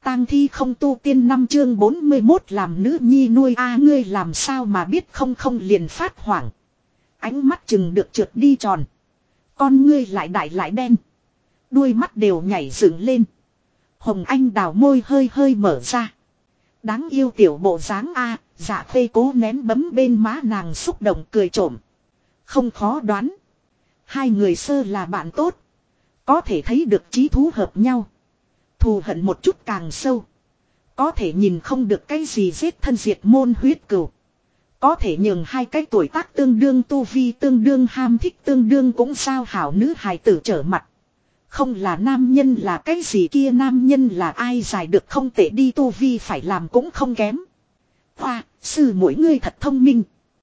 tang thi không tu tiên 5 chương 41 làm nữ nhi nuôi a ngươi làm sao mà biết không không liền phát hoảng. Ánh mắt chừng được trượt đi tròn. Con ngươi lại đại lại đen. Đuôi mắt đều nhảy dựng lên. Hồng Anh đào môi hơi hơi mở ra. Đáng yêu tiểu bộ dáng a, Dạ Khê cố nén bấm bên má nàng xúc động cười trộm. Không khó đoán. Hai người sơ là bạn tốt. Có thể thấy được chí thú hợp nhau. Thù hận một chút càng sâu. Có thể nhìn không được cái gì giết thân diệt môn huyết cừu. Có thể nhường hai cái tuổi tác tương đương tu vi tương đương ham thích tương đương cũng sao hảo nữ hài tử trở mặt. Không là nam nhân là cái gì kia nam nhân là ai giải được không tệ đi tu vi phải làm cũng không kém. Hoa, sư mỗi ngươi thật thông minh.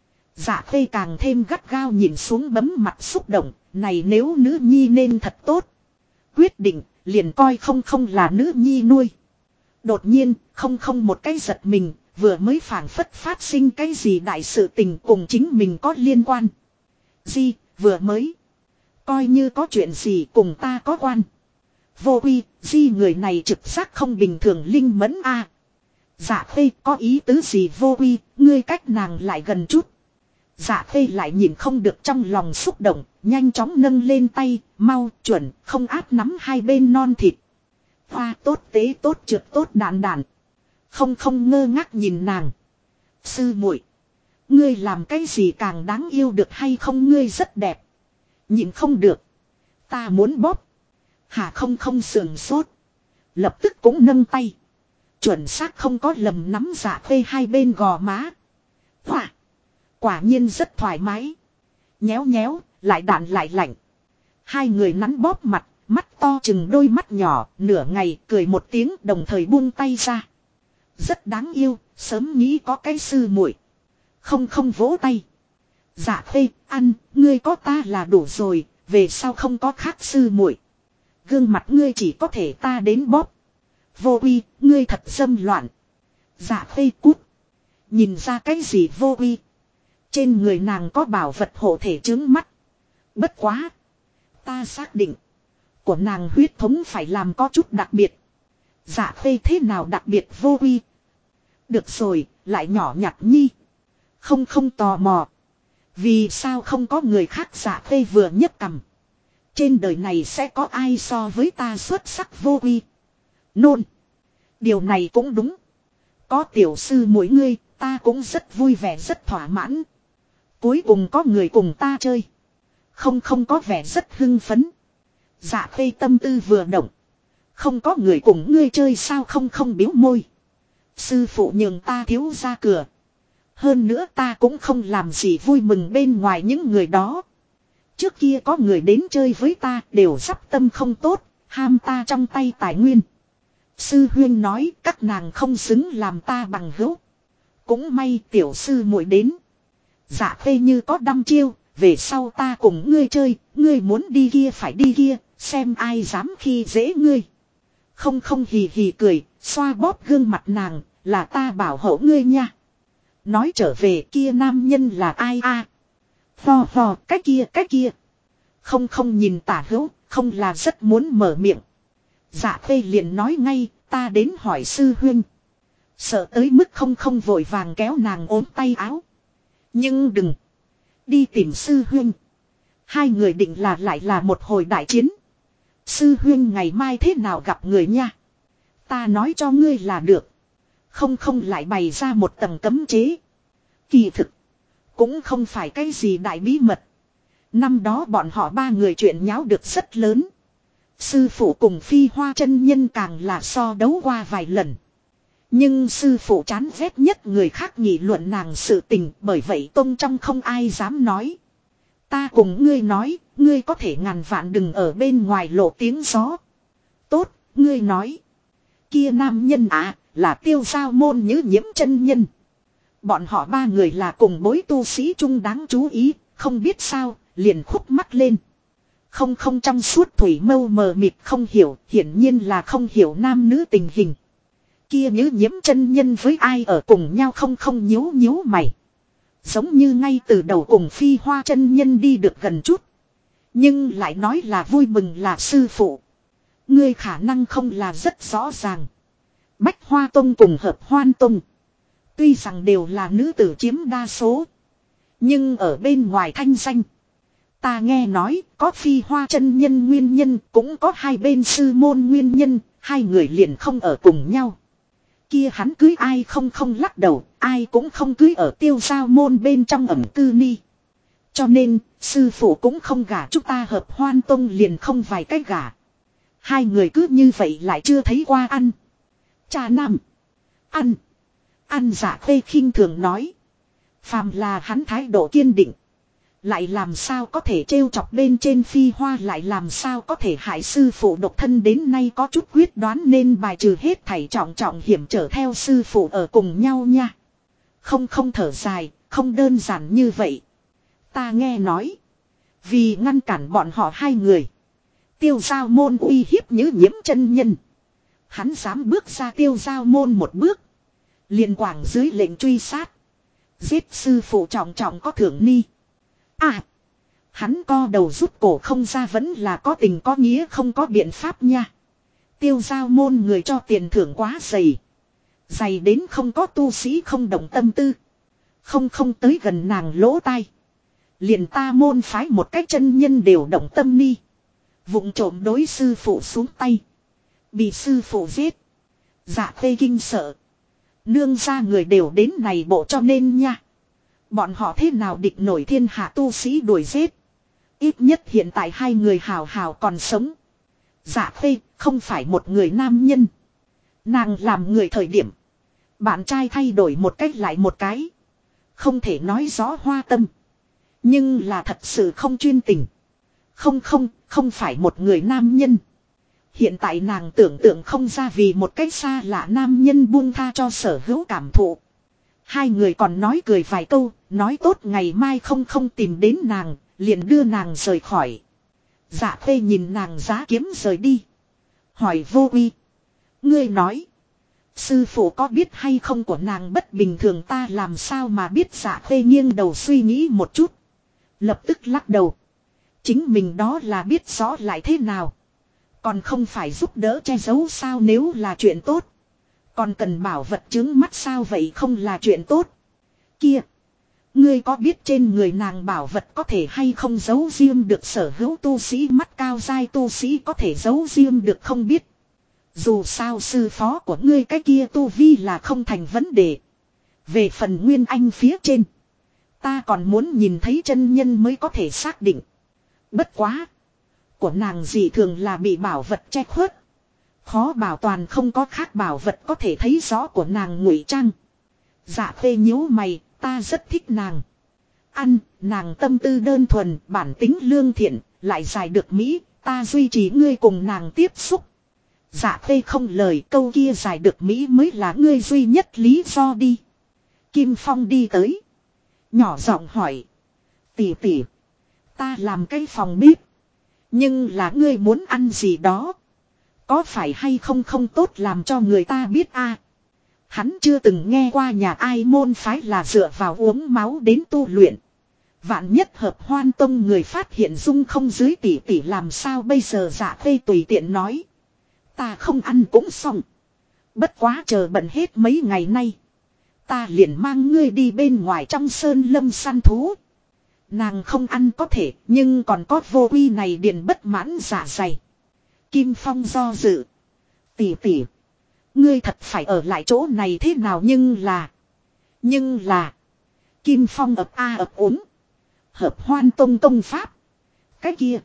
Dạ Khê càng thêm gắt gao nhìn xuống bấm mặt xúc động, này nếu nữ nhi nên thật tốt. Quyết định, liền coi không không là nữ nhi nuôi. Đột nhiên, không không một cái giật mình, vừa mới phảng phất phát sinh cái gì đại sự tình cùng chính mình có liên quan. Gì, vừa mới. Coi như có chuyện gì cùng ta có quan. Vô Quy, Di người này trực giác không bình thường linh mẫn a. Dạ Khê có ý tứ gì Vô Quy, ngươi cách nàng lại gần chút. Dạ Khê lại nhìn không được trong lòng xúc động, nhanh chóng nâng lên tay, mau chuẩn, không áp nắm hai bên non thịt. Hoa tốt tế tốt trượt tốt đạn đạn. Không không ngơ ngác nhìn nàng. Sư muội, ngươi làm cái gì càng đáng yêu được hay không ngươi rất đẹp. Nhìn không được. Ta muốn bóp. Hà không không sườn sốt. Lập tức cũng nâng tay. Chuẩn xác không có lầm nắm Dạ Khê hai bên gò má. Hoa. Quả nhiên rất thoải mái. Nhéo nhéo, lại đạn lại lạnh. Hai người nắn bóp mặt, mắt to chừng đôi mắt nhỏ, nửa ngày cười một tiếng đồng thời buông tay ra. Rất đáng yêu, sớm nghĩ có cái sư muội. Không không vỗ tay. Dạ Khê, ăn, ngươi có ta là đủ rồi, về sau không có khác sư muội. Gương mặt ngươi chỉ có thể ta đến bóp. Vô Quy, ngươi thật dâm loạn. Dạ Khê cút. Nhìn ra cái gì Vô Quy. Trên người nàng có bảo vật hộ thể trướng mắt. Bất quá. Ta xác định. Của nàng huyết thống phải làm có chút đặc biệt. Dạ Khê thế nào đặc biệt Vô Quy. Được rồi, lại nhỏ nhặt nhi. Không không tò mò. Vì sao không có người khác Dạ Khê vừa nhấc cằm. Trên đời này sẽ có ai so với ta xuất sắc Vô Quy. Nôn. Điều này cũng đúng. Có tiểu sư mỗi ngươi, ta cũng rất vui vẻ rất thỏa mãn. Cuối cùng có người cùng ta chơi. Không không có vẻ rất hưng phấn. Dạ Khê tâm tư vừa động. Không có người cùng ngươi chơi sao không không biếu môi. Sư phụ nhường ta thiếu ra cửa. Hơn nữa ta cũng không làm gì vui mừng bên ngoài những người đó. Trước kia có người đến chơi với ta đều sắp tâm không tốt, ham ta trong tay tài nguyên. Sư huyên nói các nàng không xứng làm ta bằng hữu. Cũng may tiểu sư muội đến. Dạ Khê như có đăm chiêu, về sau ta cùng ngươi chơi, ngươi muốn đi kia phải đi kia, xem ai dám khi dễ ngươi. Không không hì hì cười, xoa bóp gương mặt nàng, là ta bảo hộ ngươi nha. Nói trở về kia nam nhân là ai a? Phò phò cái kia. Không không nhìn tả hữu, không là rất muốn mở miệng. Dạ Khê liền nói ngay, ta đến hỏi sư huynh. Sợ tới mức không không vội vàng kéo nàng ốm tay áo. Nhưng đừng. Đi tìm sư huynh. Hai người định là lại là một hồi đại chiến. Sư huynh ngày mai thế nào gặp người nha. Ta nói cho ngươi là được. Không không lại bày ra một tầng cấm chế. Kỳ thực. Cũng không phải cái gì đại bí mật. Năm đó bọn họ ba người chuyện nháo được rất lớn. Sư phụ cùng Phi Hoa chân nhân càng là so đấu qua vài lần. Nhưng sư phụ chán ghét nhất người khác nghị luận nàng sự tình, bởi vậy tông trong không ai dám nói. Ta cùng ngươi nói, ngươi có thể ngàn vạn đừng ở bên ngoài lộ tiếng gió. Tốt, ngươi nói. Kia nam nhân là Tiêu Giao môn Nhữ Nhiễm chân nhân. Bọn họ ba người là cùng bối tu sĩ chung đáng chú ý, không biết sao, liền khúc mắc lên. Không không trong suốt thủy mâu mờ mịt không hiểu, hiển nhiên là không hiểu nam nữ tình hình. Kia Nhữ Nhiễm chân nhân với ai ở cùng nhau không không nhíu nhíu mày. Giống như ngay từ đầu cùng Phi Hoa chân nhân đi được gần chút. Nhưng lại nói là vui mừng là sư phụ. Ngươi khả năng không là rất rõ ràng. Bách Hoa Tông cùng Hợp Hoan Tông. Tuy rằng đều là nữ tử chiếm đa số. Nhưng ở bên ngoài thanh danh. Ta nghe nói có Phi Hoa chân nhân nguyên nhân, cũng có hai bên sư môn nguyên nhân, hai người liền không ở cùng nhau. Kia hắn cưới ai không lắc đầu, ai cũng không cưới ở Tiêu Giao môn bên trong ẩm cư ni. Cho nên, sư phụ cũng không gả, chúng ta Hợp Hoan Tông liền không vài cái gả. Hai người cứ như vậy lại chưa thấy qua ăn. Cha nam. Ăn Dạ Khê khinh thường nói. Phàm là hắn thái độ kiên định. Lại làm sao có thể trêu chọc bên trên Phi Hoa, lại làm sao có thể hại sư phụ độc thân, đến nay có chút quyết đoán nên bài trừ hết thảy trọng hiểm trở theo sư phụ ở cùng nhau nha. Không thở dài, không đơn giản như vậy. Ta nghe nói. Vì ngăn cản bọn họ hai người. Tiêu Giao môn uy hiếp Nhữ Nhiễm chân nhân. Hắn dám bước ra Tiêu Giao môn một bước. Liền quảng dưới lệnh truy sát. Giết sư phụ trọng có thưởng ni. Hắn co đầu rút cổ không ra, vẫn là có tình có nghĩa không có biện pháp nha. Tiêu Giao môn người cho tiền thưởng quá dày. Dày đến không có tu sĩ không động tâm tư. Không tới gần nàng lỗ tai. Liền ta môn phái một cách chân nhân đều động tâm ni. Vụng trộm đối sư phụ xuống tay. Bị sư phụ giết. Dạ Khê kinh sợ. Nương ra người đều đến này bộ, cho nên nha. Bọn họ thế nào địch nổi thiên hạ tu sĩ đuổi giết. Ít nhất hiện tại hai người hào hào còn sống. Dạ Khê không phải một người nam nhân. Nàng làm người thời điểm. Bạn trai thay đổi một cách lại một cái. Không thể nói rõ hoa tâm. Nhưng là thật sự không chuyên tình. Không phải một người nam nhân. Hiện tại nàng tưởng tượng không ra vì một cách xa lạ nam nhân buông tha cho sở hữu cảm thụ. Hai người còn nói cười vài câu, nói tốt ngày mai không tìm đến nàng, liền đưa nàng rời khỏi. Dạ Khê nhìn nàng giá kiếm rời đi. Hỏi Vô Uy. Ngươi nói. Sư phụ có biết hay không của nàng bất bình thường, ta làm sao mà biết. Dạ Khê nghiêng đầu suy nghĩ một chút. Lập tức lắc đầu. Chính mình đó là biết rõ lại thế nào. Còn không phải giúp đỡ che giấu sao, nếu là chuyện tốt. Còn cần bảo vật chứng mắt sao, vậy không là chuyện tốt. Kia. Ngươi có biết trên người nàng bảo vật có thể hay không giấu riêng được, sở hữu tu sĩ mắt cao giai tu sĩ có thể giấu riêng được không biết. Dù sao sư phó của ngươi cái kia tu vi là không thành vấn đề. Về phần Nguyên Anh phía trên. Ta còn muốn nhìn thấy chân nhân mới có thể xác định. Bất quá. Của nàng dị thường là bị bảo vật che khuất. Khó bảo toàn không có khác bảo vật có thể thấy rõ của nàng ngụy trang. Dạ Khê nhíu mày, ta rất thích nàng. Nàng tâm tư đơn thuần, bản tính lương thiện, lại dài được Mỹ, ta duy trì ngươi cùng nàng tiếp xúc. Dạ Khê không lời, câu kia dài được Mỹ mới là ngươi duy nhất lý do đi. Kim Phong đi tới. Nhỏ giọng hỏi. Tỷ, ta làm cái phòng bếp. Nhưng là ngươi muốn ăn gì đó. Có phải hay không tốt làm cho người ta biết a? Hắn chưa từng nghe qua nhà ai môn phái là dựa vào uống máu đến tu luyện. Vạn nhất Hợp Hoan Tông người phát hiện dung không dưới tỷ làm sao bây giờ. Dạ Khê tùy tiện nói. Ta không ăn cũng xong. Bất quá chờ bận hết mấy ngày nay. Ta liền mang ngươi đi bên ngoài trong sơn lâm săn thú. Nàng không ăn có thể, nhưng còn có Vô Uy này điền bất mãn dạ dày. Kim Phong do dự. Tỷ, ngươi thật phải ở lại chỗ này thế nào, nhưng là. Kim Phong ấp a ấp úng. Hợp Hoan Tông công pháp. Cái kia.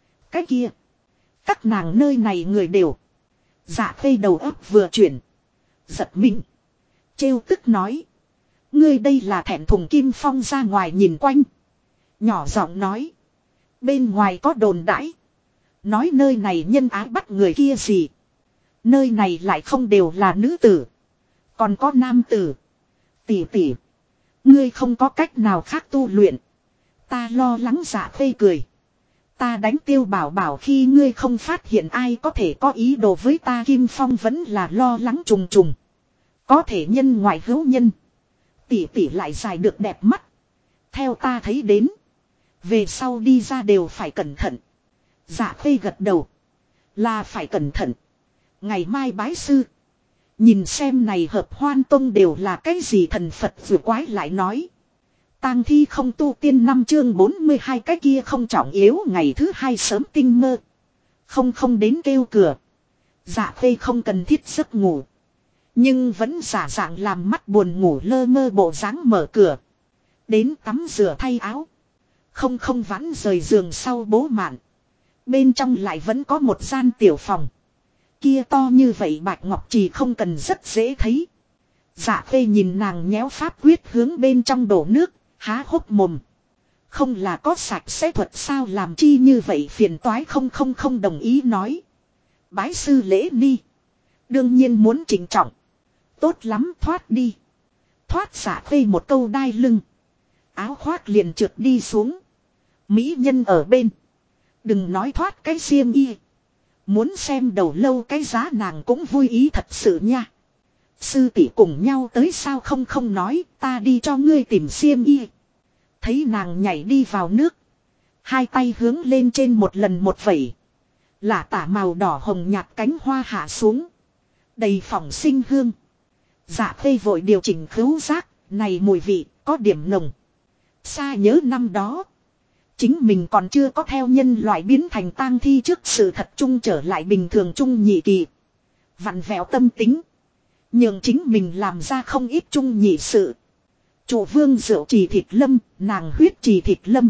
Các nàng nơi này người đều. Dạ Khê đầu óc vừa chuyển. Giật mình. Trêu tức nói. Ngươi đây là thẹn thùng. Kim Phong ra ngoài nhìn quanh. Nhỏ giọng nói. Bên ngoài có đồn đãi. Nói nơi này nhân ái bắt người kia gì. Nơi này lại không đều là nữ tử. Còn có nam tử. Tỷ. Ngươi không có cách nào khác tu luyện. Ta lo lắng. Dạ Khê cười. Ta đánh Tiêu Bảo khi ngươi không phát hiện ai có thể có ý đồ với ta. Kim Phong vẫn là lo lắng trùng trùng. Có thể nhân ngoại hữu nhân. Tỷ lại dài được đẹp mắt. Theo ta thấy đến. Về sau đi ra đều phải cẩn thận. Dạ Khê gật đầu. Là phải cẩn thận. Ngày mai bái sư. Nhìn xem này Hợp Hoan Tông đều là cái gì thần Phật vừa quái lại nói. Tang thi không tu tiên 5 chương 42 cái kia không trọng yếu ngày thứ hai sớm tinh mơ. Không đến kêu cửa. Dạ Khê không cần thiết giấc ngủ. Nhưng vẫn giả dạng làm mắt buồn ngủ lơ mơ bộ dáng mở cửa. Đến tắm rửa thay áo. Không vãn rời giường sau bố mạn. Bên trong lại vẫn có một gian tiểu phòng. Kia to như vậy bạch ngọc trì không cần rất dễ thấy. Dạ Khê nhìn nàng nhéo pháp quyết hướng bên trong đổ nước, há hốc mồm. Không là có sạch sẽ thuật sao làm chi như vậy phiền toái không đồng ý nói. Bái sư lễ ni. Đương nhiên muốn trịnh trọng. Tốt lắm thoát đi. Thoát Dạ Khê một câu đai lưng. Áo khoác liền trượt đi xuống. Mỹ nhân ở bên. Đừng nói thoát cái xiêm y. Muốn xem đầu lâu cái giá nàng cũng vui ý thật sự nha. Sư tỷ cùng nhau tới sao không nói ta đi cho ngươi tìm xiêm y. Thấy nàng nhảy đi vào nước. Hai tay hướng lên trên một lần một vẩy. Là tả màu đỏ hồng nhạt cánh hoa hạ xuống. Đầy phòng sinh hương. Dạ Khê vội điều chỉnh khứu giác. Này mùi vị có điểm nồng. Xa nhớ năm đó. Chính mình còn chưa có theo nhân loại biến thành tang thi trước sự thật chung trở lại bình thường chung nhị kỳ. Vặn vẹo tâm tính. Nhưng chính mình làm ra không ít chung nhị sự. Chủ vương rượu trì thịt lâm, nàng huyết trì thịt lâm.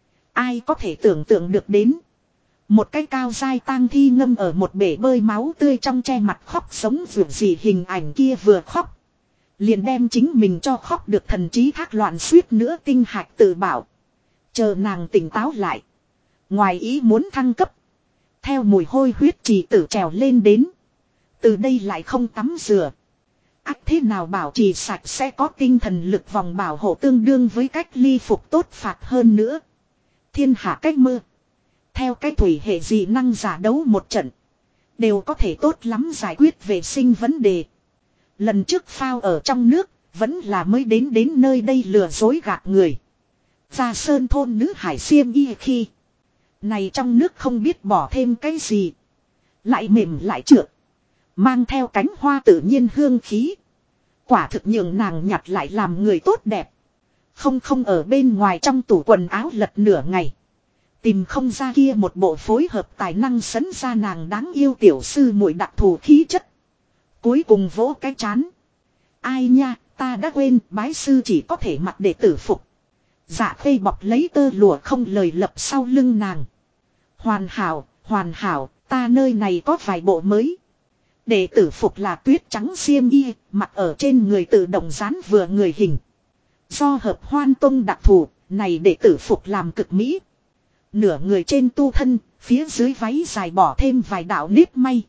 Ai có thể tưởng tượng được đến. Một cái cao dai tang thi ngâm ở một bể bơi máu tươi trong che mặt khóc sống vượt gì hình ảnh kia vừa khóc. Liền đem chính mình cho khóc được thần trí thác loạn suýt nữa tinh hạch tự bảo. Chờ nàng tỉnh táo lại. Ngoài ý muốn thăng cấp. Theo mùi hôi huyết trì tử trèo lên đến. Từ đây lại không tắm rửa. Ác thế nào bảo trì sạch sẽ có tinh thần lực vòng bảo hộ tương đương với cách ly phục tốt phạt hơn nữa. Thiên hạ cách mơ. Theo cái thủy hệ dị năng giả đấu một trận. Đều có thể tốt lắm giải quyết vệ sinh vấn đề. Lần trước phao ở trong nước. Vẫn là mới đến nơi đây lừa dối gạt người. Ra sơn thôn nữ hải xiêm y khi. Này trong nước không biết bỏ thêm cái gì. Lại mềm lại trượt. Mang theo cánh hoa tự nhiên hương khí. Quả thực nhường nàng nhặt lại làm người tốt đẹp. Không ở bên ngoài trong tủ quần áo lật nửa ngày. Tìm không ra kia một bộ phối hợp tài năng sấn ra nàng đáng yêu tiểu sư muội đặc thù khí chất. Cuối cùng vỗ cái chán. Ai nha, ta đã quên bái sư chỉ có thể mặc để tử phục. Dạ Khê bọc lấy tơ lụa không lời lập sau lưng nàng. Hoàn hảo, ta nơi này có vài bộ mới. Đệ tử phục là tuyết trắng xiêm y, mặc ở trên người tự động dán vừa người hình. Do Hợp Hoan Tông đặc thù, này đệ tử phục làm cực mỹ. Nửa người trên tu thân, phía dưới váy dài bỏ thêm vài đạo nếp may.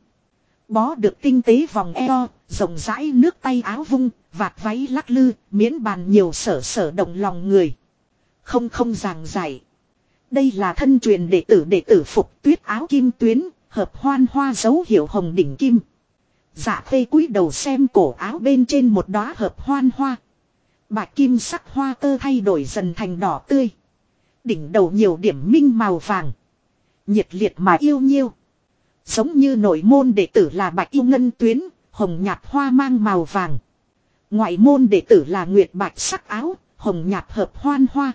Bó được tinh tế vòng eo, rộng rãi nước tay áo vung, vạt váy lắc lư, miễn bàn nhiều sở động lòng người. Không giảng giải. Đây là thân truyền đệ tử phục tuyết áo kim tuyến, Hợp Hoan hoa dấu hiệu hồng đỉnh kim. Dạ Khê cúi đầu xem cổ áo bên trên một đóa hợp hoan hoa. Bạch kim sắc hoa tơ thay đổi dần thành đỏ tươi. Đỉnh đầu nhiều điểm minh màu vàng. Nhiệt liệt mà yêu nhiêu. Giống như nội môn đệ tử là bạch yêu ngân tuyến, hồng nhạt hoa mang màu vàng. Ngoại môn đệ tử là nguyệt bạch sắc áo, hồng nhạt hợp hoan hoa.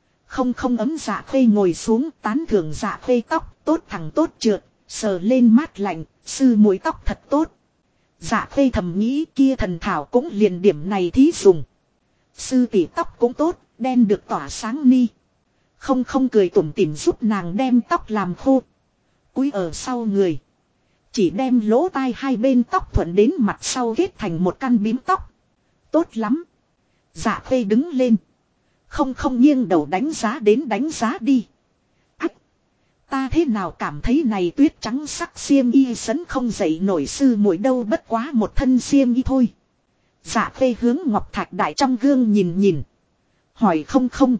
Không ấm Dạ Khê ngồi xuống tán thưởng Dạ Khê tóc tốt thẳng tốt trượt, sờ lên mát lạnh, sư muội tóc thật tốt. Dạ Khê thầm nghĩ kia thần thảo cũng liền điểm này thí dùng. Sư tỷ tóc cũng tốt, đen được tỏa sáng ni. Không cười tủm tỉm giúp nàng đem tóc làm khô. Cúi ở sau người. Chỉ đem lỗ tai hai bên tóc thuận đến mặt sau kết thành một căn bím tóc. Tốt lắm. Dạ Khê đứng lên. Không nghiêng đầu đánh giá đi. Ách. Ta thế nào cảm thấy này tuyết trắng sắc xiêm y sấn không dậy nổi sư muội đâu bất quá một thân xiêm y thôi. Dạ Khê hướng ngọc thạch đại trong gương nhìn. Hỏi không.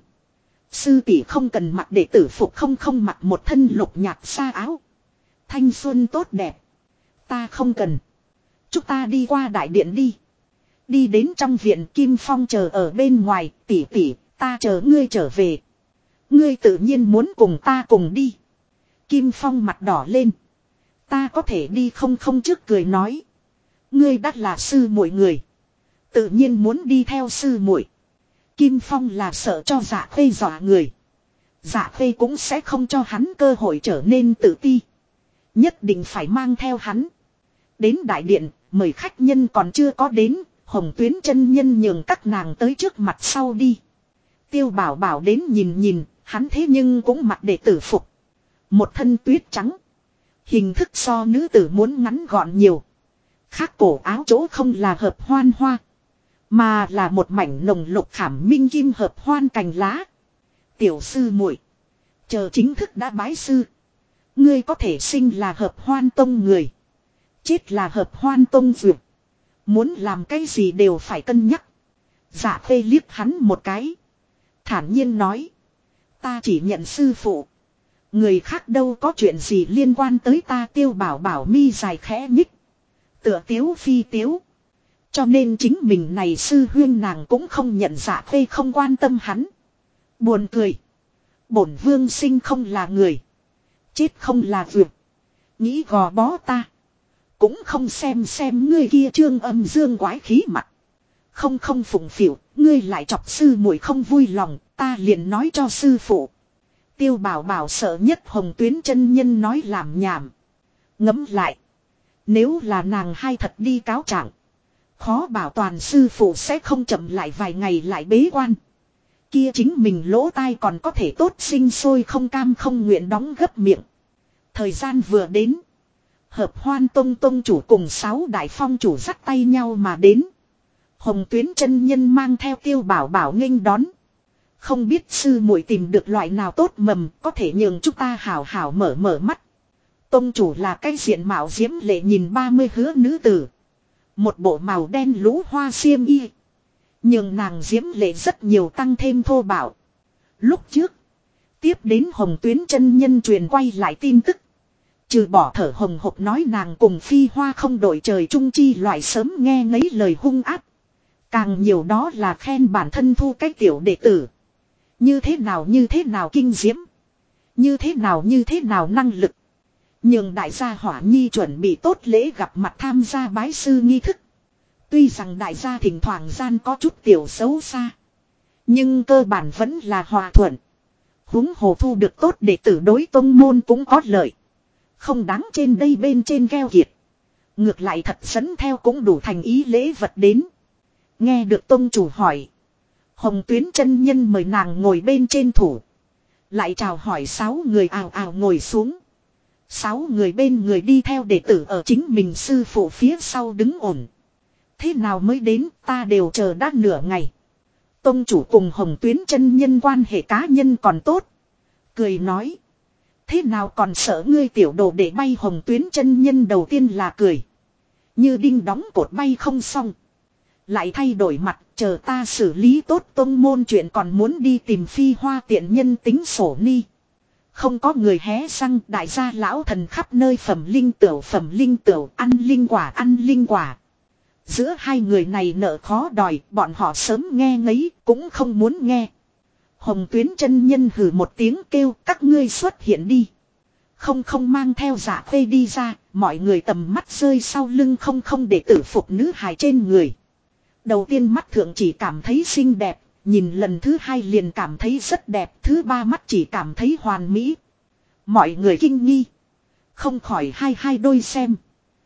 Sư tỷ không cần mặc để tử phục không mặc một thân lục nhạt xa áo. Thanh xuân tốt đẹp. Ta không cần. Chúng ta đi qua đại điện đi. Đi đến trong viện Kim Phong chờ ở bên ngoài. Tỷ ta chờ ngươi trở về. Ngươi tự nhiên muốn cùng ta cùng đi. Kim Phong mặt đỏ lên. Ta có thể đi không trước cười nói. Ngươi đã là sư muội người. Tự nhiên muốn đi theo sư muội. Kim Phong là sợ cho Dạ Khê dọa người. Dạ Khê cũng sẽ không cho hắn cơ hội trở nên tự ti. Nhất định phải mang theo hắn. Đến đại điện, mời khách nhân còn chưa có đến, Hồng Tuyến chân nhân nhường các nàng tới trước mặt sau đi. Tiêu Bảo Bảo đến nhìn nhìn, hắn thế nhưng cũng mặc đệ tử phục. Một thân tuyết trắng. Hình thức so nữ tử muốn ngắn gọn nhiều. Khác cổ áo chỗ không là hợp hoan hoa. Mà là một mảnh nồng lục khảm minh kim hợp hoan cành lá. Tiểu sư muội, chờ chính thức đã bái sư. Ngươi có thể sinh là hợp hoan tông người. Chết là hợp hoan tông dược. Muốn làm cái gì đều phải cân nhắc. Dạ Khê liếc hắn một cái. Thản nhiên nói. Ta chỉ nhận sư phụ. Người khác đâu có chuyện gì liên quan tới ta. Tiêu Bảo Bảo mi dài khẽ nhích. Tựa tiếu phi tiếu. Cho nên chính mình này sư huyên nàng cũng không nhận. Dạ Khê không quan tâm hắn. Buồn cười. Bổn vương sinh không là người. Chết không là vượt. Nghĩ gò bó ta. Cũng không xem ngươi kia trương âm dương quái khí mặt. Không phụng phịu, ngươi lại chọc sư muội không vui lòng, ta liền nói cho sư phụ. Tiêu Bảo Bảo sợ nhất Hồng Tuyến chân nhân nói làm nhảm. Ngẫm lại. Nếu là nàng hai thật đi cáo trạng, khó bảo toàn sư phụ sẽ không chậm lại vài ngày lại bế quan. Kia chính mình lỗ tai còn có thể tốt sinh sôi không cam không nguyện đóng gấp miệng. Thời gian vừa đến. Hợp Hoan Tông tông chủ cùng 6 đại phong chủ dắt tay nhau mà đến. Hồng Tuyến chân nhân mang theo Tiêu Bảo Bảo nghênh đón. Không biết sư muội tìm được loại nào tốt mầm có thể nhường chúng ta hảo hảo mở mắt. Tông chủ là cái diện mạo diễm lệ nhìn 30 hứa nữ tử. Một bộ màu đen lũ hoa xiêm y. Nhường nàng diễm lệ rất nhiều tăng thêm thô bạo. Lúc trước. Tiếp đến Hồng Tuyến chân nhân truyền quay lại tin tức. Trừ bỏ thở hồng hộc nói nàng cùng Phi Hoa không đổi trời chung chi loại sớm nghe ngấy lời hung áp. Càng nhiều đó là khen bản thân thu cái tiểu đệ tử. Như thế nào kinh diễm. Như thế nào năng lực. Nhưng đại gia Hỏa Nhi chuẩn bị tốt lễ gặp mặt tham gia bái sư nghi thức. Tuy rằng đại gia thỉnh thoảng gian có chút tiểu xấu xa. Nhưng cơ bản vẫn là hòa thuận. Huống hồ thu được tốt đệ tử đối tông môn cũng có lợi. Không đáng trên đây bên trên gheo kiệt. Ngược lại thật dẫn theo cũng đủ thành ý lễ vật đến. Nghe được tông chủ hỏi. Hồng Tuyến chân nhân mời nàng ngồi bên trên thủ. Lại chào hỏi 6 người ào ào ngồi xuống. 6 người bên người đi theo đệ tử ở chính mình sư phụ phía sau đứng ổn. Thế nào mới đến ta đều chờ đã nửa ngày. Tông chủ cùng Hồng Tuyến chân nhân quan hệ cá nhân còn tốt. Cười nói. Thế nào còn sợ ngươi tiểu đồ để bay. Hồng Tuyến chân nhân đầu tiên là cười. Như đinh đóng cột bay không xong. Lại thay đổi mặt chờ ta xử lý tốt tông môn chuyện còn muốn đi tìm Phi Hoa tiện nhân tính sổ ni. Không có người hé răng đại gia lão thần khắp nơi phẩm linh tửu ăn linh quả. Giữa hai người này nợ khó đòi bọn họ sớm nghe ngấy cũng không muốn nghe. Hồng Tuyến chân nhân hừ một tiếng kêu các ngươi xuất hiện đi. Không mang theo Dạ Khê đi ra, mọi người tầm mắt rơi sau lưng không để tử phục nữ hài trên người. Đầu tiên mắt thượng chỉ cảm thấy xinh đẹp, nhìn lần thứ hai liền cảm thấy rất đẹp, thứ ba mắt chỉ cảm thấy hoàn mỹ. Mọi người kinh nghi. Không khỏi hai đôi xem.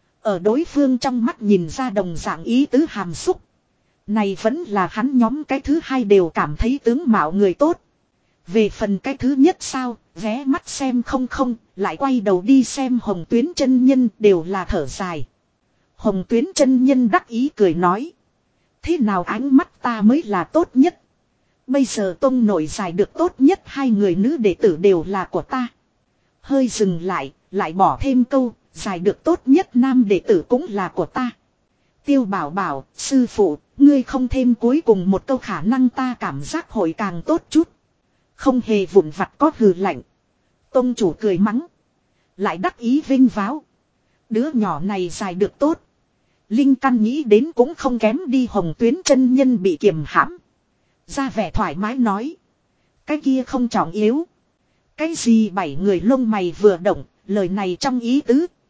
Ở đối phương trong mắt nhìn ra đồng dạng ý tứ hàm xúc. Này vẫn là hắn nhóm cái thứ hai đều cảm thấy tướng mạo người tốt. Về phần cái thứ nhất sao, ghé mắt xem không, lại quay đầu đi xem Hồng Tuyến chân nhân đều là thở dài. Hồng Tuyến chân nhân đắc ý cười nói. Thế nào ánh mắt ta mới là tốt nhất. Bây giờ tông nổi dài được tốt nhất 2 người nữ đệ tử đều là của ta. Hơi dừng lại bỏ thêm câu, giải được tốt nhất nam đệ tử cũng là của ta. Tiêu Bảo Bảo, sư phụ, ngươi không thêm cuối cùng một câu khả năng ta cảm giác hội càng tốt chút. Không hề vụn vặt có hừ lạnh. Tông chủ cười mắng. Lại đắc ý vinh váo. Đứa nhỏ này giải được tốt. Linh căn nghĩ đến cũng không kém đi. Hồng Tuyến chân nhân bị kiềm hãm. Ra vẻ thoải mái nói. Cái kia không trọng yếu. Cái gì 7 người lông mày vừa động, lời này trong ý tứ.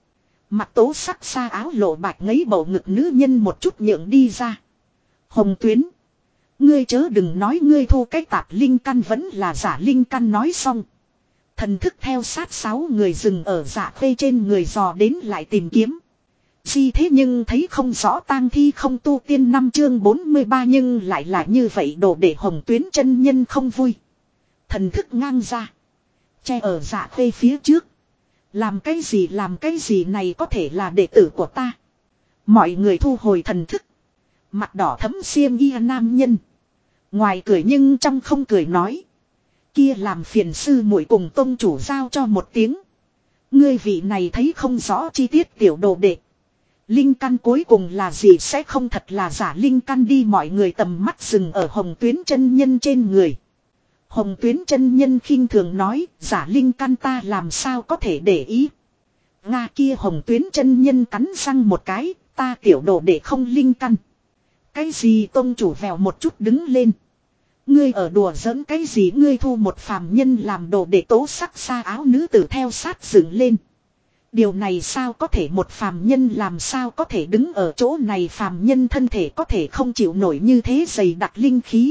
Mặt tố sắc xa áo lộ bạch ngấy bầu ngực nữ nhân một chút nhượng đi ra. Hồng Tuyến. Ngươi chớ đừng nói ngươi thu cái tạp linh căn vẫn là giả linh căn nói xong. Thần thức theo sát 6 người dừng ở Dạ Khê trên người dò đến lại tìm kiếm. Gì thế nhưng thấy không rõ tang thi không tu tiên 5 chương 43 nhưng lại là như vậy đồ để Hồng Tuyến chân nhân không vui. Thần thức ngang ra. Che ở Dạ Khê phía trước. Làm cái gì này có thể là đệ tử của ta. Mọi người thu hồi thần thức. Mặt đỏ thấm xiêm y nam nhân. Ngoài cười nhưng trong không cười nói. Kia làm phiền sư muội cùng tông chủ giao cho một tiếng. Ngươi vị này thấy không rõ chi tiết tiểu đồ đệ. Linh căn cuối cùng là gì sẽ không thật là giả linh căn đi mọi người tầm mắt dừng ở Hồng Tuyến chân nhân trên người. Hồng Tuyến chân nhân khinh thường nói giả linh căn ta làm sao có thể để ý. Nga kia Hồng Tuyến chân nhân cắn răng một cái ta tiểu đồ đệ không linh căn. Cái gì tông chủ vèo một chút đứng lên. Ngươi ở đùa giỡn cái gì ngươi thu một phàm nhân làm đồ để tố sắc xa áo nữ tử theo sát dựng lên. Điều này sao có thể một phàm nhân làm sao có thể đứng ở chỗ này phàm nhân thân thể có thể không chịu nổi như thế dày đặc linh khí.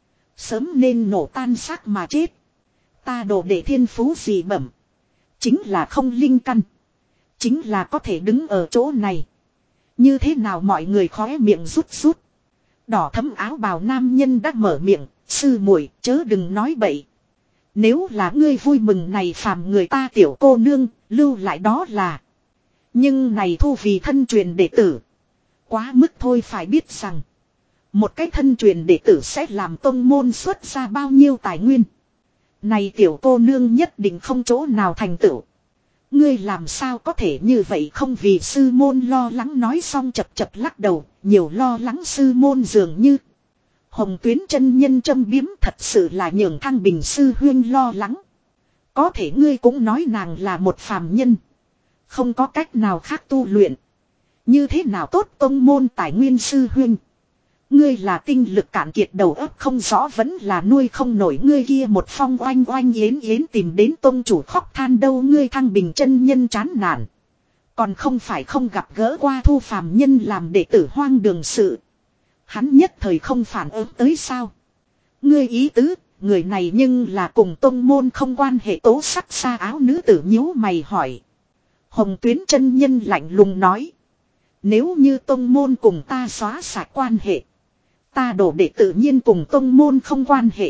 Sớm nên nổ tan xác mà chết. Ta đồ để thiên phú gì bẩm. Chính là không linh căn. Chính là có thể đứng ở chỗ này. Như thế nào mọi người khóe miệng rút rút. Đỏ thấm áo bào nam nhân đã mở miệng. Sư muội chớ đừng nói bậy. Nếu là ngươi vui mừng này phàm người ta tiểu cô nương, lưu lại đó là. Nhưng này thu vì thân truyền đệ tử. Quá mức thôi phải biết rằng. Một cái thân truyền đệ tử sẽ làm tông môn xuất ra bao nhiêu tài nguyên. Này tiểu cô nương nhất định không chỗ nào thành tựu. Ngươi làm sao có thể như vậy không vì sư môn lo lắng nói xong chập chập lắc đầu, nhiều lo lắng sư môn dường như. Hồng Tuyến chân nhân châm biếm thật sự là nhường Thăng Bình sư huyên lo lắng. Có thể ngươi cũng nói nàng là một phàm nhân. Không có cách nào khác tu luyện. Như thế nào tốt tông môn tài nguyên sư huyên. Ngươi là tinh lực cạn kiệt đầu óc không rõ vẫn là nuôi không nổi ngươi kia một phong oanh oanh yến yến tìm đến tông chủ khóc than đâu ngươi Thăng Bình chân nhân chán nản. Còn không phải không gặp gỡ qua thu phàm nhân làm đệ tử hoang đường sự. Hắn nhất thời không phản ứng tới sao. Ngươi ý tứ, người này nhưng là cùng tông môn không quan hệ tố sắc xa áo nữ tử nhíu mày hỏi. Hồng Tuyến chân nhân lạnh lùng nói. Nếu như tông môn cùng ta xóa sạch quan hệ. Ta đổ đệ tự nhiên cùng tông môn không quan hệ.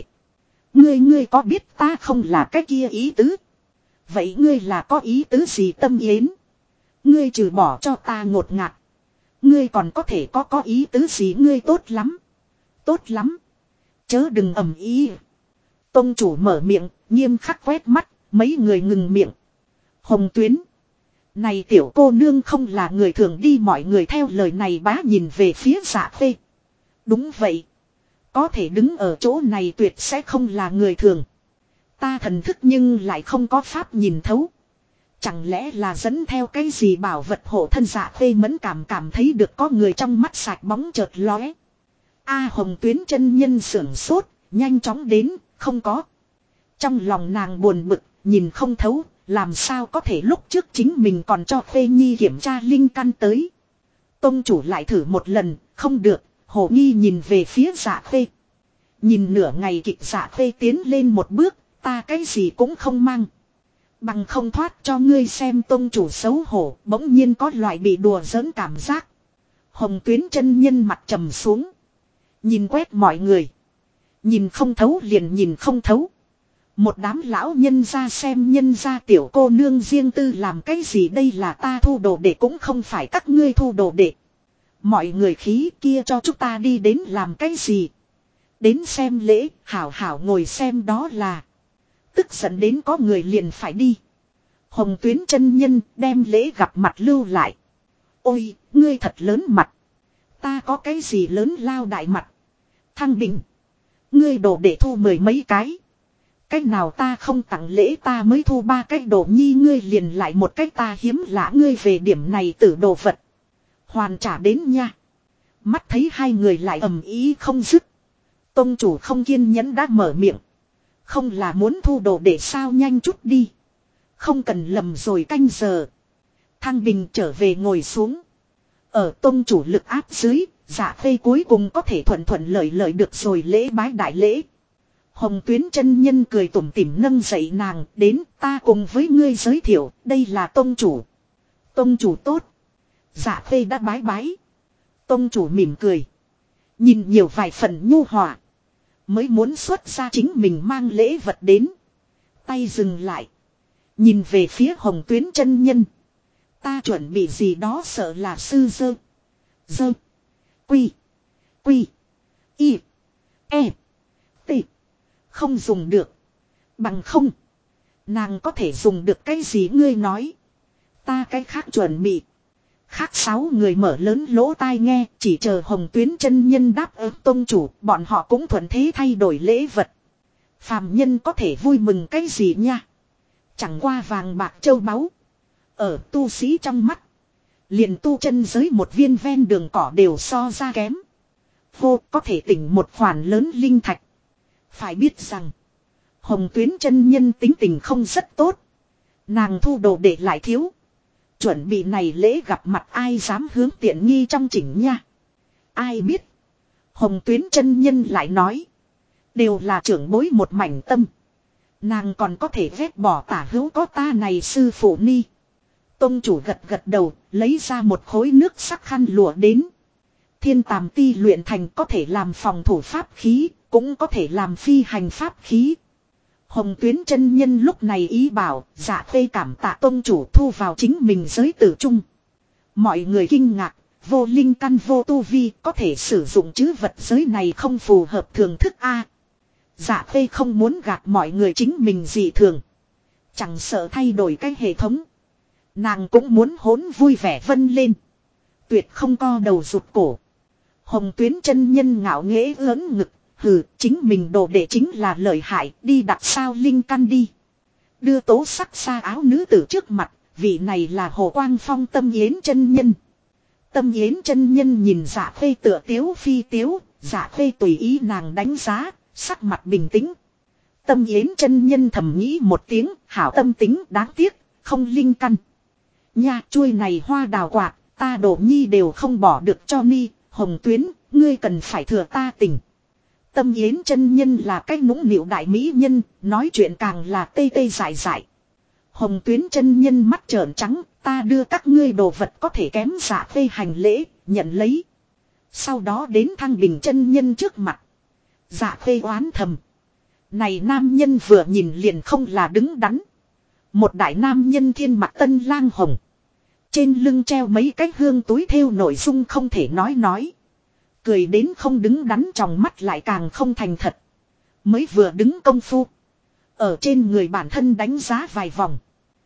Ngươi có biết ta không là cái kia ý tứ. Vậy ngươi là có ý tứ gì tâm yến. Ngươi trừ bỏ cho ta ngột ngạt. Ngươi còn có thể có ý tứ gì ngươi tốt lắm. Tốt lắm. Chớ đừng ầm ý. Tông chủ mở miệng, nghiêm khắc quét mắt, mấy người ngừng miệng. Hồng Tuyến. Này tiểu cô nương không là người thường đi mọi người theo lời này bá nhìn về phía Dạ Khê. Đúng vậy. Có thể đứng ở chỗ này tuyệt sẽ không là người thường. Ta thần thức nhưng lại không có pháp nhìn thấu. Chẳng lẽ là dẫn theo cái gì bảo vật hộ thân Dạ Khê mẫn cảm thấy được có người trong mắt sạch bóng chợt lóe. Hồng Tuyến chân nhân sưởng sốt, nhanh chóng đến, không có. Trong lòng nàng buồn bực, nhìn không thấu, làm sao có thể lúc trước chính mình còn cho Khê Nhi kiểm tra linh căn tới. Tông chủ lại thử một lần, không được, Hồ Nghi nhìn về phía Dạ Khê. Nhìn nửa ngày kịch Dạ Khê tiến lên một bước, ta cái gì cũng không mang. Bằng không thoát cho ngươi xem tông chủ xấu hổ, bỗng nhiên có loại bị đùa giỡn cảm giác. Hồng Tuyến chân nhân mặt trầm xuống. Nhìn quét mọi người. Nhìn không thấu liền nhìn không thấu. Một đám lão nhân ra xem nhân ra tiểu cô nương riêng tư làm cái gì đây là ta thu đồ đệ cũng không phải các ngươi thu đồ đệ. Mọi người khí kia cho chúng ta đi đến làm cái gì. Đến xem lễ, hảo hảo ngồi xem đó là. Tức giận đến có người liền phải đi. Hồng Tuyến chân nhân đem lễ gặp mặt lưu lại. Ôi, ngươi thật lớn mặt. Ta có cái gì lớn lao đại mặt. Thăng Bình. Ngươi đồ để thu 10 mấy cái. Cách nào ta không tặng lễ ta mới thu 3 cái đồ nhi ngươi liền lại một cách ta hiếm lạ ngươi về điểm này tử đồ vật. Hoàn trả đến nha. Mắt thấy hai người lại ầm ý không dứt. Tông chủ không kiên nhẫn đã mở miệng. Không là muốn thu đồ để sao nhanh chút đi. Không cần lầm rồi canh giờ. Thăng Bình trở về ngồi xuống. Ở tông chủ lực áp dưới, Dạ Khê cuối cùng có thể thuận thuận lợi lợi được rồi lễ bái đại lễ. Hồng Tuyến chân nhân cười tủm tỉm nâng dậy nàng, đến ta cùng với ngươi giới thiệu, đây là tông chủ. Tông chủ tốt. Dạ Khê đã bái bái. Tông chủ mỉm cười. Nhìn nhiều vài phần nhu hòa. Mới muốn xuất ra chính mình mang lễ vật đến. Tay dừng lại. Nhìn về phía Hồng Tuyến chân nhân. Ta chuẩn bị gì đó sợ là sư dơ. Dơ. Quy. Quy. Y. E. T. Không dùng được. Bằng không. Nàng có thể dùng được cái gì ngươi nói. Ta cái khác chuẩn bị. Khác 6 người mở lớn lỗ tai nghe. Chỉ chờ Hồng Tuyến chân nhân đáp ứng tông chủ. Bọn họ cũng thuận thế thay đổi lễ vật. Phàm nhân có thể vui mừng cái gì nha. Chẳng qua vàng bạc châu báu. Ở tu sĩ trong mắt. Liền tu chân giới một viên ven đường cỏ đều so ra kém. Vô có thể tỉnh một khoản lớn linh thạch. Phải biết rằng. Hồng Tuyến chân nhân tính tình không rất tốt. Nàng thu đồ để lại thiếu. Chuẩn bị này lễ gặp mặt ai dám hướng tiện nghi trong chỉnh nha. Ai biết. Hồng Tuyến chân nhân lại nói. Đều là trưởng bối một mảnh tâm. Nàng còn có thể ghét bỏ tả hữu có ta này sư phụ ni. Tông chủ gật gật đầu, lấy ra một khối nước sắc khăn lụa đến. Thiên tàm ti luyện thành có thể làm phòng thủ pháp khí, cũng có thể làm phi hành pháp khí. Hồng Tuyến chân nhân lúc này ý bảo, Dạ Khê cảm tạ tông chủ thu vào chính mình giới tử trung. Mọi người kinh ngạc, vô linh căn vô tu vi có thể sử dụng chứ vật giới này không phù hợp thường thức A. Dạ Khê không muốn gạt mọi người chính mình dị thường. Chẳng sợ thay đổi cái hệ thống. Nàng cũng muốn hỗn vui vẻ vân lên. Tuyệt không co đầu rụt cổ. Hồng Tuyến chân nhân ngạo nghễ ớn ngực. Hừ, chính mình đồ đệ chính là lợi hại, đi đặt sao linh căn đi. Đưa tố sắc xa áo nữ tử trước mặt, vị này là Hồ Quang Phong Tâm Yến chân nhân. Tâm Yến chân nhân nhìn Dạ Khê tựa tiếu phi tiếu, Dạ Khê tùy ý nàng đánh giá, sắc mặt bình tĩnh. Tâm Yến chân nhân thầm nghĩ một tiếng, hảo tâm tính đáng tiếc, không linh căn. Nha chuôi này hoa đào quạt, ta đổ nhi đều không bỏ được cho ni, Hồng Tuyến, ngươi cần phải thừa ta tình. Tâm Yến chân nhân là cái nũng nịu đại mỹ nhân, nói chuyện càng là tê tê dại dại. Hồng Tuyến chân nhân mắt trợn trắng, ta đưa các ngươi đồ vật có thể kém Dạ Khê hành lễ, nhận lấy. Sau đó đến Thăng Bình chân nhân trước mặt. Dạ Khê oán thầm. Này nam nhân vừa nhìn liền không là đứng đắn. Một đại nam nhân thiên mặt tân lang hồng. Trên lưng treo mấy cái hương túi thêu nội dung không thể nói. Cười đến không đứng đắn trong mắt lại càng không thành thật. Mới vừa đứng công phu. Ở trên người bản thân đánh giá vài vòng.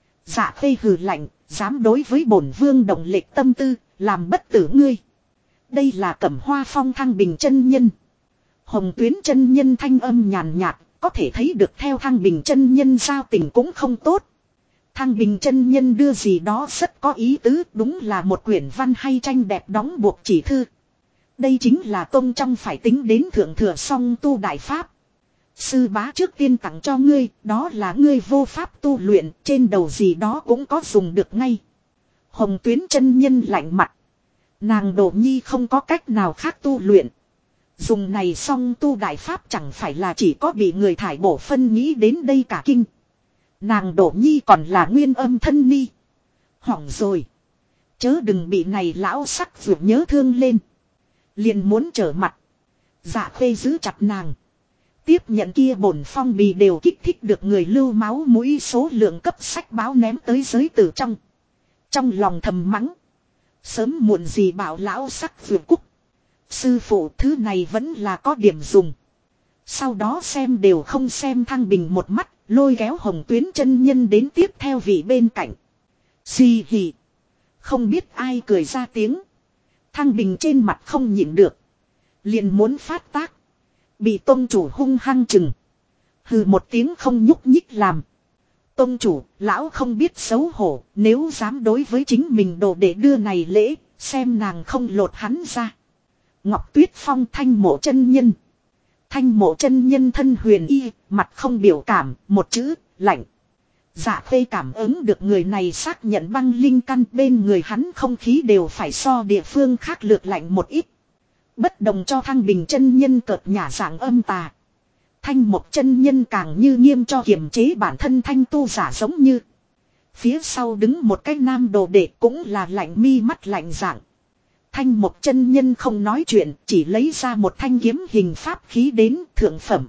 Dạ Khê hừ lạnh, dám đối với bổn vương động lệch tâm tư, làm bất tử ngươi. Đây là Cẩm Hoa Phong Thăng Bình chân nhân. Hồng Tuyến chân nhân thanh âm nhàn nhạt, có thể thấy được theo Thăng Bình chân nhân giao tình cũng không tốt. Thăng Bình chân nhân đưa gì đó rất có ý tứ, đúng là một quyển văn hay tranh đẹp đóng buộc chỉ thư. Đây chính là tông trong phải tính đến thượng thừa song tu đại pháp. Sư bá trước tiên tặng cho ngươi, đó là ngươi vô pháp tu luyện, trên đầu gì đó cũng có dùng được ngay. Hồng Tuyến chân nhân lạnh mặt. Nàng Đồ Nhi không có cách nào khác tu luyện. Dùng này song tu đại pháp chẳng phải là chỉ có bị người thải bổ phân nghĩ đến đây cả kinh. Nàng Đồ Nhi còn là nguyên âm thân ni. Hỏng rồi. Chớ đừng bị này lão sắc vượt nhớ thương lên. Liền muốn trở mặt. Dạ Khê giữ chặt nàng. Tiếp nhận kia bổn phong bì đều kích thích được người lưu máu mũi số lượng cấp sách báo ném tới giới tử trong. Trong lòng thầm mắng. Sớm muộn gì bảo lão sắc vượt cúc. Sư phụ thứ này vẫn là có điểm dùng. Sau đó xem đều không xem Thăng Bình một mắt. Lôi kéo Hồng Tuyến chân nhân đến tiếp theo vị bên cạnh. Xì hì. Không biết ai cười ra tiếng. Thăng Bình trên mặt không nhịn được. Liền muốn phát tác. Bị tông chủ hung hăng chừng. Hừ một tiếng không nhúc nhích làm. Tông chủ, lão không biết xấu hổ. Nếu dám đối với chính mình đồ để đưa này lễ. Xem nàng không lột hắn ra. Ngọc Tuyết Phong Thanh Mộ chân nhân. Thanh Mộ chân nhân thân huyền y. Mặt không biểu cảm. Một chữ, lạnh. Dạ Khê cảm ứng được người này xác nhận băng linh căn, bên người hắn không khí đều phải so địa phương khác lược lạnh một ít. Bất đồng cho Thăng Bình chân nhân cợt nhả dạng âm tà. Thanh Mộc chân nhân càng như nghiêm cho kiềm chế bản thân thanh tu giả, giống như phía sau đứng một cái nam đồ đệ cũng là lạnh mi mắt lạnh dạng. Thanh Mộc chân nhân không nói chuyện, chỉ lấy ra một thanh kiếm hình pháp khí đến, thượng phẩm.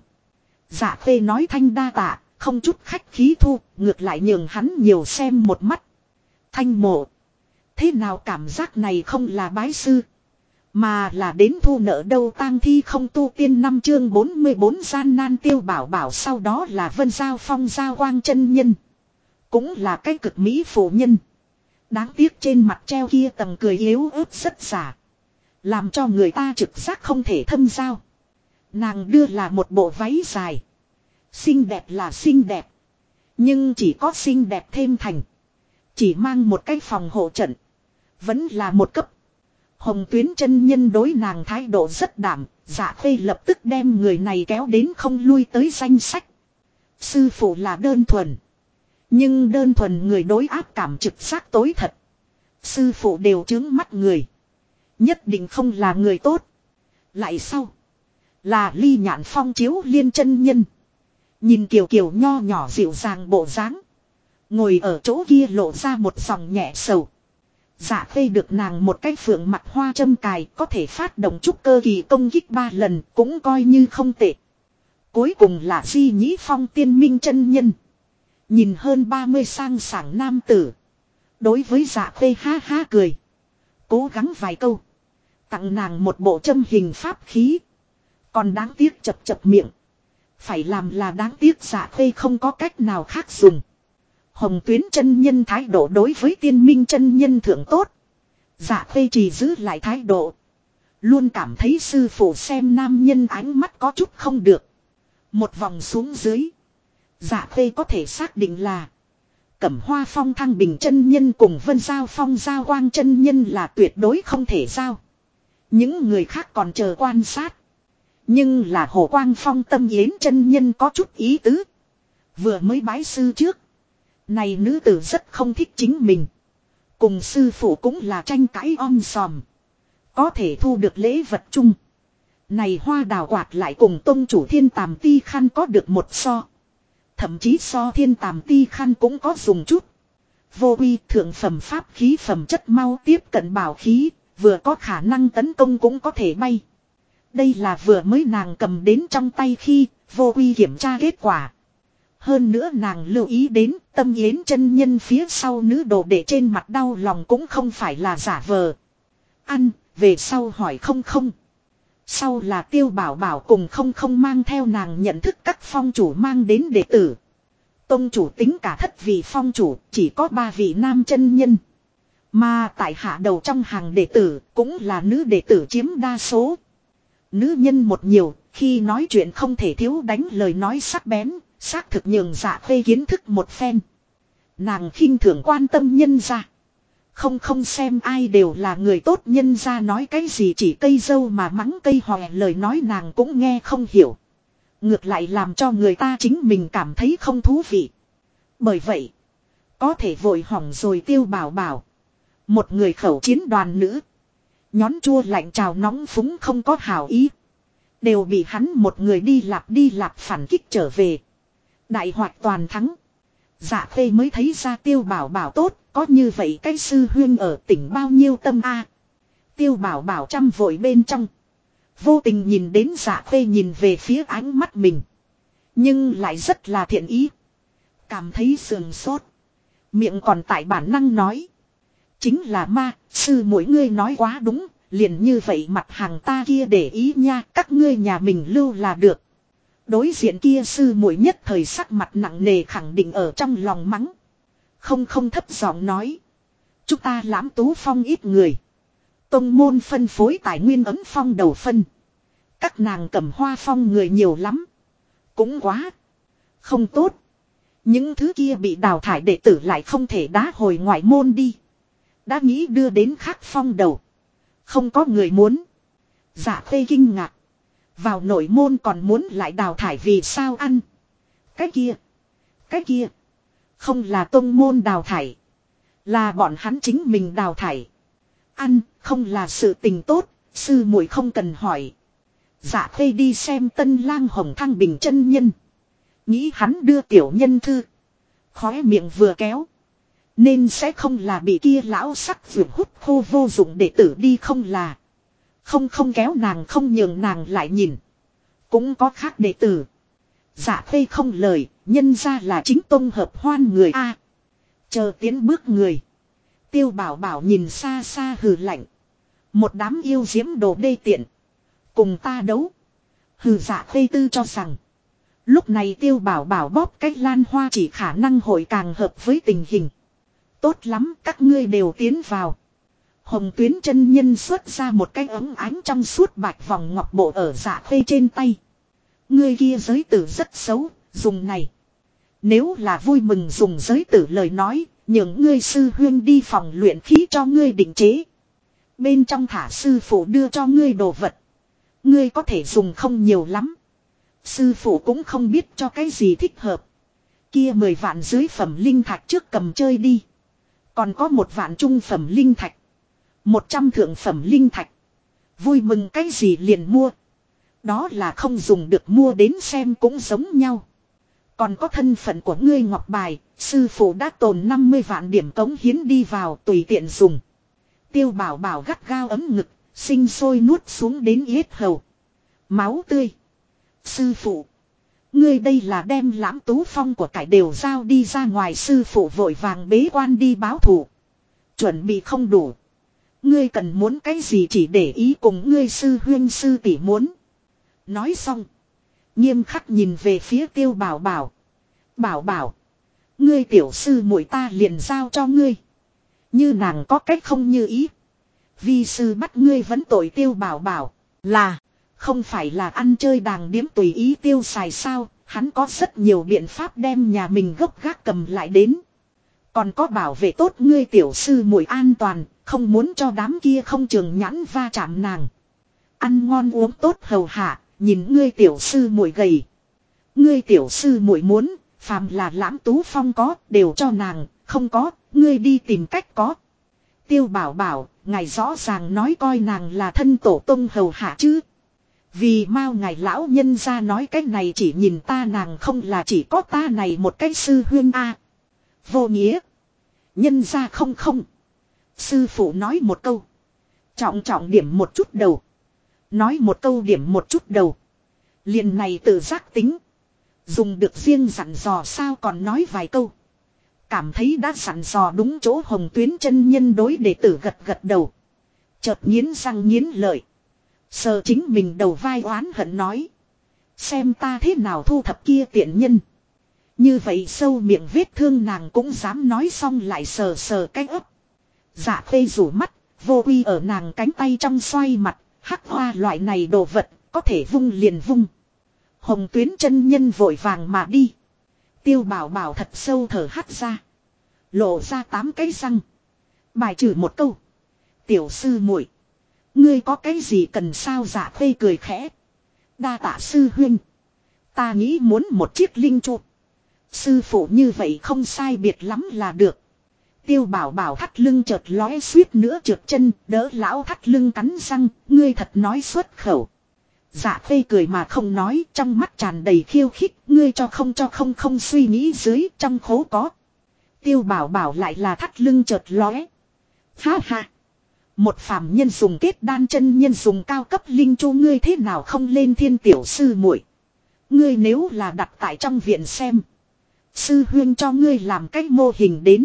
Dạ Khê nói thanh đa tạ, không chút khách khí thu, ngược lại nhường hắn nhiều xem một mắt. Thanh Mộ, thế nào cảm giác này không là bái sư, mà là đến thu nợ đâu? Tang thi không tu tiên, 5 chương 44 gian nan. Tiêu Bảo Bảo sau đó là Vân Giao Phong Giao Quang chân nhân, cũng là cái cực mỹ phụ nhân. Đáng tiếc trên mặt treo kia tầng cười yếu ớt rất giả, làm cho người ta trực giác không thể thâm giao. Nàng đưa là một bộ váy dài, xinh đẹp là xinh đẹp, nhưng chỉ có xinh đẹp thêm thành, chỉ mang một cái phòng hộ trận, vẫn là một cấp. Hồng Tuyến chân nhân đối nàng thái độ rất đảm, Dạ Khê lập tức đem người này kéo đến không lui tới danh sách. Sư phụ là đơn thuần, nhưng đơn thuần người đối áp cảm trực giác tối thật. Sư phụ đều trướng mắt người, nhất định không là người tốt. Lại sau là Ly Nhạn Phong Chiếu Liên chân nhân, nhìn kiều kiều nho nhỏ dịu dàng bộ dáng, ngồi ở chỗ kia lộ ra một dòng nhẹ sầu. Dạ Khê được nàng một cái phượng mặt hoa châm cài, có thể phát động trúc cơ kỳ công kích 3 lần, cũng coi như không tệ. Cuối cùng là Di Nhĩ Phong Tiên Minh chân nhân, nhìn hơn 30 sang sảng nam tử, đối với Dạ Khê ha ha cười, cố gắng vài câu, tặng nàng một bộ châm hình pháp khí. Còn đáng tiếc chập chập miệng, phải làm là đáng tiếc Dạ Khê không có cách nào khác dùng. Hồng Tuyến chân nhân thái độ đối với Tiên Minh chân nhân thượng tốt, Dạ Khê chỉ giữ lại thái độ, luôn cảm thấy sư phụ xem nam nhân ánh mắt có chút không được. Một vòng xuống dưới, Dạ Khê có thể xác định là Cẩm Hoa Phong Thăng Bình chân nhân cùng Vân Giao Phong Giao Quang chân nhân là tuyệt đối không thể giao. Những người khác còn chờ quan sát, nhưng là Hồ Quang Phong Tâm Yến chân nhân có chút ý tứ. Vừa mới bái sư trước, này nữ tử rất không thích chính mình, cùng sư phụ cũng là tranh cãi om sòm, có thể thu được lễ vật chung. Này hoa đào quạt lại cùng tông chủ Thiên Tàm Ti Khăn có được một so, thậm chí so Thiên Tàm Ti Khăn cũng có dùng chút. Vô uy thượng phẩm pháp khí, phẩm chất mau tiếp cận bảo khí, vừa có khả năng tấn công cũng có thể bay. Đây là vừa mới nàng cầm đến trong tay khi Vô uy kiểm tra kết quả. Hơn nữa nàng lưu ý đến Tâm Yến chân nhân phía sau nữ đồ đệ trên mặt đau lòng cũng không phải là giả vờ. Ăn, về sau hỏi không không. Sau là Tiêu Bảo Bảo cùng không không mang theo nàng nhận thức các phong chủ mang đến đệ tử. Tông chủ tính cả thất vị phong chủ, chỉ có 3 vị nam chân nhân. Mà tại hạ đầu trong hàng đệ tử cũng là nữ đệ tử chiếm đa số. Nữ nhân một nhiều, khi nói chuyện không thể thiếu đánh lời nói sắc bén, xác thực nhường Dạ Khê kiến thức một phen. Nàng khinh thường quan tâm nhân gia, không xem ai đều là người tốt, nhân gia nói cái gì chỉ cây dâu mà mắng cây hòe, lời nói nàng cũng nghe không hiểu. Ngược lại làm cho người ta chính mình cảm thấy không thú vị. Bởi vậy, có thể vội hỏng rồi Tiêu Bảo Bảo, một người khẩu chiến đoàn nữ, nhón chua lạnh trào nóng phúng không có hảo ý, đều bị hắn một người đi lạp phản kích trở về. Đại hoạt toàn thắng. Dạ Khê mới thấy ra Tiêu Bảo Bảo tốt, có như vậy cái sư huyên ở tỉnh bao nhiêu tâm a. Tiêu Bảo Bảo trăm vội bên trong, vô tình nhìn đến Dạ Khê nhìn về phía ánh mắt mình, nhưng lại rất là thiện ý. Cảm thấy sườn sốt, miệng còn tại bản năng nói, chính là ma, sư mỗi ngươi nói quá đúng, liền như vậy mặt hàng ta kia để ý nha, các ngươi nhà mình lưu là được. Đối diện kia sư muội nhất thời sắc mặt nặng nề khẳng định ở trong lòng mắng. Không thấp giọng nói, chúng ta Lãm Tú Phong ít người, tông môn phân phối tài nguyên ấm phong đầu phân, các nàng Cẩm Hoa Phong người nhiều lắm, cũng quá không tốt. Những thứ kia bị đào thải đệ tử lại không thể đá hồi ngoại môn đi, đã nghĩ đưa đến khác phong đầu, không có người muốn. Dạ Khê kinh ngạc, vào nội môn còn muốn lại đào thải vì sao ăn? Cái kia Không là tông môn đào thải. Là bọn hắn chính mình đào thải. Ăn, không là sự tình tốt, sư muội không cần hỏi. Dạ Khê đi xem Tân Lang Hồng Thăng Bình chân nhân. Nghĩ hắn đưa tiểu nhân thư. Khóe miệng vừa kéo. Nên sẽ không là bị kia lão sắc vượt hút khô vô dụng đệ tử đi không là. Không kéo nàng không nhường nàng lại nhìn. Cũng có khác đệ tử. Dạ Khê không lời, nhân ra là chính tông hợp hoan người a. Chờ tiến bước người. Tiêu Bảo Bảo nhìn xa xa hừ lạnh. Một đám yêu diễm đồ đê tiện. Cùng ta đấu. Hừ Dạ Khê tư cho rằng. Lúc này Tiêu Bảo Bảo bóp cách lan hoa chỉ khả năng hội càng hợp với tình hình. Tốt lắm, các ngươi đều tiến vào. Hồng Tuyến chân nhân xuất ra một cái ống ánh trong suốt bạch vòng ngọc bộ ở Dạ Khê trên tay. Ngươi kia giới tử rất xấu, dùng này. Nếu là vui mừng dùng giới tử lời nói, những ngươi sư huyên đi phòng luyện khí cho ngươi định chế. Bên trong thả sư phụ đưa cho ngươi đồ vật. Ngươi có thể dùng không nhiều lắm. Sư phụ cũng không biết cho cái gì thích hợp. Kia 10 vạn dưới phẩm linh thạch trước cầm chơi đi. Còn có 1 vạn trung phẩm linh thạch. 100 thượng phẩm linh thạch. Vui mừng cái gì liền mua. Đó là không dùng được mua đến xem cũng giống nhau. Còn có thân phận của ngươi ngọc bài, sư phụ đã tồn 50 vạn điểm cống hiến đi vào tùy tiện dùng. Tiêu Bảo Bảo gắt gao ấm ngực, sinh sôi nuốt xuống đến yết hầu. Máu tươi. Sư phụ. Ngươi đây là đem Lãm Tú Phong của cải đều giao đi ra ngoài, sư phụ vội vàng bế quan đi báo thù. Chuẩn bị không đủ. Ngươi cần muốn cái gì chỉ để ý cùng ngươi sư huyên sư tỷ muốn. Nói xong. Nghiêm khắc nhìn về phía Tiêu Bảo Bảo. Bảo Bảo. Ngươi tiểu sư muội ta liền giao cho ngươi. Như nàng có cách không như ý. Vi sư bắt ngươi vấn tội. Tiêu Bảo Bảo. Là. Không phải là ăn chơi đàng điếm tùy ý tiêu xài sao. Hắn có rất nhiều biện pháp đem nhà mình gốc gác cầm lại đến. Còn có bảo vệ tốt ngươi tiểu sư muội an toàn. Không muốn cho đám kia không trường nhãn va chạm nàng. Ăn ngon uống tốt hầu hạ. Nhìn ngươi tiểu sư muội gầy. Ngươi tiểu sư muội muốn, phàm là Lãm Tú Phong có, đều cho nàng, không có, ngươi đi tìm cách có. Tiêu Bảo Bảo, ngài rõ ràng nói coi nàng là thân tổ tông hầu hạ chứ. Vì mau ngài lão nhân ra nói cái này chỉ nhìn ta nàng không là chỉ có ta này một cái sư huyên a. Vô nghĩa. Nhân ra không. Sư phụ nói một câu. Trọng điểm một chút đầu. Nói một câu điểm một chút đầu. Liền này tự giác tính. Dùng được riêng dặn dò sao còn nói vài câu. Cảm thấy đã dặn dò đúng chỗ. Hồng Tuyến chân nhân đối đệ tử gật đầu. Chợt nghiến răng nghiến lợi. Sờ chính mình đầu vai oán hận nói. Xem ta thế nào thu thập kia tiện nhân. Như vậy sâu miệng vết thương nàng cũng dám nói xong lại sờ cái ấp. Dạ Khê rủ mắt. Vô quy ở nàng cánh tay trong xoay mặt. Hắc hoa loại này đồ vật. Có thể vung liền vung. Hồng Tuyến chân nhân vội vàng mà đi. Tiêu Bảo Bảo thật sâu thở hắt ra. Lộ ra 8 cái răng. Bài trừ một câu. Tiểu sư muội, ngươi có cái gì cần sao? Dạ Khê cười khẽ. Đa tạ sư huynh. Ta nghĩ muốn một chiếc linh chu. Sư phụ như vậy không sai biệt lắm là được. Tiêu Bảo Bảo thắt lưng chợt lóe suýt nữa trượt chân. Đỡ lão thắt lưng cắn răng. Ngươi thật nói xuất khẩu. Dạ Khê cười mà không nói, trong mắt tràn đầy khiêu khích, ngươi cho không suy nghĩ dưới, trong khố có. Tiêu Bảo Bảo lại là thắt lưng chợt lóe. Ha ha. Một phàm nhân dùng kết đan chân nhân dùng cao cấp linh chu, ngươi thế nào không lên thiên tiểu sư muội. Ngươi nếu là đặt tại trong viện xem. Sư huyên cho ngươi làm cách mô hình đến.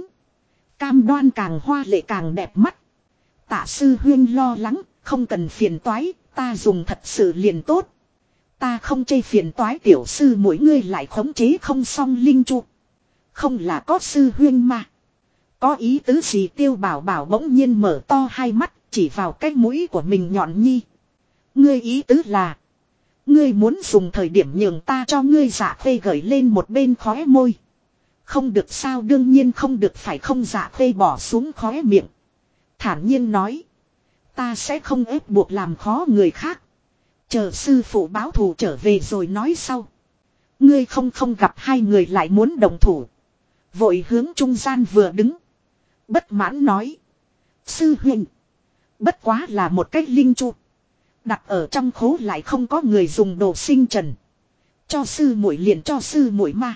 Cam đoan càng hoa lệ càng đẹp mắt. Tạ sư huyên lo lắng, không cần phiền toái. Ta dùng thật sự liền tốt. Ta không chê phiền toái tiểu sư mỗi ngươi lại khống chế không xong linh chu. Không là có sư huyên mà. Có ý tứ gì? Tiêu Bảo Bảo bỗng nhiên mở to hai mắt chỉ vào cái mũi của mình nhọn nhi. Ngươi ý tứ là. Ngươi muốn dùng thời điểm nhường ta cho ngươi. Dạ Khê gởi lên một bên khóe môi. Không được sao? Đương nhiên không được phải không? Dạ Khê bỏ xuống khóe miệng. Thản nhiên nói. Ta sẽ không ép buộc làm khó người khác. Chờ sư phụ báo thù trở về rồi nói sau. Ngươi không gặp hai người lại muốn đồng thủ. Vội hướng trung gian vừa đứng. Bất mãn nói. Sư huynh. Bất quá là một cái linh chu. Đặt ở trong khố lại không có người dùng đồ sinh trần. Cho sư muội liền cho sư muội mà.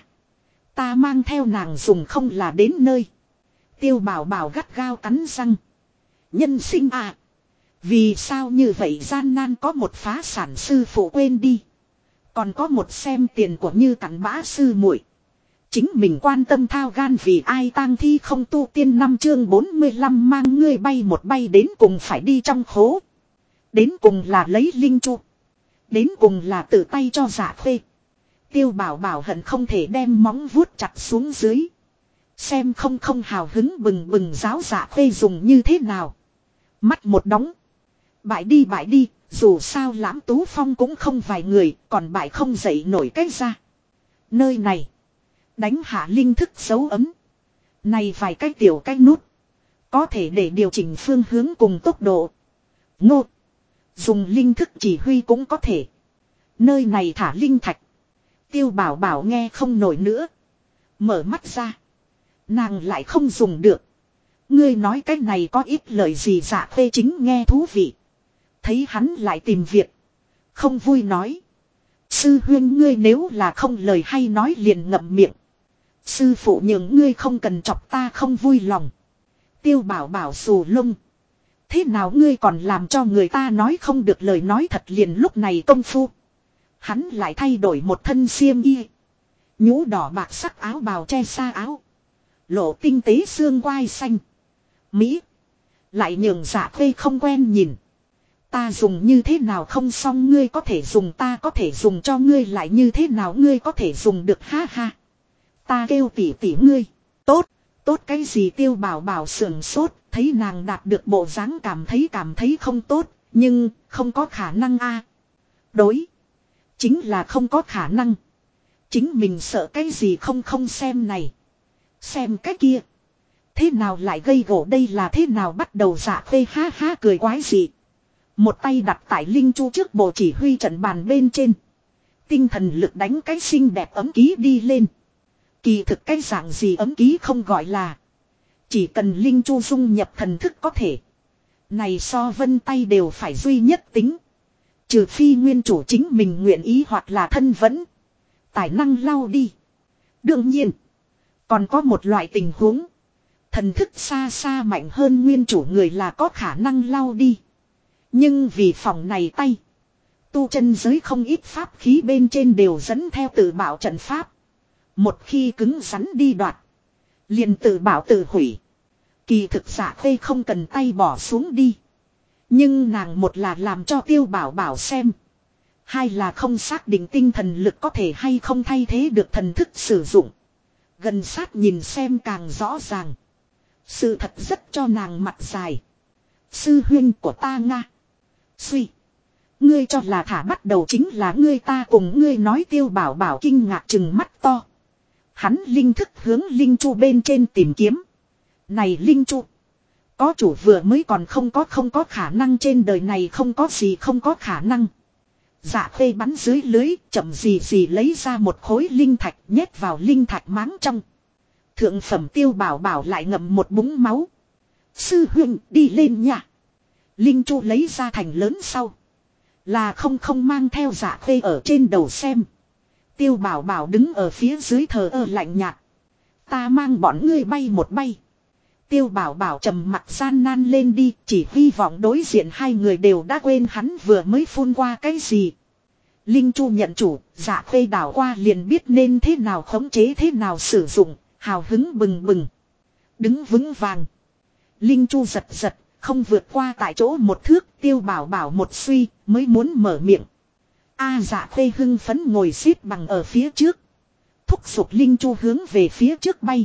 Ta mang theo nàng dùng không là đến nơi. Tiêu bảo bảo gắt gao cắn răng. Nhân sinh à. Vì sao như vậy gian nan có một phá sản sư phụ quên đi. Còn có một xem tiền của như cặn bã sư muội. Chính mình quan tâm thao gan vì ai tang thi không tu tiên 5 chương 45 mang ngươi bay một bay đến cùng phải đi trong khố. Đến cùng là lấy linh chu. Đến cùng là tự tay cho Dạ Khê. Tiêu bảo bảo hận không thể đem móng vuốt chặt xuống dưới. Xem không hào hứng bừng bừng giáo Dạ Khê dùng như thế nào. Mắt một đóng. Bại đi, dù sao Lãm Tú Phong cũng không vài người, còn bại không dậy nổi cái ra. Nơi này. Đánh hạ linh thức dấu ấm. Này vài cái tiểu cái nút. Có thể để điều chỉnh phương hướng cùng tốc độ. Ngô. Dùng linh thức chỉ huy cũng có thể. Nơi này thả linh thạch. Tiêu bảo bảo nghe không nổi nữa. Mở mắt ra. Nàng lại không dùng được. Ngươi nói cái này có ít lời gì Dạ Khê chính nghe thú vị. Thấy hắn lại tìm việc. Không vui nói. Sư huynh ngươi nếu là không lời hay nói liền ngậm miệng. Sư phụ nhường ngươi không cần chọc ta không vui lòng. Tiêu bảo bảo xù lông. Thế nào ngươi còn làm cho người ta nói không được lời nói thật liền lúc này công phu. Hắn lại thay đổi một thân xiêm y. Nhũ đỏ bạc sắc áo bào che xa áo. Lộ tinh tế xương quai xanh. Mỹ. Lại nhường Dạ Khê không quen nhìn. Ta dùng như thế nào không xong ngươi có thể dùng ta có thể dùng cho ngươi lại như thế nào ngươi có thể dùng được ha ha. Ta kêu tỉ tỉ ngươi. Tốt, tốt cái gì tiêu bảo bảo sưởng sốt, thấy nàng đạt được bộ dáng cảm thấy không tốt, nhưng không có khả năng a. Đối. Chính là không có khả năng. Chính mình sợ cái gì không xem này. Xem cái kia. Thế nào lại gây gỗ đây là thế nào bắt đầu Dạ Khê ha ha cười quái gì. Một tay đặt tại linh chu trước bộ chỉ huy trận bàn bên trên. Tinh thần lực đánh cái xinh đẹp ấm ký đi lên. Kỳ thực cái dạng gì ấm ký không gọi là. Chỉ cần linh chu dung nhập thần thức có thể. Này so vân tay đều phải duy nhất tính. Trừ phi nguyên chủ chính mình nguyện ý hoặc là thân vẫn. Tài năng lau đi. Đương nhiên. Còn có một loại tình huống. Thần thức xa xa mạnh hơn nguyên chủ người là có khả năng lau đi. Nhưng vì phòng này tay. Tu chân giới không ít pháp khí bên trên đều dẫn theo tự bảo trận pháp. Một khi cứng rắn đi đoạt. Liền tự bảo tự hủy. Kỳ thực Dạ Khê không cần tay bỏ xuống đi. Nhưng nàng một là làm cho tiêu bảo bảo xem. Hai là không xác định tinh thần lực có thể hay không thay thế được thần thức sử dụng. Gần sát nhìn xem càng rõ ràng. Sự thật rất cho nàng mặt dài. Sư huynh của ta Nga. Suy. Ngươi cho là thả bắt đầu chính là ngươi ta cùng ngươi nói tiêu bảo bảo kinh ngạc chừng mắt to. Hắn linh thức hướng linh chu bên trên tìm kiếm. Này linh chu. Có chủ vừa mới còn không có khả năng trên đời này không có gì không có khả năng. Dạ Khê bắn dưới lưới chậm gì lấy ra một khối linh thạch nhét vào linh thạch máng trong. Thượng phẩm tiêu bảo bảo lại ngậm một búng máu. Sư huynh đi lên nhà. Linh chu lấy ra thành lớn sau. Là không mang theo Dạ Khê ở trên đầu xem. Tiêu bảo bảo đứng ở phía dưới thờ ơ lạnh nhạt. Ta mang bọn ngươi bay một bay. Tiêu bảo bảo trầm mặt gian nan lên đi. Chỉ hy vọng đối diện hai người đều đã quên hắn vừa mới phun qua cái gì. Linh chu nhận chủ. Dạ Khê đảo qua liền biết nên thế nào khống chế thế nào sử dụng. Hào hứng bừng bừng. Đứng vững vàng. Linh chu giật giật. Không vượt qua tại chỗ một thước. Tiêu bảo bảo một suy mới muốn mở miệng. Dạ Khê hưng phấn ngồi xếp bằng ở phía trước. Thúc giục linh chu hướng về phía trước bay.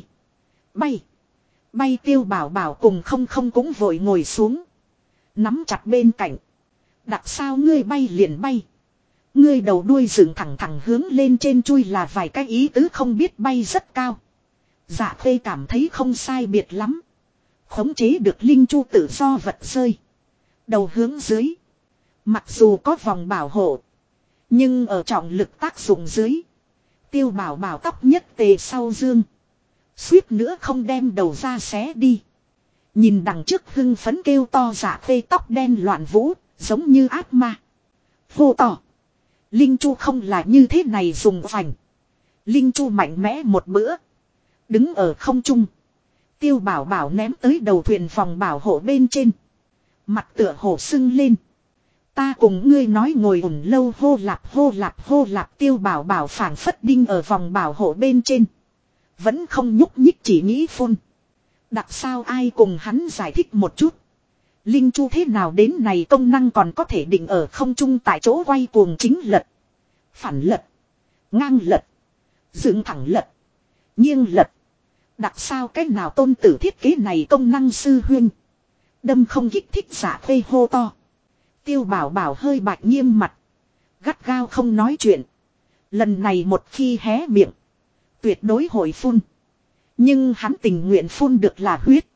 Bay tiêu bảo bảo cùng không cũng vội ngồi xuống. Nắm chặt bên cạnh. Đặc sao ngươi bay liền bay. Ngươi đầu đuôi dựng thẳng hướng lên trên chui là vài cái ý tứ không biết bay rất cao. Dạ Khê cảm thấy không sai biệt lắm. Khống chế được linh chu tự do vật rơi. Đầu hướng dưới. Mặc dù có vòng bảo hộ. Nhưng ở trọng lực tác dụng dưới. Tiêu bảo bảo tóc nhất tề sau dương. Suýt nữa không đem đầu ra xé đi. Nhìn đằng trước hưng phấn kêu to Dạ Khê tóc đen loạn vũ, giống như ác ma. Hô to. Linh Chu không là như thế này dùng vành. Linh Chu mạnh mẽ một bữa. Đứng ở không trung. Tiêu Bảo Bảo ném tới đầu thuyền phòng bảo hộ bên trên. Mặt tựa hồ sưng lên. Ta cùng ngươi nói ngồi ổn lâu hô lạp hô lạp hô lạp. Tiêu Bảo Bảo phảng phất đinh ở vòng bảo hộ bên trên. Vẫn không nhúc nhích, chỉ nghĩ phun. Đặc sao ai cùng hắn giải thích một chút. Linh Chu thế nào đến này công năng còn có thể định ở không trung tại chỗ quay cuồng chính lật. Phản lật. Ngang lật. Dựng thẳng lật. Nghiêng lật. Đặc sao cách nào tôn tử thiết kế này công năng sư huynh. Đâm không kích thích Dạ Khê hô to. Tiêu Bảo Bảo hơi bạch nghiêm mặt. Gắt gao không nói chuyện. Lần này một khi hé miệng. Tuyệt đối hội phun. Nhưng hắn tình nguyện phun được là huyết.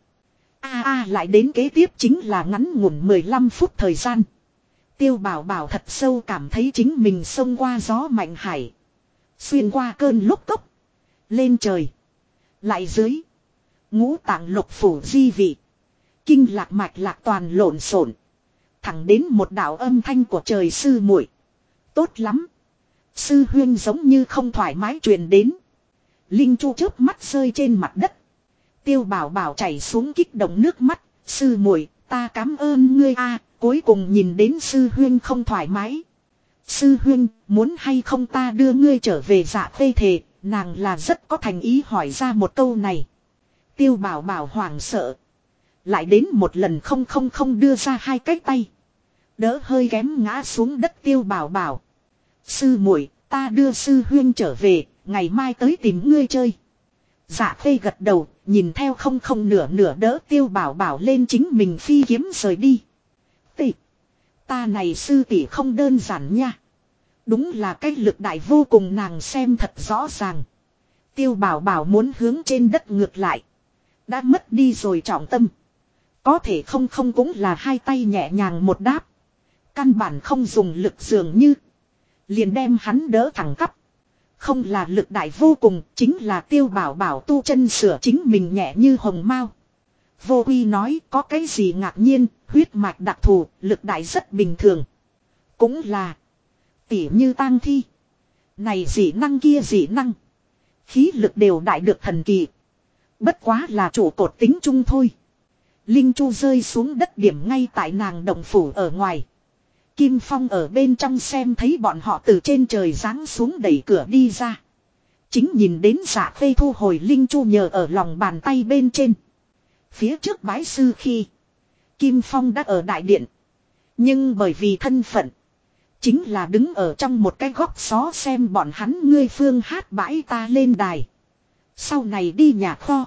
Lại đến kế tiếp chính là ngắn ngủn 15 phút thời gian. Tiêu Bảo Bảo thật sâu cảm thấy chính mình xông qua gió mạnh hải. Xuyên qua cơn lốc cốc. Lên trời. Lại dưới. Ngũ tạng lục phủ di vị. Kinh lạc mạch lạc toàn lộn xộn. Thẳng đến một đạo âm thanh của trời sư muội. Tốt lắm. Sư huyên giống như không thoải mái truyền đến. Linh Chu chớp mắt rơi trên mặt đất. Tiêu Bảo Bảo chảy xuống kích động nước mắt. Sư muội, ta cảm ơn ngươi a. Cuối cùng nhìn đến sư huyên không thoải mái. Sư huyên, muốn hay không ta đưa ngươi trở về Dạ Khê thề. Nàng là rất có thành ý hỏi ra một câu này. Tiêu Bảo Bảo hoảng sợ. Lại đến một lần không đưa ra hai cái tay. Đỡ hơi kém ngã xuống đất Tiêu Bảo Bảo. Sư muội, ta đưa sư huyên trở về, ngày mai tới tìm ngươi chơi. Dạ Khê gật đầu, nhìn theo không nửa đỡ Tiêu Bảo Bảo lên chính mình phi kiếm rời đi. Tỷ, ta này sư tỷ không đơn giản nha. Đúng là cái lực đại vô cùng, nàng xem thật rõ ràng. Tiêu Bảo Bảo muốn hướng trên đất ngược lại. Đã mất đi rồi trọng tâm. Có thể không cũng là hai tay nhẹ nhàng một đáp. Căn bản không dùng lực dường như. Liền đem hắn đỡ thẳng tắp. Không là lực đại vô cùng, chính là Tiêu Bảo Bảo tu chân sửa chính mình nhẹ như hồng mao. Vô Quy nói có cái gì ngạc nhiên, huyết mạch đặc thù, lực đại rất bình thường. Cũng là tỉ như tang thi. Này dị năng kia dị năng. Khí lực đều đại được thần kỳ. Bất quá là chủ cột tính chung thôi. Linh Chu rơi xuống đất điểm ngay tại nàng động phủ ở ngoài. Kim Phong ở bên trong xem thấy bọn họ từ trên trời giáng xuống đẩy cửa đi ra. Chính nhìn đến Dạ Khê thu hồi Linh Chu nhờ ở lòng bàn tay bên trên. Phía trước bái sư khi Kim Phong đã ở đại điện. Nhưng bởi vì thân phận, chính là đứng ở trong một cái góc xó xem bọn hắn ngươi phương hát bãi ta lên đài. Sau này đi nhà kho.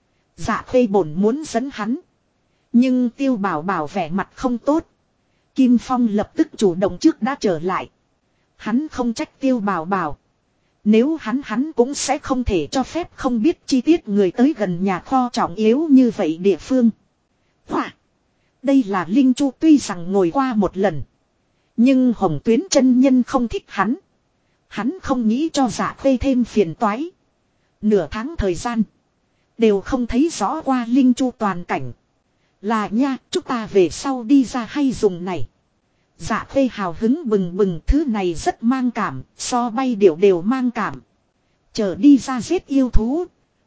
Dạ Khê bổn muốn dẫn hắn. Nhưng Tiêu Bảo Bảo vẻ mặt không tốt. Kim Phong lập tức chủ động trước đã trở lại. Hắn không trách Tiêu Bảo Bảo. Nếu hắn cũng sẽ không thể cho phép không biết chi tiết người tới gần nhà kho trọng yếu như vậy địa phương. Hỏa! Đây là Linh Chu tuy rằng ngồi qua một lần. Nhưng Hồng Tuyến chân nhân không thích hắn. Hắn không nghĩ cho Dạ Khê thêm phiền toái. Nửa tháng thời gian. Đều không thấy rõ qua Linh Chu toàn cảnh. Là nha, chúng ta về sau đi ra hay dùng này. Dạ Khê hào hứng bừng bừng, thứ này rất mang cảm, so bay điệu đều mang cảm. Chờ đi ra giết yêu thú.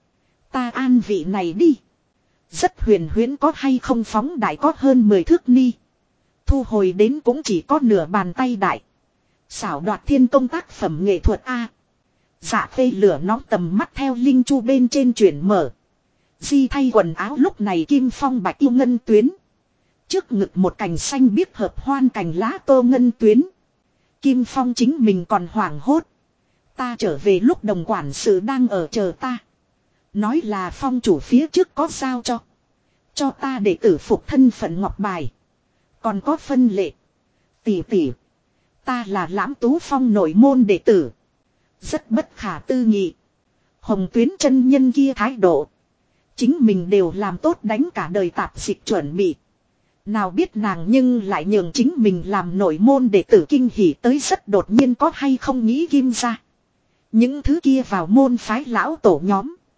Ta an vị này đi. Rất huyền huyễn có hay không phóng đại có hơn 10 thước ni. Thu hồi đến cũng chỉ có nửa bàn tay đại. Xảo đoạt thiên công tác phẩm nghệ thuật A. Dạ Khê lửa nóng tầm mắt theo Linh Chu bên trên chuyển mở. Di thay quần áo lúc này Kim Phong bạch yêu ngân tuyến. Trước ngực một cành xanh biếc hợp hoan cành lá tô ngân tuyến. Kim Phong chính mình còn hoảng hốt. Ta trở về lúc đồng quản sự đang ở chờ ta. Nói là Phong chủ phía trước có giao cho. Cho ta để tử phục thân phận ngọc bài. Còn có phân lệ. Tỷ tỷ. Ta là Lãm Tú Phong nội môn đệ tử. Rất bất khả tư nghị. Hồng Tuyến chân nhân kia thái độ. Chính mình đều làm tốt đánh cả đời tạp dịch chuẩn bị. Nào biết nàng nhưng lại nhường chính mình làm nội môn đệ tử kinh hỉ tới rất đột nhiên có hay không nghĩ Kim ra. Những thứ kia vào môn phái lão tổ nhóm.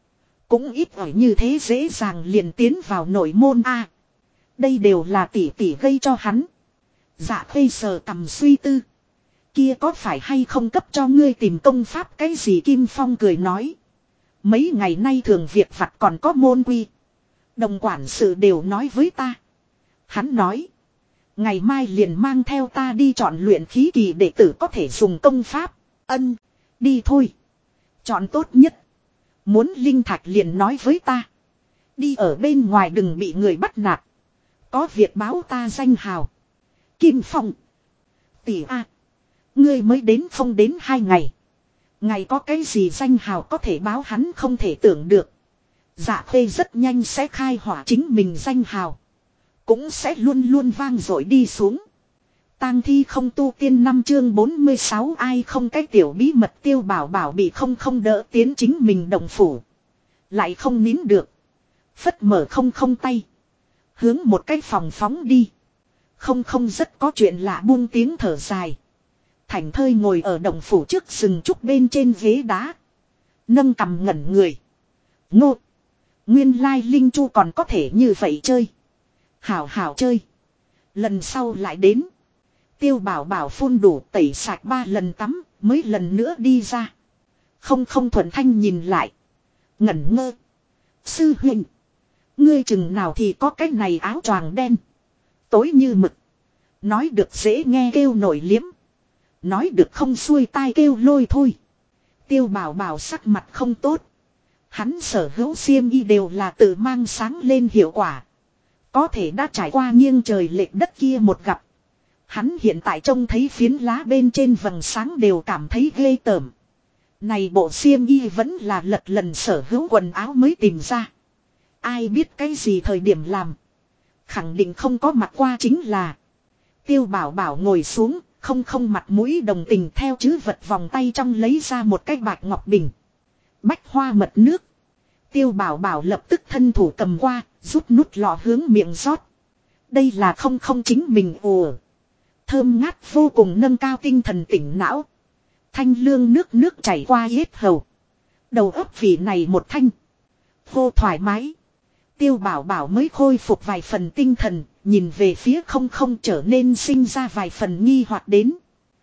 Cũng ít ở như thế dễ dàng liền tiến vào nội môn a. Đây đều là tỷ tỷ gây cho hắn. Dạ Khê sờ cầm suy tư. Kia có phải hay không cấp cho ngươi tìm công pháp cái gì? Kim Phong cười nói. Mấy ngày nay thường việc vặt còn có môn quy. Đồng quản sự đều nói với ta. Hắn nói. Ngày mai liền mang theo ta đi chọn luyện khí kỳ đệ tử có thể dùng công pháp. Ân. Đi thôi. Chọn tốt nhất. Muốn linh thạch liền nói với ta. Đi ở bên ngoài đừng bị người bắt nạt. Có việc báo ta danh hào. Kim Phong. Tỷ a. Ngươi mới đến không đến 2 ngày. Ngày có cái gì danh hào có thể báo hắn không thể tưởng được. Dạ Khê rất nhanh sẽ khai hỏa chính mình danh hào. Cũng sẽ luôn luôn vang dội đi xuống. Tang thi không tu tiên 5 chương 46 ai không cái tiểu bí mật Tiêu Bảo Bảo bị không đỡ tiến chính mình đồng phủ. Lại không nín được. Phất mở không tay. Hướng một cái phòng phóng đi. Không rất có chuyện lạ buông tiếng thở dài. Thảnh thơi ngồi ở đồng phủ trước rừng trúc bên trên ghế đá. Nâng cằm ngẩn người. Ngô. Nguyên lai Linh Chu còn có thể như vậy chơi. Hảo chơi. Lần sau lại đến. Tiêu Bảo Bảo phun đủ tẩy sạch 3 lần tắm mới lần nữa đi ra. Không thuận thanh nhìn lại. Ngẩn ngơ. Sư huynh. Ngươi chừng nào thì có cái này áo choàng đen. Tối như mực. Nói được dễ nghe kêu nổi liếm. Nói được không xuôi tai kêu lôi thôi. Tiêu Bảo Bảo sắc mặt không tốt. Hắn sở hữu xiêm y đều là tự mang sáng lên hiệu quả. Có thể đã trải qua nghiêng trời lệch đất kia một gặp. Hắn hiện tại trông thấy phiến lá bên trên vầng sáng đều cảm thấy ghê tởm. Này bộ xiêm y vẫn là lật lần sở hữu quần áo mới tìm ra. Ai biết cái gì thời điểm làm. Khẳng định không có mặt qua chính là. Tiêu Bảo Bảo ngồi xuống, không mặt mũi đồng tình theo chữ vật vòng tay trong lấy ra một cái bạch ngọc bình. Bách hoa mật nước. Tiêu Bảo Bảo lập tức thân thủ cầm qua, rút nút lọ hướng miệng rót. Đây là không chính mình ồ. Thơm ngát vô cùng nâng cao tinh thần tỉnh não. Thanh lương nước chảy qua yết hầu. Đầu óc vị này một thanh. Vô thoải mái. Tiêu Bảo Bảo mới khôi phục vài phần tinh thần, nhìn về phía không trở nên sinh ra vài phần nghi hoặc đến.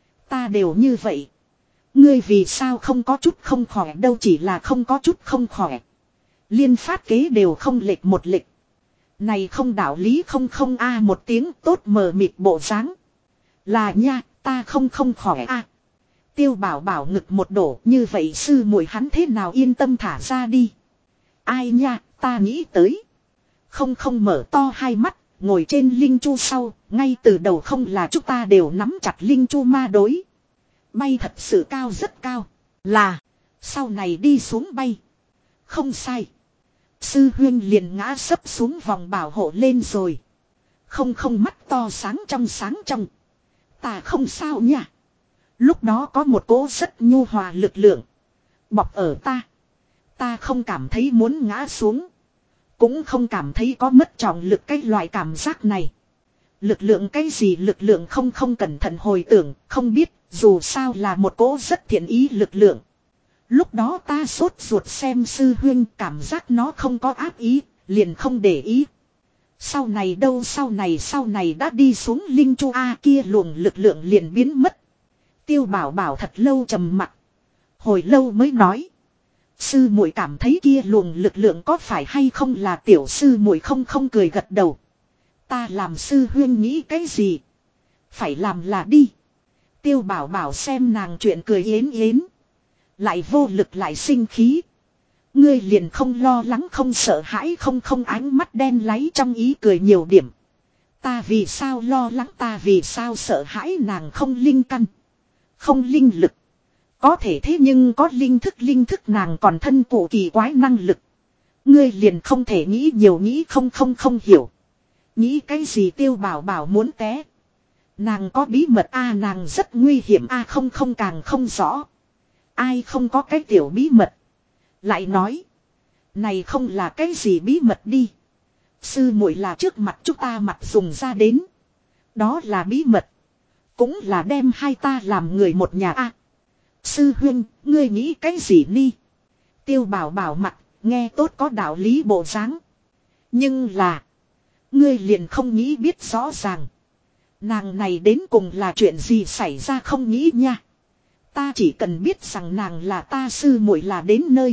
Ta đều như vậy. Ngươi vì sao không có chút không khỏe đâu chỉ là không có chút không khỏe. Liên phát kế đều không lệch một lệch. Này không đạo lý không a một tiếng tốt mờ mịt bộ dáng. Là nha, ta không khỏe a. Tiêu Bảo Bảo ngực một đổ như vậy sư muội hắn thế nào yên tâm thả ra đi. Ai nha, ta nghĩ tới. Không mở to hai mắt, ngồi trên Linh Chu sau, ngay từ đầu không là chúng ta đều nắm chặt Linh Chu ma đối. Bay thật sự cao rất cao, là, sau này đi xuống bay. Không sai. Sư huyên liền ngã sấp xuống vòng bảo hộ lên rồi. Không mắt to sáng trong. Ta không sao nha. Lúc đó có một cỗ rất nhu hòa lực lượng. Bọc ở ta. Ta không cảm thấy muốn ngã xuống. Cũng không cảm thấy có mất trọng lực cái loại cảm giác này. Lực lượng cái gì lực lượng không cẩn thận hồi tưởng, không biết, dù sao là một cỗ rất thiện ý lực lượng. Lúc đó ta sốt ruột xem sư huyên cảm giác nó không có ác ý, liền không để ý. Sau này đâu sau này đã đi xuống Linh Chu A kia luồng lực lượng liền biến mất. Tiêu Bảo Bảo thật lâu trầm mặc. Hồi lâu mới nói. Sư muội cảm thấy kia luồng lực lượng có phải hay không là tiểu sư muội không cười gật đầu. Ta làm sư huyên nghĩ cái gì? Phải làm là đi. Tiêu Bảo Bảo xem nàng chuyện cười yến. Lại vô lực lại sinh khí. Ngươi liền không lo lắng không sợ hãi không ánh mắt đen láy trong ý cười nhiều điểm. Ta vì sao lo lắng ta vì sao sợ hãi nàng không linh căn. Không linh lực. Có thể thế nhưng có linh thức nàng còn thân cụ kỳ quái năng lực. Ngươi liền không thể nghĩ nhiều nghĩ không hiểu. Nghĩ cái gì Tiêu Bảo Bảo muốn té. Nàng có bí mật a nàng rất nguy hiểm a không càng không rõ. Ai không có cái tiểu bí mật. Lại nói. Này không là cái gì bí mật đi. Sư muội là trước mặt chúng ta mặt dùng ra đến. Đó là bí mật. Cũng là đem hai ta làm người một nhà a. Sư huynh, ngươi nghĩ cái gì ni? Tiêu Bảo Bảo mặt Nghe tốt có đạo lý bộ dáng. Nhưng là. Ngươi liền không nghĩ biết rõ ràng. Nàng này đến cùng là chuyện gì xảy ra không nghĩ nha. Ta chỉ cần biết rằng nàng là ta sư muội là đến nơi.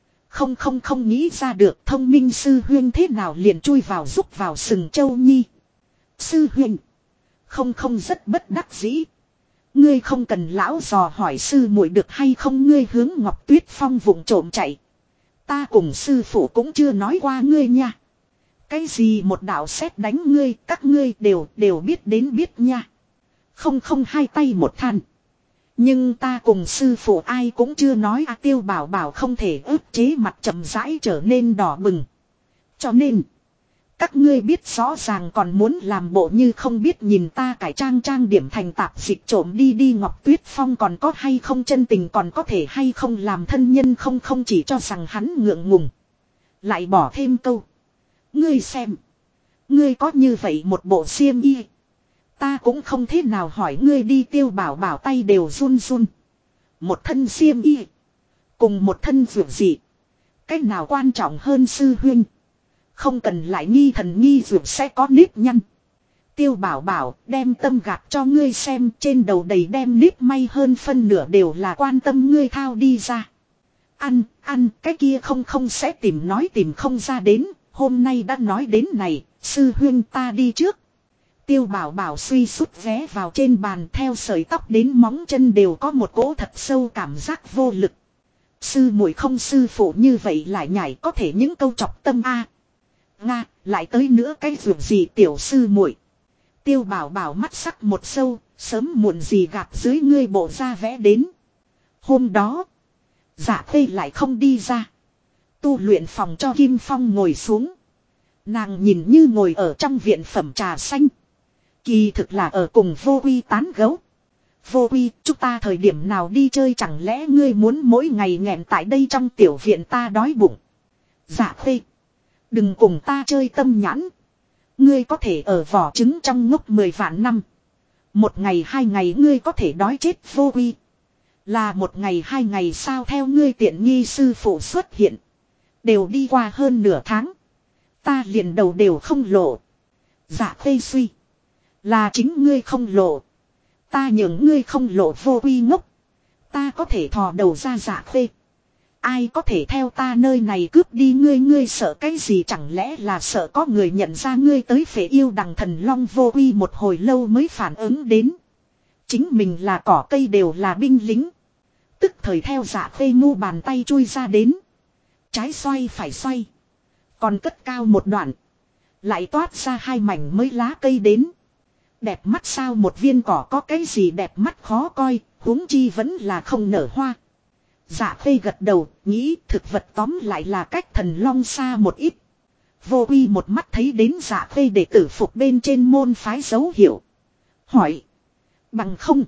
Không nghĩ ra được thông minh sư huyên thế nào liền chui vào giúp vào sừng châu nhi. Sư huynh. Không rất bất đắc dĩ. Ngươi không cần lão dò hỏi sư muội được hay không ngươi hướng Ngọc Tuyết Phong vụng trộm chạy. Ta cùng sư phụ cũng chưa nói qua ngươi nha. Cái gì một đạo sét đánh ngươi các ngươi đều biết đến biết nha. Không hai tay một than. Nhưng ta cùng sư phụ ai cũng chưa nói Tiêu Bảo Bảo không thể ức chế mặt chậm rãi trở nên đỏ bừng. Cho nên. Các ngươi biết rõ ràng còn muốn làm bộ như không biết nhìn ta cải trang điểm thành tạp dịch trộm đi Ngọc Tuyết Phong còn có hay không chân tình còn có thể hay không làm thân nhân không chỉ cho rằng hắn ngượng ngùng. Lại bỏ thêm câu. Ngươi xem. Ngươi có như vậy một bộ xiêm y. Ta cũng không thế nào hỏi ngươi đi Tiêu Bảo Bảo tay đều run run. Một thân xiêm y. Cùng một thân vượt dị. Cách nào quan trọng hơn sư huynh. Không cần lại nghi thần nghi dược sẽ có nếp nhăn. Tiêu Bảo Bảo đem tâm gạt cho ngươi xem trên đầu đầy đem nếp may hơn phân nửa đều là quan tâm ngươi thao đi ra. Ăn cái kia không sẽ tìm không ra đến. Hôm nay đã nói đến này, sư huynh ta đi trước. Tiêu Bảo Bảo suy sút vé vào trên bàn theo sợi tóc đến móng chân đều có một cỗ thật sâu cảm giác vô lực. Sư muội không sư phụ như vậy lại nhảy có thể những câu chọc tâm a. Nga, lại tới nữa cái vượt gì tiểu sư muội. Tiêu Bảo Bảo mắt sắc một sâu, sớm muộn gì gạt dưới ngươi bộ ra vẽ đến. Hôm đó, Dạ Khê lại không đi ra. Tu luyện phòng cho Kim Phong ngồi xuống. Nàng nhìn như ngồi ở trong viện phẩm trà xanh. Kỳ thực là ở cùng Vô Quy tán gấu. Vô Quy, chúng ta thời điểm nào đi chơi chẳng lẽ ngươi muốn mỗi ngày nghẹn tại đây trong tiểu viện ta đói bụng. Dạ Khê. Đừng cùng ta chơi tâm nhãn. Ngươi có thể ở vỏ trứng trong ngốc 10 vạn năm. Một ngày 2 ngày ngươi có thể đói chết Vô Quy. Là một ngày 2 ngày sao theo ngươi tiện nghi sư phụ xuất hiện. Đều đi qua hơn nửa tháng. Ta liền đầu đều không lộ. Dạ Khê suy. Là chính ngươi không lộ. Ta nhường ngươi không lộ Vô Quy ngốc. Ta có thể thò đầu ra Dạ Khê. Ai có thể theo ta nơi này cướp đi ngươi sợ cái gì chẳng lẽ là sợ có người nhận ra ngươi tới phế yêu đằng thần long Vô Quy một hồi lâu mới phản ứng đến. Chính mình là cỏ cây đều là binh lính. Tức thời theo Dạ Khê mu bàn tay chui ra đến. Trái xoay phải xoay. Còn cất cao một đoạn. Lại toát ra 2 mảnh mới lá cây đến. Đẹp mắt sao một viên cỏ có cái gì đẹp mắt khó coi, huống chi vẫn là không nở hoa. Dạ Khê gật đầu, nghĩ thực vật tóm lại là cách thần long xa một ít. Vô Quy một mắt thấy đến Dạ Khê để tử phục bên trên môn phái dấu hiệu. Hỏi. Bằng không.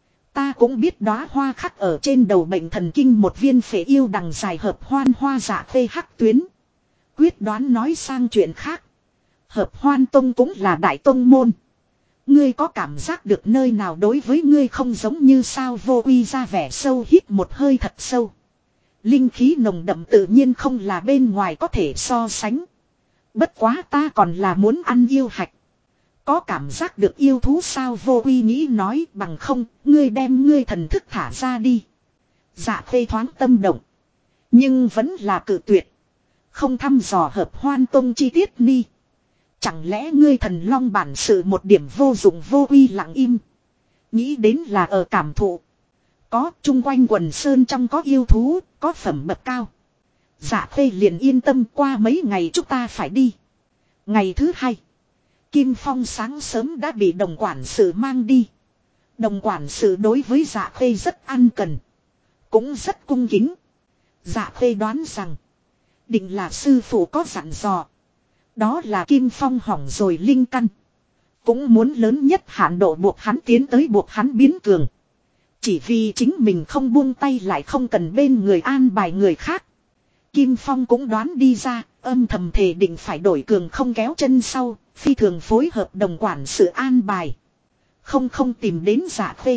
Ta cũng biết đóa hoa khắc ở trên đầu bệnh thần kinh một viên phế yêu đằng dài hợp hoan hoa Dạ Khê hắc tuyến. Quyết đoán nói sang chuyện khác. Hợp hoan tông cũng là đại tông môn. Ngươi có cảm giác được nơi nào đối với ngươi không giống như sao Vô Quy ra vẻ sâu hít một hơi thật sâu. Linh khí nồng đậm tự nhiên không là bên ngoài có thể so sánh. Bất quá ta còn là muốn ăn yêu hạch. Có cảm giác được yêu thú sao Vô Quy nghĩ nói bằng không, ngươi đem ngươi thần thức thả ra đi. Dạ Khê thoáng tâm động. Nhưng vẫn là cự tuyệt. Không thăm dò hợp hoan tông chi tiết ni. Chẳng lẽ ngươi thần long bản sự một điểm vô dụng Vô Quy lặng im. Nghĩ đến là ở cảm thụ. Có chung quanh quần sơn trong có yêu thú, có phẩm bậc cao. Dạ Khê liền yên tâm qua mấy ngày chúng ta phải đi. Ngày thứ 2. Kim Phong sáng sớm đã bị đồng quản sự mang đi. Đồng quản sự đối với Dạ Khê rất ăn cần. Cũng rất cung kính. Dạ Khê đoán rằng. Định là sư phụ có dặn dò. Đó là Kim Phong hỏng rồi linh căn. Cũng muốn lớn nhất hạn độ buộc hắn tiến tới buộc hắn biến cường. Chỉ vì chính mình không buông tay lại không cần bên người an bài người khác. Kim Phong cũng đoán đi ra, âm thầm thề định phải đổi cường không kéo chân sau, phi thường phối hợp đồng quản sự an bài. Không tìm đến Dạ Khê.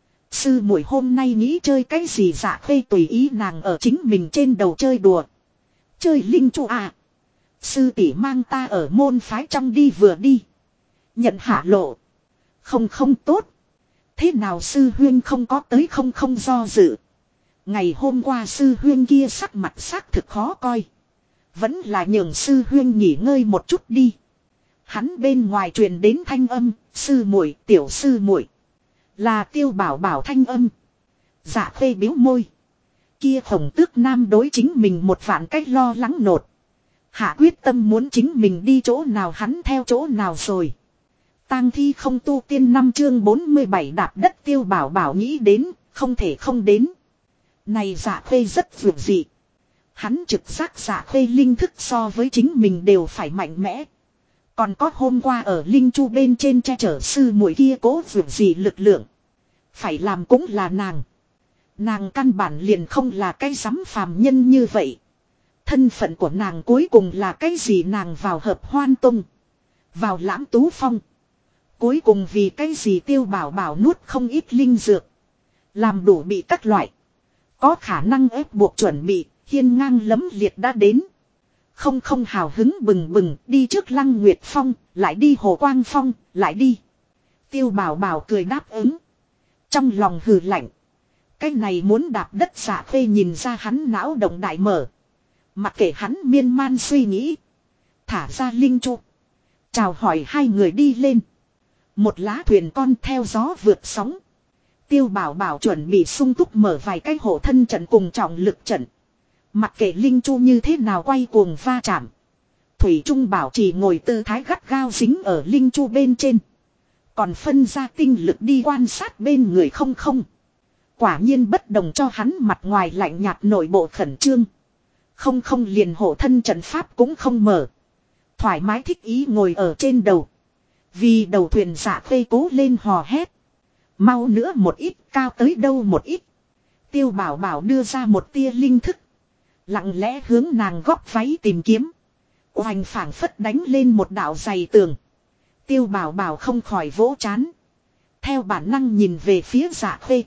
Sư muội hôm nay nghĩ chơi cái gì Dạ Khê tùy ý nàng ở chính mình trên đầu chơi đùa. Chơi linh chu à. Sư tỷ mang ta ở môn phái trong đi vừa đi. Nhận hạ lộ. Không không tốt. Thế nào sư huyên không có tới không không do dự. Ngày hôm qua sư huyên kia sắc mặt xác thực khó coi. Vẫn là nhường sư huyên nghỉ ngơi một chút đi. Hắn bên ngoài truyền đến thanh âm, sư muội, tiểu sư muội. Là Tiêu Bảo Bảo thanh âm. Dạ Khê biếu môi. Kia Khổng Tước Nam đối chính mình một vạn cách lo lắng nột. Hạ quyết tâm muốn chính mình đi chỗ nào hắn theo chỗ nào rồi. Tang thi không tu tiên 5 chương 47 đạp đất Tiêu Bảo Bảo nghĩ đến, không thể không đến. Này Dạ Khê rất vượt dị. Hắn trực giác Dạ Khê linh thức so với chính mình đều phải mạnh mẽ. Còn có hôm qua ở linh chu bên trên che chở sư muội kia cố vượt dị lực lượng. Phải làm cũng là nàng. Nàng căn bản liền không là cái dám phàm nhân như vậy. Thân phận của nàng cuối cùng là cái gì nàng vào hợp hoan tông. Vào lãm tú phong. Cuối cùng vì cái gì Tiêu Bảo Bảo nuốt không ít linh dược. Làm đủ bị các loại. Có khả năng ép buộc chuẩn bị, hiên ngang lấm liệt đã đến. Không không hào hứng bừng bừng, đi trước Lăng Nguyệt Phong, lại đi Hồ Quang Phong, lại đi. Tiêu Bảo Bảo cười đáp ứng. Trong lòng hừ lạnh. Cái này muốn đạp đất Dạ Khê nhìn ra hắn não động đại mở. Mặc kệ hắn miên man suy nghĩ. Thả ra linh chu. Chào hỏi hai người đi lên. Một lá thuyền con theo gió vượt sóng. Tiêu Bảo Bảo chuẩn bị sung túc mở vài cái hộ thân trận cùng trọng lực trận. Mặc kệ linh chu như thế nào quay cuồng va chạm. Thủy Trung Bảo chỉ ngồi tư thái gắt gao dính ở linh chu bên trên. Còn phân ra tinh lực đi quan sát bên người không không. Quả nhiên bất đồng cho hắn mặt ngoài lạnh nhạt nội bộ khẩn trương. Không không liền hộ thân trận pháp cũng không mở. Thoải mái thích ý ngồi ở trên đầu. Vì đầu thuyền Dạ Khê cố lên hò hét. Mau nữa một ít, cao tới đâu một ít. Tiêu Bảo Bảo đưa ra một tia linh thức. Lặng lẽ hướng nàng góc váy tìm kiếm. Oanh phảng phất đánh lên một đạo dày tường. Tiêu Bảo Bảo không khỏi vỗ chán. Theo bản năng nhìn về phía Dạ Khê.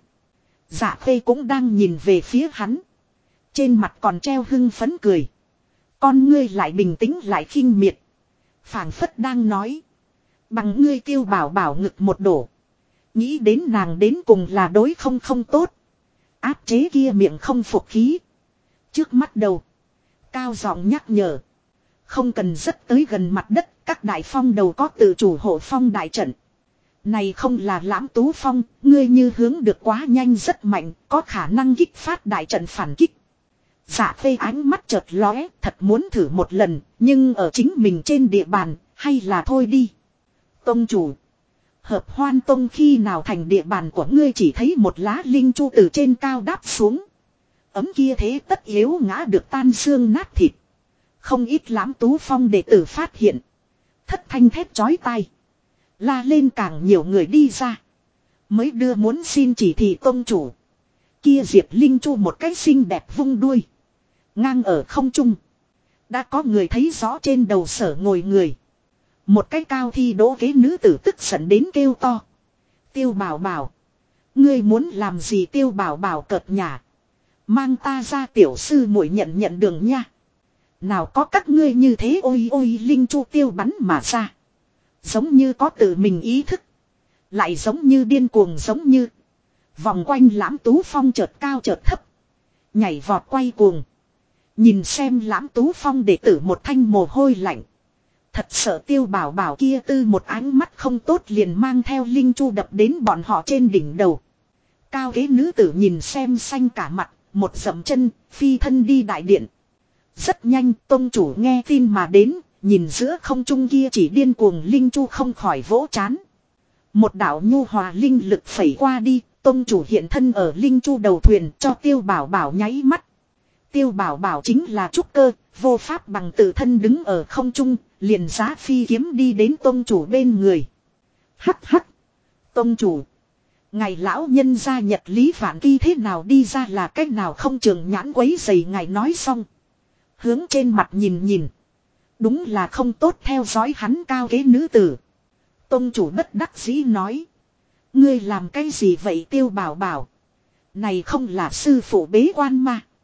Dạ Khê cũng đang nhìn về phía hắn. Trên mặt còn treo hưng phấn cười. Con ngươi lại bình tĩnh lại khinh miệt. Phảng phất đang nói. Bằng ngươi Tiêu Bảo Bảo ngực một đổ. Nghĩ đến nàng đến cùng là đối không không tốt. Áp chế kia miệng không phục khí. Trước mắt đầu. Cao giọng nhắc nhở. Không cần rất tới gần mặt đất. Các đại phong đầu có tự chủ hộ phong đại trận. Này không là lãm tú phong. Ngươi như hướng được quá nhanh rất mạnh. Có khả năng kích phát đại trận phản kích. Dạ Khê ánh mắt chợt lóe. Thật muốn thử một lần. Nhưng ở chính mình trên địa bàn. Hay là thôi đi. Tông chủ. Hợp hoan tông khi nào thành địa bàn của ngươi chỉ thấy một lá linh chu từ trên cao đáp xuống. Ấm kia thế tất yếu ngã được tan xương nát thịt. Không ít lãm tú phong đệ tử phát hiện. Thất thanh thét chói tai. La lên càng nhiều người đi ra. Mới đưa muốn xin chỉ thị tông chủ. Kia diệp linh chu một cái xinh đẹp vung đuôi. Ngang ở không trung. Đã có người thấy rõ trên đầu sở ngồi người. Một cái cao thi đỗ ghế nữ tử tức giận đến kêu to. Tiêu Bảo Bảo. Ngươi muốn làm gì Tiêu Bảo Bảo cợt nhả. Mang ta ra tiểu sư muội nhận đường nha. Nào có các ngươi như thế ôi ôi linh chu tiêu bắn mà ra. Giống như có tự mình ý thức. Lại giống như điên cuồng giống như. Vòng quanh lãm tú phong chợt cao chợt thấp. Nhảy vọt quay cuồng. Nhìn xem lãm tú phong đệ tử một thanh mồ hôi lạnh. Thật sợ Tiêu Bảo Bảo kia tư một ánh mắt không tốt liền mang theo linh chu đập đến bọn họ trên đỉnh đầu. Cao ghế nữ tử nhìn xem xanh cả mặt, một dậm chân, phi thân đi đại điện. Rất nhanh tông chủ nghe tin mà đến, nhìn giữa không trung kia chỉ điên cuồng linh chu không khỏi vỗ chán. Một đạo nhu hòa linh lực phẩy qua đi, tông chủ hiện thân ở linh chu đầu thuyền cho Tiêu Bảo Bảo nháy mắt. Tiêu Bảo Bảo chính là trúc cơ, vô pháp bằng tự thân đứng ở không trung, liền giá phi kiếm đi đến tông chủ bên người. Hắc hắc. Tông chủ. Ngày lão nhân gia nhật lý vạn kỳ thế nào đi ra là cách nào không trường nhãn quấy dày ngài nói xong. Hướng trên mặt nhìn nhìn. Đúng là không tốt theo dõi hắn cao ghế nữ tử. Tông chủ bất đắc dĩ nói. Ngươi làm cái gì vậy Tiêu Bảo Bảo. Này không là sư phụ bế quan mà.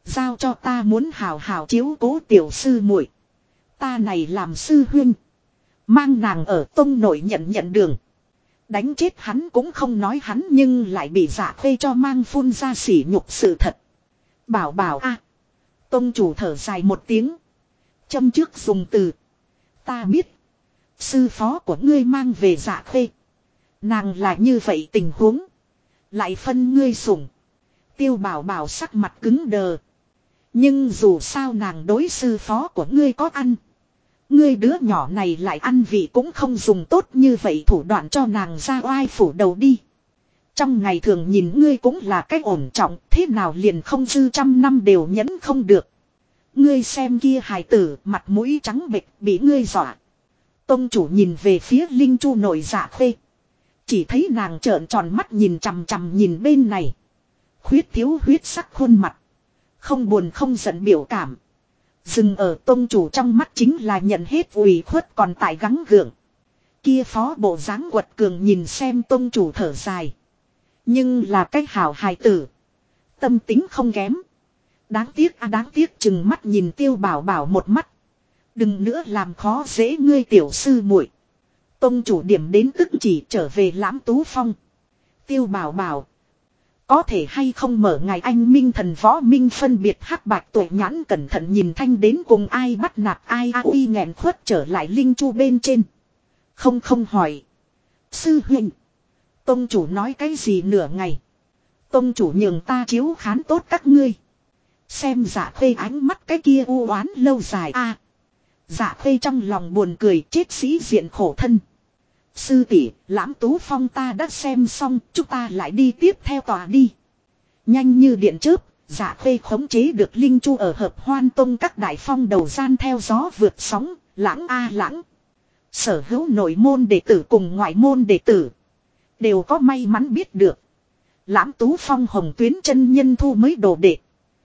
Giao cho ta muốn hào hào chiếu cố tiểu sư muội. Ta này làm sư huynh. Mang nàng ở tông nội nhận đường. Đánh chết hắn cũng không nói hắn nhưng lại bị Dạ Khê cho mang phun ra sỉ nhục sự thật. Bảo bảo a. Tông chủ thở dài một tiếng. Châm trước dùng từ. Ta biết. Sư phó của ngươi mang về Dạ Khê. Nàng là như vậy tình huống. Lại phân ngươi sủng. Tiêu bảo bảo sắc mặt cứng đờ. Nhưng dù sao nàng đối sư phó của ngươi có ăn. Ngươi đứa nhỏ này lại ăn vị cũng không dùng tốt như vậy thủ đoạn cho nàng ra oai phủ đầu đi. Trong ngày thường nhìn ngươi cũng là cách ổn trọng, thế nào liền không dư 100 năm đều nhẫn không được. Ngươi xem kia hài tử, mặt mũi trắng bệch bị ngươi dọa. Tông chủ nhìn về phía Linh Chu nội Dạ Khê. Chỉ thấy nàng trợn tròn mắt nhìn chằm chằm nhìn bên này. Khuyết thiếu huyết sắc khuôn mặt. Không buồn không giận biểu cảm. Dừng ở tông chủ trong mắt chính là nhận hết ủy khuất còn tại gắng gượng. Kia phó bộ dáng quật cường nhìn xem tông chủ thở dài. Nhưng là cái hảo hài tử. Tâm tính không kém. Đáng tiếc chừng mắt nhìn Tiêu Bảo Bảo một mắt. Đừng nữa làm khó dễ ngươi tiểu sư muội. Tông chủ điểm đến tức chỉ trở về Lãm Tú Phong. Tiêu Bảo Bảo. Có thể hay không mở ngài anh minh thần võ minh phân biệt hắc bạch tuổi nhãn cẩn thận nhìn thanh đến cùng ai bắt nạt ai uy nghẹn khuất trở lại Linh Chu bên trên. Không hỏi. Sư huynh. Tông chủ nói cái gì nửa ngày. Tông chủ nhường ta chiếu khán tốt các ngươi. Xem Dạ Khê ánh mắt cái kia u oán lâu dài a. Dạ Khê trong lòng buồn cười chết sĩ diện khổ thân. Sư tỷ, Lãm Tú Phong ta đã xem xong, chúng ta lại đi tiếp theo tòa đi. Nhanh như điện chớp, Dạ Khê khống chế được Linh Chu ở Hợp Hoan Tông các đại phong đầu gian theo gió vượt sóng, lãng a lãng. Sở hữu nội môn đệ tử cùng ngoại môn đệ tử đều có may mắn biết được. Lãm Tú Phong hồng tuyến chân nhân thu mới đồ đệ.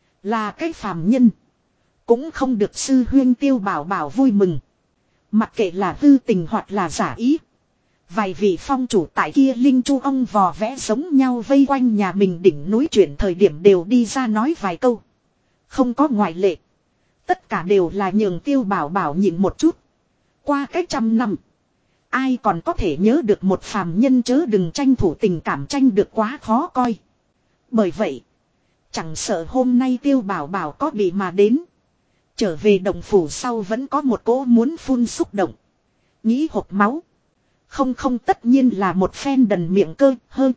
Là cái phàm nhân. Cũng không được sư huyên Tiêu Bảo Bảo vui mừng. Mặc kệ là hư tình hoặc là giả ý. Vài vị phong chủ tại kia Linh Chu ong vò vẽ giống nhau vây quanh nhà mình đỉnh núi chuyển thời điểm đều đi ra nói vài câu. Không có ngoại lệ. Tất cả đều là nhường Tiêu Bảo Bảo nhịn một chút. Qua cách 100 năm. Ai còn có thể nhớ được một phàm nhân chớ đừng tranh thủ tình cảm tranh được quá khó coi. Bởi vậy. Chẳng sợ hôm nay Tiêu Bảo Bảo có bị mà đến. Trở về đồng phủ sau vẫn có một cỗ muốn phun xúc động. Nghĩ hộp máu. Không tất nhiên là một phen đần miệng cơ hơn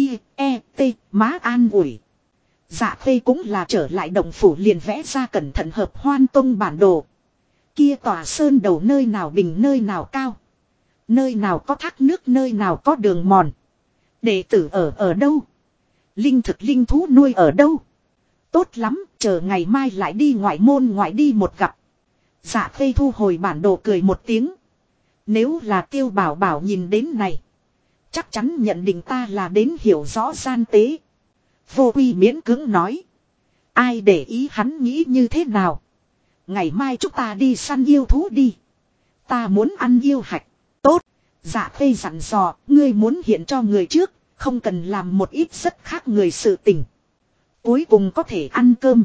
t má an ủi. Dạ Khê cũng là trở lại đồng phủ liền vẽ ra cẩn thận Hợp Hoan Tông bản đồ. Kia tòa sơn đầu nơi nào bình nơi nào cao. Nơi nào có thác nước nơi nào có đường mòn. Đệ tử ở đâu. Linh thực linh thú nuôi ở đâu. Tốt lắm, chờ ngày mai lại đi ngoại môn ngoại đi một gặp. Dạ Khê thu hồi bản đồ cười một tiếng. Nếu là Tiêu Bảo Bảo nhìn đến này. Chắc chắn nhận định ta là đến hiểu rõ gian tế. Vô Quy miễn cưỡng nói. Ai để ý hắn nghĩ như thế nào. Ngày mai chúng ta đi săn yêu thú đi. Ta muốn ăn yêu hạch. Tốt. Dạ Khê dặn dò. Ngươi muốn hiện cho người trước. Không cần làm một ít rất khác người sự tình. Cuối cùng có thể ăn cơm.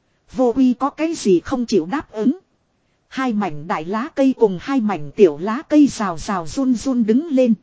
Vô Quy có cái gì không chịu đáp ứng. Hai mảnh đại lá cây cùng hai mảnh tiểu lá cây rào rào run run đứng lên.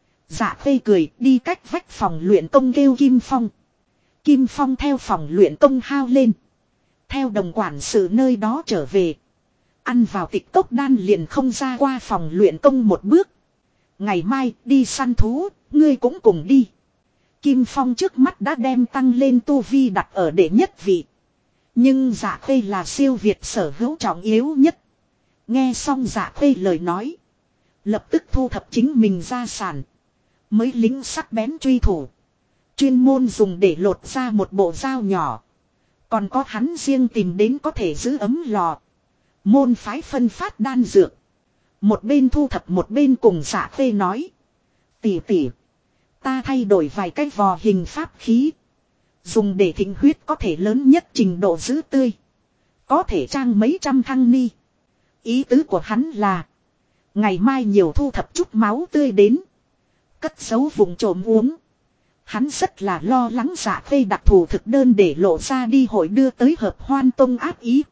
Dạ Khê cười đi cách vách phòng luyện công kêu Kim Phong. Kim Phong theo phòng luyện công hao lên. Theo đồng quản sự nơi đó trở về. Ăn vào tịch cốc đan liền không ra qua phòng luyện công một bước. Ngày mai đi săn thú, ngươi cũng cùng đi. Kim Phong trước mắt đã đem tăng lên tu vi đặt ở đệ nhất vị. Nhưng Dạ Khê là siêu việt sở hữu trọng yếu nhất. Nghe xong Dạ Khê lời nói. Lập tức thu thập chính mình gia sản. Mới lính sắc bén truy thủ. Chuyên môn dùng để lột ra một bộ dao nhỏ. Còn có hắn riêng tìm đến có thể giữ ấm lò. Môn phái phân phát đan dược. Một bên thu thập một bên cùng Dạ Khê nói. Tỷ tỷ. Ta thay đổi vài cái vò hình pháp khí. Dùng để thịnh huyết có thể lớn nhất trình độ giữ tươi. Có thể trang mấy trăm thăng ni. Ý tứ của hắn là. Ngày mai nhiều thu thập chút máu tươi đến. Cất giấu vùng trộm uống. Hắn rất là lo lắng Dạ Khê đặc thù thực đơn để lộ ra đi hội đưa tới Hợp Hoan Tông ác ý.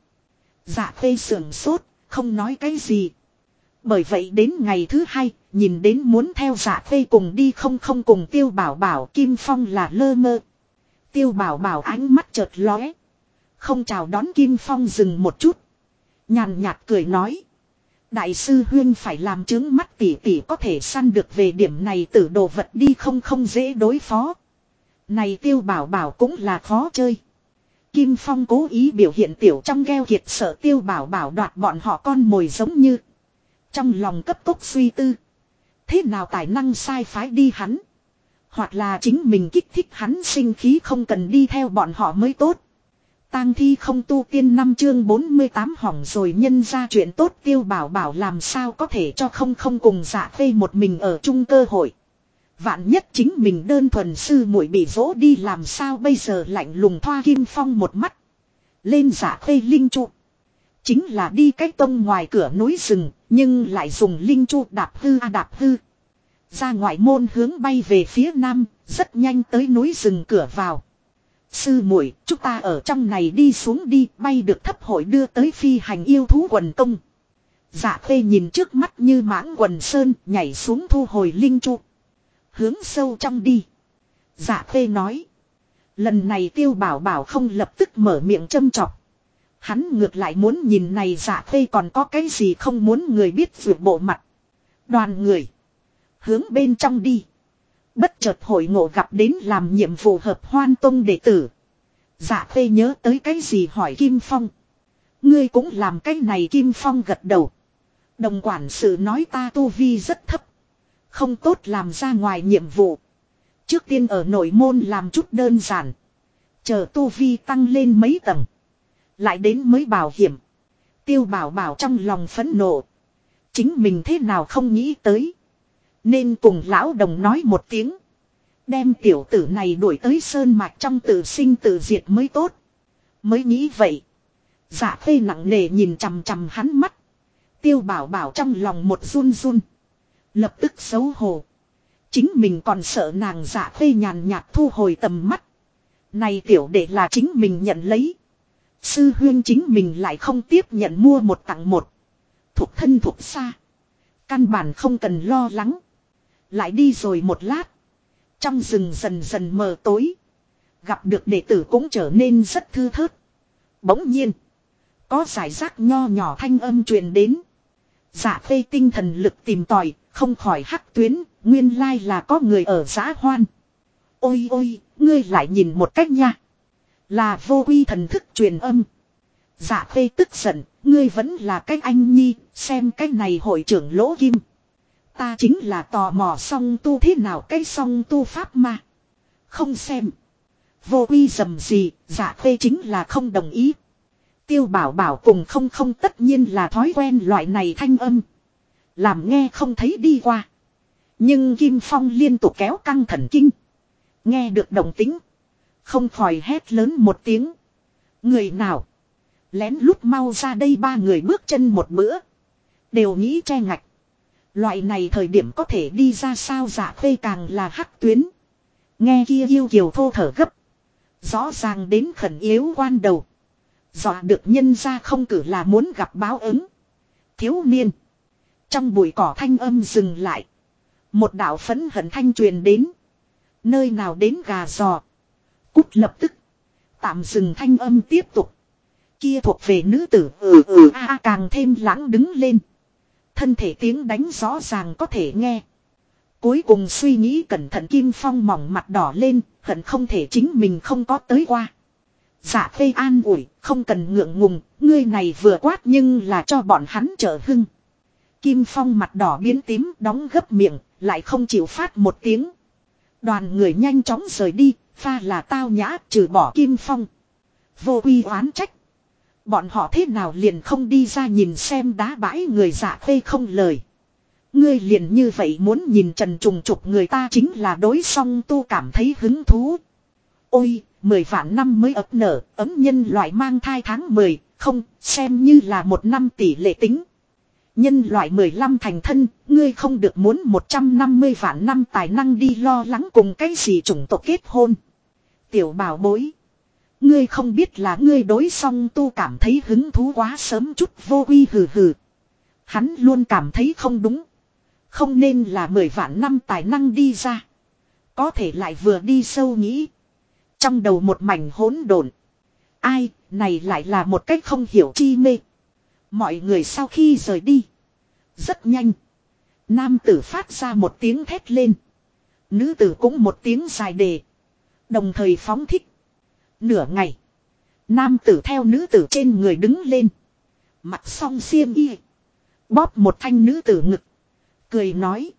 Dạ Khê sườn sốt, không nói cái gì. Bởi vậy đến ngày thứ hai, nhìn đến muốn theo Dạ Khê cùng đi không cùng Tiêu Bảo Bảo, Kim Phong là lơ mơ. Tiêu Bảo Bảo ánh mắt chợt lóe. Không chào đón Kim Phong dừng một chút. Nhàn nhạt cười nói. Đại sư huyên phải làm chứng mắt tỷ tỷ có thể săn được về điểm này tử đồ vật đi không dễ đối phó. Này Tiêu Bảo Bảo cũng là khó chơi. Kim Phong cố ý biểu hiện tiểu trong gheo kiệt sợ Tiêu Bảo Bảo đoạt bọn họ con mồi giống như. Trong lòng cấp tốc suy tư. Thế nào tài năng sai phái đi hắn. Hoặc là chính mình kích thích hắn sinh khí không cần đi theo bọn họ mới tốt. Tang thi không tu tiên 5 chương 48 hỏng rồi nhân ra chuyện tốt Tiêu Bảo Bảo làm sao có thể cho không cùng Dạ Khê một mình ở chung cơ hội. Vạn nhất chính mình đơn thuần sư muội bị vỗ đi làm sao bây giờ lạnh lùng thoa Kim Phong một mắt. Lên Dạ Khê linh trụ. Chính là đi cách tông ngoài cửa núi rừng nhưng lại dùng linh trụ đạp hư. Ra ngoại môn hướng bay về phía nam, rất nhanh tới núi rừng cửa vào. Sư muội, chúng ta ở trong này đi xuống đi, bay được thấp hội đưa tới phi hành yêu thú quần công. Dạ Khê nhìn trước mắt như mãng quần sơn, nhảy xuống thu hồi linh trụ. Hướng sâu trong đi. Dạ Khê nói. Lần này Tiêu Bảo Bảo không lập tức mở miệng châm chọc. Hắn ngược lại muốn nhìn này Dạ Khê còn có cái gì không muốn người biết vượt bộ mặt. Đoàn người. Hướng bên trong đi. Bất chợt hội ngộ gặp đến làm nhiệm vụ Hợp Hoan Tông đệ tử. Dạ Khê nhớ tới cái gì hỏi Kim Phong. Ngươi cũng làm cái này Kim Phong gật đầu. Đồng quản sự nói ta tu vi rất thấp. Không tốt làm ra ngoài nhiệm vụ. Trước tiên ở nội môn làm chút đơn giản. Chờ tu vi tăng lên mấy tầng. Lại đến mới bảo hiểm. Tiêu Bảo Bảo trong lòng phẫn nộ. Chính mình thế nào không nghĩ tới. Nên cùng lão đồng nói một tiếng. Đem tiểu tử này đuổi tới sơn mạch trong tự sinh tự diệt mới tốt. Mới nghĩ vậy. Dạ Khê nặng nề nhìn chằm chằm hắn mắt. Tiêu Bảo Bảo trong lòng một run run. Lập tức xấu hổ. Chính mình còn sợ nàng Dạ Khê nhàn nhạt thu hồi tầm mắt. Này tiểu đệ là chính mình nhận lấy. Sư huyên chính mình lại không tiếp nhận mua một tặng một. Thuộc thân thuộc xa. Căn bản không cần lo lắng. Lại đi rồi một lát. Trong rừng dần dần mờ tối. Gặp được đệ tử cũng trở nên rất thư thớt. Bỗng nhiên. Có giải rác nho nhỏ thanh âm truyền đến. Dạ Khê tinh thần lực tìm tòi. Không khỏi hắc tuyến. Nguyên lai là có người ở Dã Hoan. Ôi ôi. Ngươi lại nhìn một cách nha. Là vô quy thần thức truyền âm. Dạ Khê tức giận. Ngươi vẫn là cái anh nhi. Xem cái này hội trưởng Lỗ Kim. Ta chính là tò mò song tu thế nào cái song tu pháp mà. Không xem. Vô quy dầm gì, Dạ Khê chính là không đồng ý. Tiêu Bảo Bảo cùng không tất nhiên là thói quen loại này thanh âm. Làm nghe không thấy đi qua. Nhưng Kim Phong liên tục kéo căng thần kinh. Nghe được động tính. Không khỏi hét lớn một tiếng. Người nào. Lén lút mau ra đây ba người bước chân một bữa. Đều nghĩ che ngạch. Loại này thời điểm có thể đi ra sao Dạ Khê càng là hắc tuyến. Nghe kia yêu kiều thô thở gấp. Rõ ràng đến khẩn yếu quan đầu. Dọa được nhân ra không cử là muốn gặp báo ứng. Thiếu niên. Trong bụi cỏ thanh âm dừng lại. Một đạo phẫn hận thanh truyền đến. Nơi nào đến gà giò. Cút lập tức. Tạm dừng thanh âm tiếp tục. Kia thuộc về nữ tử càng thêm lãng đứng lên. Thân thể tiếng đánh rõ ràng có thể nghe. Cuối cùng suy nghĩ cẩn thận Kim Phong mỏng mặt đỏ lên. Hận không thể chính mình không có tới qua. Dạ Khê an ủi. Không cần ngượng ngùng. Ngươi này vừa quát nhưng là cho bọn hắn trợ hưng. Kim Phong mặt đỏ biến tím đóng gấp miệng. Lại không chịu phát một tiếng. Đoàn người nhanh chóng rời đi. Pha là tao nhã trừ bỏ Kim Phong. Vô quy oán trách. Bọn họ thế nào liền không đi ra nhìn xem đá bãi người Dạ Khê không lời. Ngươi liền như vậy muốn nhìn trần trùng trục người ta chính là đối song tu cảm thấy hứng thú. Ôi, 10 vạn năm mới ấp nở, ấm nhân loại mang thai tháng 10, không, xem như là một năm tỷ lệ tính. Nhân loại 15 thành thân, ngươi không được muốn 150 vạn năm tài năng đi lo lắng cùng cái gì chủng tộc kết hôn. Tiểu bảo bối. Ngươi không biết là ngươi đối song tu cảm thấy hứng thú quá sớm chút vô quy hừ hừ. Hắn luôn cảm thấy không đúng. Không nên là 10 vạn năm tài năng đi ra. Có thể lại vừa đi sâu nghĩ. Trong đầu một mảnh hỗn độn. Ai, này lại là một cách không hiểu chi mê. Mọi người sau khi rời đi. Rất nhanh. Nam tử phát ra một tiếng thét lên. Nữ tử cũng một tiếng dài đề. Đồng thời phóng thích. Nửa ngày. Nam tử theo nữ tử trên người đứng lên. Mặc xong xiêm y. Bóp một thanh nữ tử ngực. Cười nói.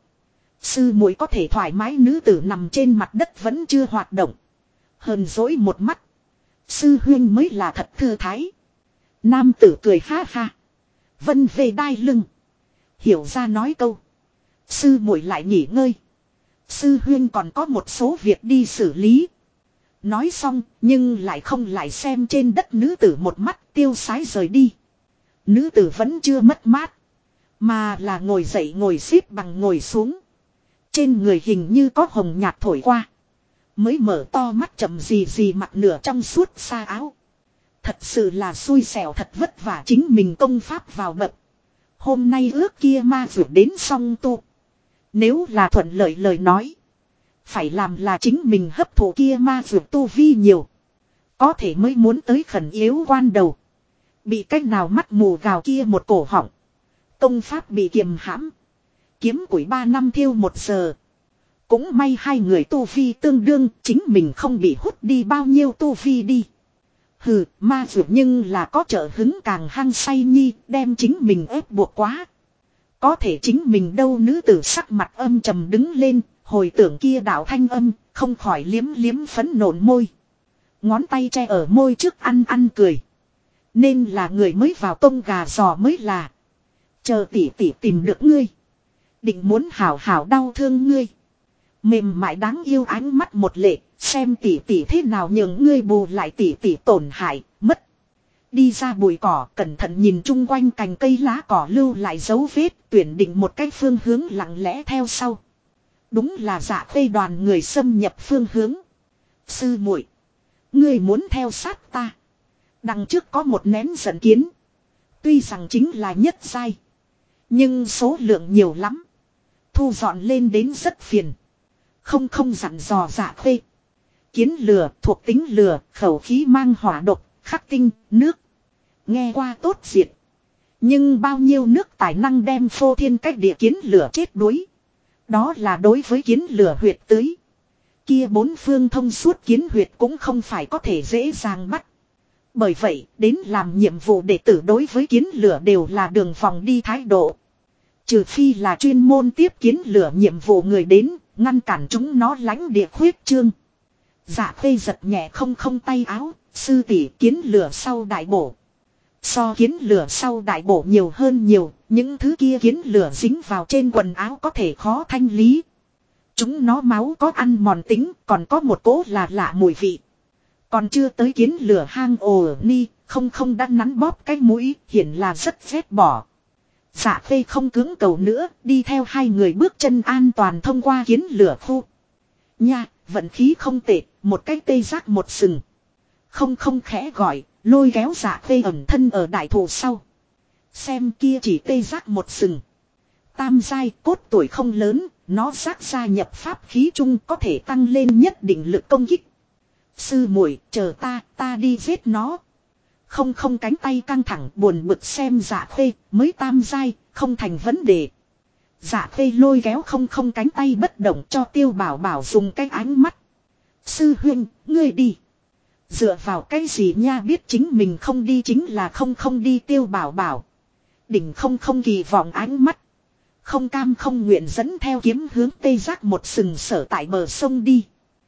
Sư muội có thể thoải mái, nữ tử nằm trên mặt đất vẫn chưa hoạt động. Hờn dỗi một mắt. Sư huyên mới là thật thư thái. Nam tử cười ha ha. Vân về đai lưng. Hiểu ra nói câu. Sư muội lại nghỉ ngơi. Sư huyên còn có một số việc đi xử lý. Nói xong nhưng lại không lại xem trên đất nữ tử một mắt, tiêu sái rời đi. Nữ tử vẫn chưa mất mát. Mà là ngồi dậy ngồi xếp bằng ngồi xuống. Trên người hình như có hồng nhạt thổi qua. Mới mở to mắt chậm gì gì mặc nửa trong suốt xa áo. Thật sự là xui xẻo, thật vất vả chính mình công pháp vào bậc. Hôm nay ước kia ma vượt đến song tu. Nếu là thuận lợi lời nói. Phải làm là chính mình hấp thụ kia ma vượt tu vi nhiều. Có thể mới muốn tới khẩn yếu quan đầu. Bị cách nào mắt mù gào kia một cổ họng. Công pháp bị kiềm hãm. Kiếm củi 3 năm thiêu 1 giờ. Cũng may hai người tu vi tương đương, chính mình không bị hút đi bao nhiêu tu vi đi. Hừ, ma vượt nhưng là có trợ hứng càng hăng say nhi, đem chính mình ép buộc quá. Có thể chính mình đâu, nữ tử sắc mặt âm trầm đứng lên, hồi tưởng kia đạo thanh âm, không khỏi liếm liếm phấn nộn môi. Ngón tay che ở môi trước ăn cười. Nên là người mới vào tông gà giò mới là. Chờ tỷ tỷ tìm được ngươi. Định muốn hảo hảo đau thương ngươi. Mềm mại đáng yêu ánh mắt một lệ, xem tỷ tỷ thế nào nhường ngươi bù lại tỷ tỷ tổn hại, mất. Đi ra bụi cỏ, cẩn thận nhìn chung quanh cành cây lá cỏ lưu lại dấu vết, tuyển định một cái phương hướng lặng lẽ theo sau. Đúng là Dạ Khê đoàn người xâm nhập phương hướng. Sư muội, ngươi muốn theo sát ta. Đằng trước có một nén giận kiến. Tuy rằng chính là nhất giai, nhưng số lượng nhiều lắm. Thu dọn lên đến rất phiền. Không dặn dò Dạ Khê. Kiến lửa thuộc tính lửa, khẩu khí mang hỏa độc, khắc tinh, nước. Nghe qua tốt diệt. Nhưng bao nhiêu nước tài năng đem phô thiên cách địa kiến lửa chết đuối. Đó là đối với kiến lửa huyệt tưới. Kia 4 phương thông suốt kiến huyệt cũng không phải có thể dễ dàng bắt. Bởi vậy, đến làm nhiệm vụ đệ tử đối với kiến lửa đều là đường vòng đi thái độ. Trừ phi là chuyên môn tiếp kiến lửa nhiệm vụ người đến, ngăn cản chúng nó lãnh địa khuyết trương. Dạ Khê giật nhẹ không tay áo, sư tỷ kiến lửa sau đại bổ. So kiến lửa sau đại bổ nhiều hơn nhiều, những thứ kia kiến lửa dính vào trên quần áo có thể khó thanh lý. Chúng nó máu có ăn mòn tính, còn có một cỗ là lạ mùi vị. Còn chưa tới kiến lửa hang ồ ni, không đã nắn bóp cái mũi, hiển là rất ghét bỏ. Dạ Khê không cưỡng cầu nữa, đi theo hai người bước chân an toàn thông qua kiến lửa khu. Nha, vận khí không tệ, một cái tê giác một sừng. Không khẽ gọi, lôi kéo Dạ Khê ẩn thân ở đại thụ sau. Xem kia chỉ tê giác một sừng. Tam giai cốt tuổi không lớn, nó rác ra nhập pháp khí chung có thể tăng lên nhất định lực công kích. Sư muội chờ ta đi giết nó. Không cánh tay căng thẳng buồn bực xem Dạ Khê mới tam giai, không thành vấn đề. Dạ Khê lôi kéo không cánh tay bất động cho Tiêu Bảo Bảo dùng cái ánh mắt. Sư huynh, ngươi đi. Dựa vào cái gì nha, biết chính mình không đi chính là không đi. Tiêu Bảo Bảo đỉnh không kỳ vọng ánh mắt. Không cam không nguyện dẫn theo kiếm hướng tê giác một sừng sở tại bờ sông đi.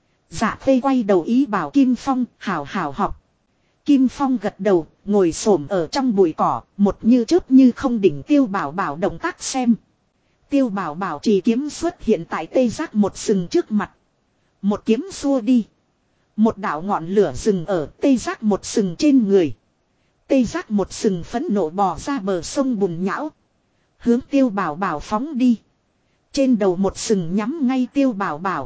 Dạ Khê quay đầu ý bảo Kim Phong hảo học. Kim Phong gật đầu, ngồi xổm ở trong bụi cỏ, một như chớp như không đỉnh Tiêu Bảo Bảo động tác xem. Tiêu Bảo Bảo chỉ kiếm xuất hiện tại tê giác một sừng trước mặt. Một kiếm xua đi. Một đạo ngọn lửa rừng ở tê giác một sừng trên người. Tê giác một sừng phẫn nộ bò ra bờ sông bùn nhão. Hướng Tiêu Bảo Bảo phóng đi. Trên đầu một sừng nhắm ngay Tiêu Bảo Bảo.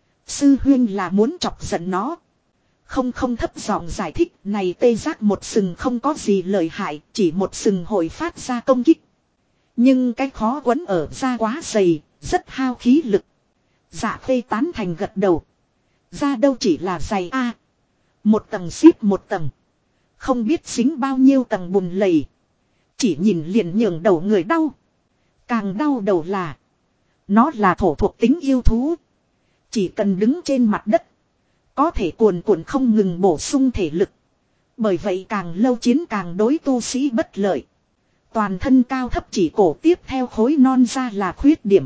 Sư huynh là muốn chọc giận nó. Không thấp giọng giải thích, này tê giác một sừng không có gì lợi hại, chỉ một sừng hội phát ra công kích. Nhưng cái khó quấn ở da quá dày, rất hao khí lực. Dạ Khê tán thành gật đầu. Da đâu chỉ là dày a, một tầng xếp một tầng. Không biết dính bao nhiêu tầng bùn lầy. Chỉ nhìn liền nhường đầu người đau. Càng đau đầu là nó là thổ thuộc tính yêu thú. Chỉ cần đứng trên mặt đất có thể cuồn cuộn không ngừng bổ sung thể lực. Bởi vậy càng lâu chiến càng đối tu sĩ bất lợi. Toàn thân cao thấp chỉ cổ tiếp theo khối non ra là khuyết điểm.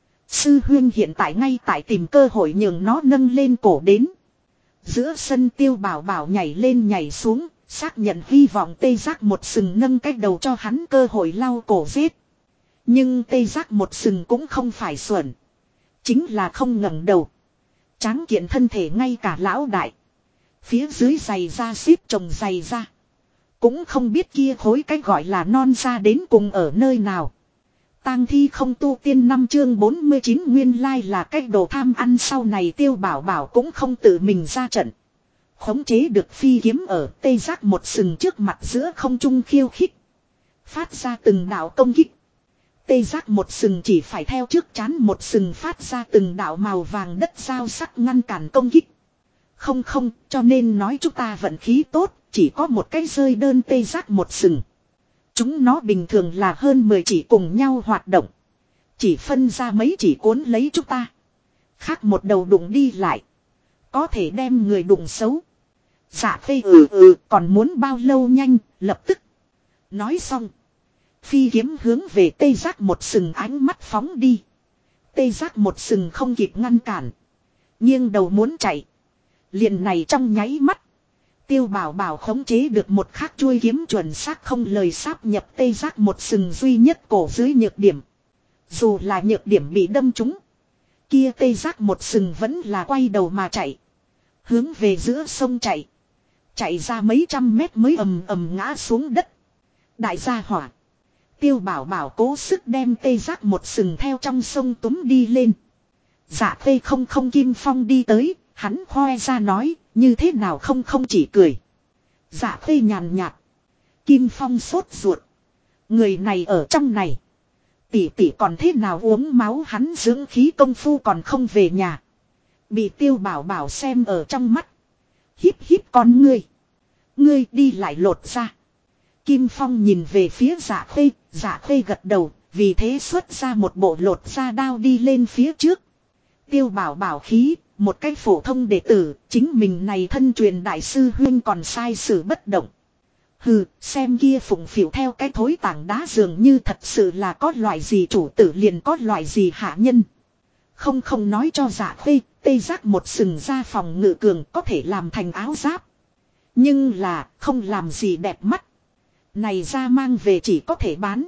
Sư huynh hiện tại ngay tại tìm cơ hội nhường nó nâng lên cổ đến. Giữa sân Tiêu Bảo Bảo nhảy lên nhảy xuống, xác nhận hy vọng tê giác một sừng nâng cái đầu cho hắn cơ hội lau cổ giết. Nhưng tê giác một sừng cũng không phải xuẩn. Chính là không ngẩng đầu. Tráng kiện thân thể ngay cả lão đại. Phía dưới giày da xếp chồng giày da. Cũng không biết kia khối cái gọi là non ra đến cùng ở nơi nào. Tang thi không tu tiên 5 chương 49 nguyên lai là cách đồ tham ăn sau này Tiêu Bảo Bảo cũng không tự mình ra trận. Khống chế được phi kiếm ở tê giác một sừng trước mặt giữa không trung khiêu khích. Phát ra từng đạo công kích. Tê giác một sừng chỉ phải theo trước chán một sừng phát ra từng đạo màu vàng đất dao sắc ngăn cản công kích. Không, cho nên nói chúng ta vận khí tốt, chỉ có một cái rơi đơn tê giác một sừng. Chúng nó bình thường là hơn 10 chỉ cùng nhau hoạt động. Chỉ phân ra mấy chỉ cuốn lấy chúng ta. Khác một đầu đụng đi lại. Có thể đem người đụng xấu. Dạ Khê còn muốn bao lâu nhanh, lập tức. Nói xong. Phi kiếm hướng về tê giác một sừng ánh mắt phóng đi. Tê giác một sừng không kịp ngăn cản. Nghiêng đầu muốn chạy. Liền này trong nháy mắt. Tiêu Bảo Bảo khống chế được một khắc chuôi kiếm chuẩn xác không lời sáp nhập tê giác một sừng duy nhất cổ dưới nhược điểm. Dù là nhược điểm bị đâm trúng. Kia tê giác một sừng vẫn là quay đầu mà chạy. Hướng về giữa sông chạy. Chạy ra mấy trăm mét mới ầm ngã xuống đất. Đại gia hỏa. Tiêu Bảo Bảo cố sức đem tê giác một sừng theo trong sông túm đi lên. Dạ Khê không Kim Phong đi tới. Hắn khoe ra nói, như thế nào không chỉ cười. Dạ Khê nhàn nhạt. Kim Phong sốt ruột. Người này ở trong này. Tỷ còn thế nào uống máu hắn dưỡng khí công phu còn không về nhà. Bị Tiêu Bảo Bảo xem ở trong mắt. Híp con ngươi. Ngươi đi lại lột ra. Kim Phong nhìn về phía Dạ Khê gật đầu, vì thế xuất ra một bộ lột ra đao đi lên phía trước. Tiêu Bảo Bảo khí. Một cái phổ thông đệ tử, chính mình này thân truyền đại sư huynh còn sai sử bất động. Hừ, xem kia phụng phịu theo cái thối tảng đá dường như thật sự là có loại gì chủ tử liền có loại gì hạ nhân. Không nói cho Dạ Khê, tê giác một sừng ra phòng ngự cường có thể làm thành áo giáp. Nhưng là không làm gì đẹp mắt. Này ra mang về chỉ có thể bán.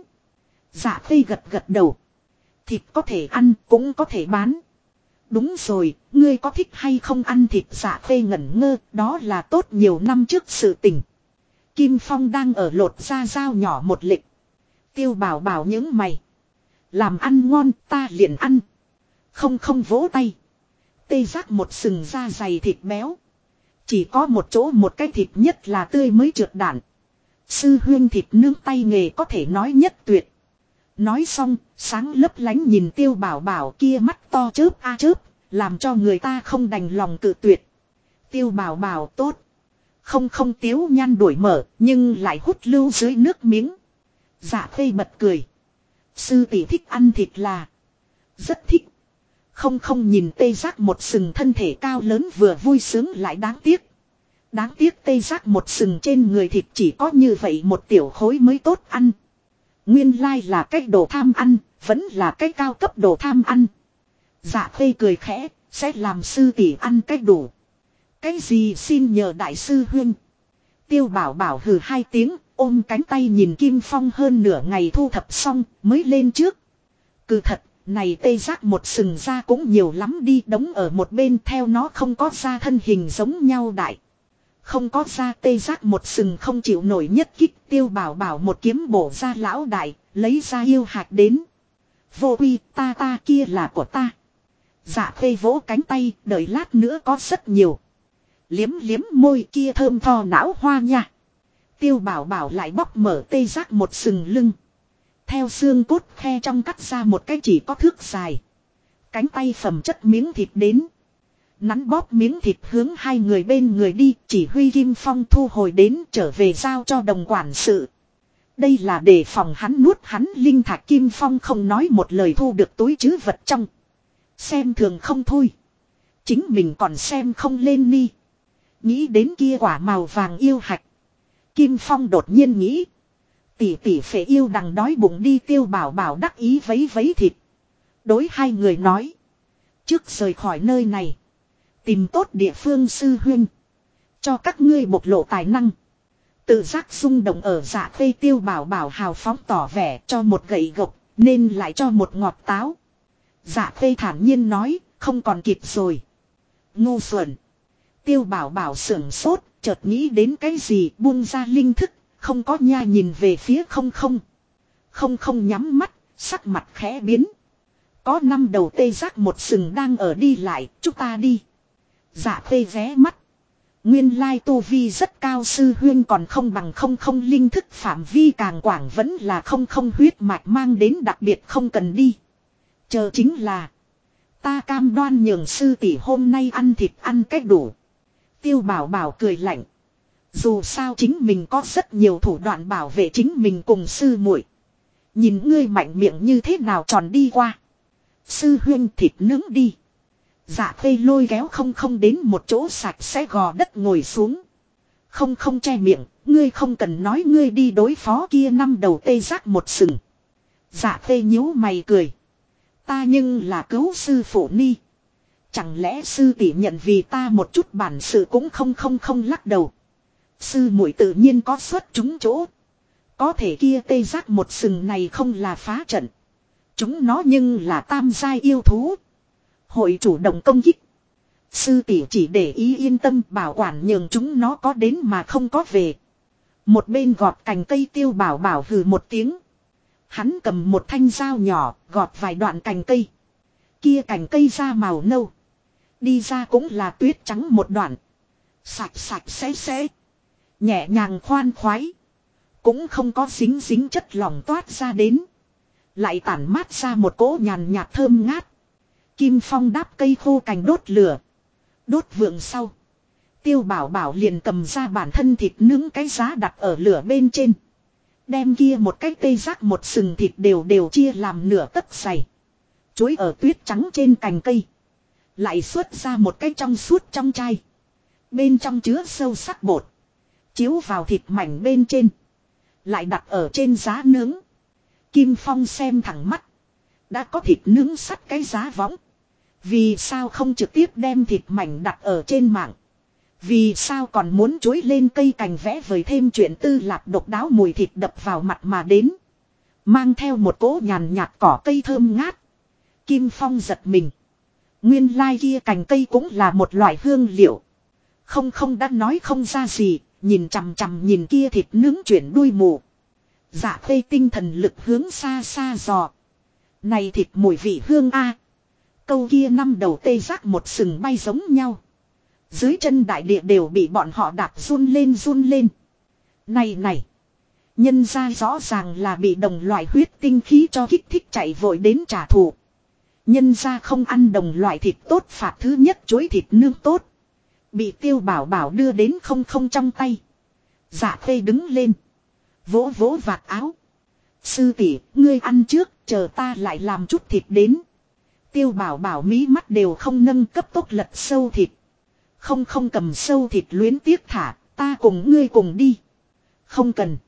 Dạ Khê gật đầu. Thịt có thể ăn cũng có thể bán. Đúng rồi, ngươi có thích hay không ăn thịt? Dạ Khê ngẩn ngơ, đó là tốt nhiều năm trước sự tình. Kim Phong đang ở lột ra dao nhỏ một lịch. Tiêu Bảo Bảo những mày. Làm ăn ngon ta liền ăn. Không vỗ tay. Tê giác một sừng da dày thịt béo. Chỉ có một chỗ một cái thịt nhất là tươi mới trượt đạn. Sư huyên thịt nướng tay nghề có thể nói nhất tuyệt. Nói xong, sáng lấp lánh nhìn Tiêu Bảo Bảo kia mắt to chớp chớp, làm cho người ta không đành lòng cự tuyệt. Tiêu Bảo Bảo tốt. Không tiếu nhan đuổi mở, nhưng lại hút lưu dưới nước miếng. Dạ Khê bật cười. Sư tỷ thích ăn thịt là. Rất thích. Không nhìn tê giác một sừng thân thể cao lớn vừa vui sướng lại đáng tiếc. Đáng tiếc tê giác một sừng trên người thịt chỉ có như vậy một tiểu khối mới tốt ăn. Nguyên lai là cái đồ tham ăn, vẫn là cái cao cấp đồ tham ăn. Dạ Khê cười khẽ, sẽ làm sư tỷ ăn cái đủ. Cái gì xin nhờ đại sư huynh. Tiêu Bảo Bảo hừ hai tiếng, ôm cánh tay nhìn Kim Phong hơn nửa ngày thu thập xong, mới lên trước. Cứ thật, này tê giác một sừng ra cũng nhiều lắm đi, đóng ở một bên theo nó không có ra thân hình giống nhau đại. Không có ra tê giác một sừng không chịu nổi nhất kích. Tiêu Bảo Bảo một kiếm bổ ra lão đại, Lấy ra yêu hạt đến. Vô quy ta kia là của ta. Dạ khê vỗ cánh tay, đợi lát nữa có rất nhiều. Liếm liếm môi kia thơm tho não hoa nha. Tiêu bảo bảo lại bóc mở tê giác một sừng lưng. Theo xương cốt khe trong cắt ra một cái chỉ có thước dài. Cánh tay phẩm chất miếng thịt đến. Nắn bóp miếng thịt hướng hai người bên người đi, chỉ huy Kim Phong thu hồi đến trở về giao cho đồng quản sự. Đây là để phòng hắn nuốt hắn linh thạch. Kim Phong không nói một lời thu được túi trữ vật trong. Xem thường không thôi. Chính mình còn xem không lên ni. Nghĩ đến kia quả màu vàng yêu hạch. Kim Phong đột nhiên nghĩ. Tỷ tỷ phệ yêu đằng đói bụng đi. Tiêu bảo bảo đắc ý vấy vấy thịt. Đối hai người nói. Trước rời khỏi nơi này. Tìm tốt địa phương sư huynh. Cho các ngươi bộc lộ tài năng. Tự giác rung động ở dạ khê. Tiêu bảo bảo hào phóng tỏ vẻ cho một gậy gộc. Nên lại cho một ngọt táo. Dạ khê thản nhiên nói. Không còn kịp rồi. Ngu xuẩn. Tiêu bảo bảo sưởng sốt. Chợt nghĩ đến cái gì buông ra linh thức. Không có nha nhìn về phía không không. Không không nhắm mắt. Sắc mặt khẽ biến. Có 5 đầu tê giác một sừng đang ở đi lại. Chúng ta đi. Dạ khê ghé mắt. Nguyên lai tu vi rất cao sư huyên còn không bằng không không linh thức phạm vi càng quảng vẫn là không không huyết mạch mang đến đặc biệt không cần đi. Chờ chính là. Ta cam đoan nhường sư tỷ hôm nay ăn thịt ăn cách đủ. Tiêu bảo bảo cười lạnh. Dù sao chính mình có rất nhiều thủ đoạn bảo vệ chính mình cùng sư muội. Nhìn ngươi mạnh miệng như thế nào tròn đi qua. Sư huyên thịt nướng đi. Dạ khê lôi kéo không không đến một chỗ sạch sẽ gò đất ngồi xuống. Không không che miệng, ngươi không cần nói ngươi đi đối phó kia 5 đầu tê giác một sừng. Dạ khê nhíu mày cười. Ta nhưng là cứu sư phụ ni. Chẳng lẽ sư tỷ nhận vì ta một chút bản sự cũng không lắc đầu. Sư muội tự nhiên có xuất chúng chỗ. Có thể kia tê giác một sừng này không là phá trận. Chúng nó nhưng là tam giai yêu thú. Hội chủ động công kích. Sư tỷ chỉ để ý yên tâm bảo quản nhường chúng nó có đến mà không có về. Một bên gọt cành cây tiêu bảo bảo hừ một tiếng. Hắn cầm một thanh dao nhỏ gọt vài đoạn cành cây. Kia cành cây ra màu nâu. Đi ra cũng là tuyết trắng một đoạn. Sạch sạch sẽ. Nhẹ nhàng khoan khoái. Cũng không có dính dính chất lỏng toát ra đến. Lại tản mát ra một cỗ nhàn nhạt thơm ngát. Kim Phong đáp cây khô cành đốt lửa. Đốt vượng sau. Tiêu bảo bảo liền cầm ra bản thân thịt nướng cái giá đặt ở lửa bên trên. Đem kia một cái tê giác một sừng thịt đều chia làm nửa tấc dày. Chuối ở tuyết trắng trên cành cây. Lại xuất ra một cái trong suốt trong chai. Bên trong chứa sâu sắc bột. Chiếu vào thịt mảnh bên trên. Lại đặt ở trên giá nướng. Kim Phong xem thẳng mắt. Đã có thịt nướng sắt cái giá võng. Vì sao không trực tiếp đem thịt mảnh đặt ở trên mạng. Vì sao còn muốn chuối lên cây cành vẽ vời thêm chuyện tư lạp độc đáo mùi thịt đập vào mặt mà đến. Mang theo một cỗ nhàn nhạt cỏ cây thơm ngát. Kim Phong giật mình. Nguyên lai kia cành cây cũng là một loại hương liệu. Không đã nói không ra gì. Nhìn chằm chằm nhìn kia thịt nướng chuyển đuôi mù. Dạ khê tinh thần lực hướng xa xa dò. Này thịt mùi vị hương a. Câu kia 5 đầu tê giác một sừng bay giống nhau. Dưới chân đại địa đều bị bọn họ đạp run lên. Này. Nhân ra rõ ràng là bị đồng loại huyết tinh khí cho kích thích chạy vội đến trả thù. Nhân ra không ăn đồng loại thịt tốt phạt thứ nhất chuối thịt nướng tốt. Bị tiêu bảo bảo đưa đến không trong tay. Dạ khê đứng lên. Vỗ vỗ vạt áo. Sư tỷ, ngươi ăn trước, chờ ta lại làm chút thịt đến. Tiêu bảo bảo mí mắt đều không nâng cấp tốc lật sâu thịt. Không cầm sâu thịt luyến tiếc thả, ta cùng ngươi cùng đi. Không cần.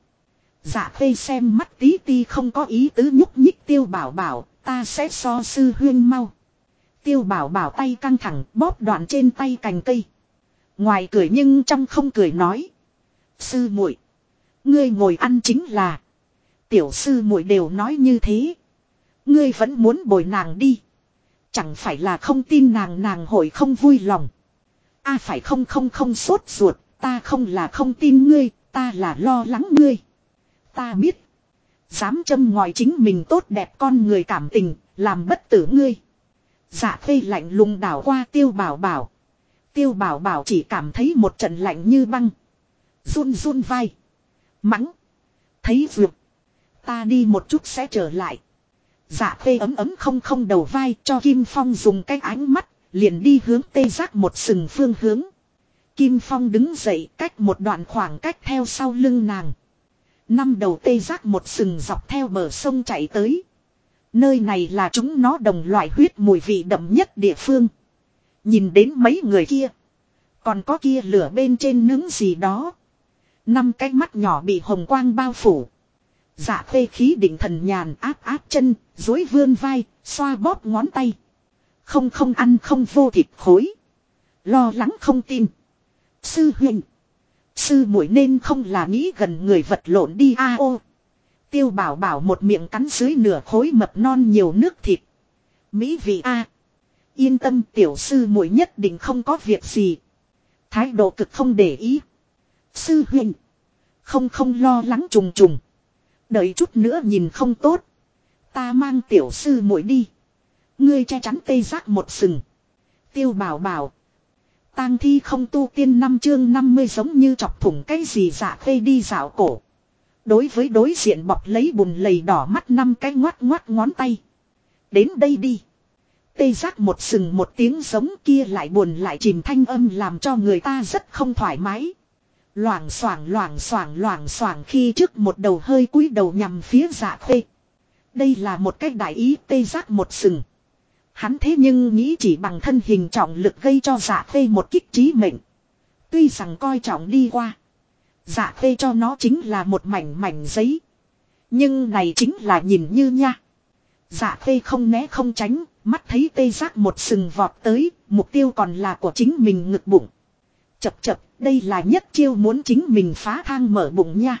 Dạ khê xem mắt tí ti không có ý tứ nhúc nhích tiêu bảo bảo, ta sẽ so sư huyên mau. Tiêu bảo bảo tay căng thẳng bóp đoạn trên tay cành cây. Ngoài cười nhưng trong không cười nói. Sư muội, ngươi ngồi ăn chính là. Tiểu sư muội đều nói như thế. Ngươi vẫn muốn bồi nàng đi. Chẳng phải là không tin nàng hội không vui lòng. À phải không sốt ruột. Ta không là không tin ngươi. Ta là lo lắng ngươi. Ta biết. Dám châm ngòi chính mình tốt đẹp con người cảm tình, làm bất tử ngươi. Dạ Khê lạnh lùng đảo qua Tiêu Bảo Bảo. Tiêu Bảo Bảo chỉ cảm thấy một trận lạnh như băng. Run run vai. Mắng. Thấy vượt. Ta đi một chút sẽ trở lại. Dạ Khê ấm ấm không đầu vai cho Kim Phong dùng cái ánh mắt. Liền đi hướng tê giác một sừng phương hướng. Kim Phong đứng dậy cách một đoạn khoảng cách theo sau lưng nàng. Năm đầu tê giác một sừng dọc theo bờ sông chạy tới. Nơi này là chúng nó đồng loại huyết mùi vị đậm nhất địa phương. Nhìn đến mấy người kia. Còn có kia lửa bên trên nướng gì đó. Năm cái mắt nhỏ bị hồng quang bao phủ. Dạ Khê khí định thần nhàn áp áp chân, dối vươn vai, xoa bóp ngón tay. Không ăn không vô thịt khối. Lo lắng không tin. Sư huynh. Sư muội nên không là nghĩ gần người vật lộn đi a ô. Tiêu Bảo Bảo một miệng cắn dưới nửa khối mập non nhiều nước thịt. Mỹ vị a. Yên tâm tiểu sư muội nhất định không có việc gì. Thái độ cực không để ý. Sư huynh. Không lo lắng trùng trùng. Đợi chút nữa nhìn không tốt. Ta mang tiểu sư muội đi. Ngươi che chắn tê giác một sừng. Tiêu Bảo Bảo. Tang thi không tu tiên 5 chương 50 giống như chọc thủng cái gì. Dạ Khê đi dạo cổ. Đối với đối diện bọc lấy bùn lầy đỏ mắt năm cái ngoắt ngón tay. Đến đây đi. Tê giác một sừng một tiếng giống kia lại buồn lại chìm thanh âm làm cho người ta rất không thoải mái. Loảng xoảng khi trước một đầu hơi cúi đầu nhằm phía Dạ Khê. Đây là một cách đại ý tê giác một sừng. Hắn thế nhưng nghĩ chỉ bằng thân hình trọng lực gây cho Dạ Khê một kích chí mệnh. Tuy rằng coi trọng đi qua. Dạ Khê cho nó chính là một mảnh giấy. Nhưng này chính là nhìn như nha. Dạ Khê không né không tránh, mắt thấy tê giác một sừng vọt tới, mục tiêu còn là của chính mình ngực bụng. Chập, đây là nhất chiêu muốn chính mình phá thang mở bụng nha.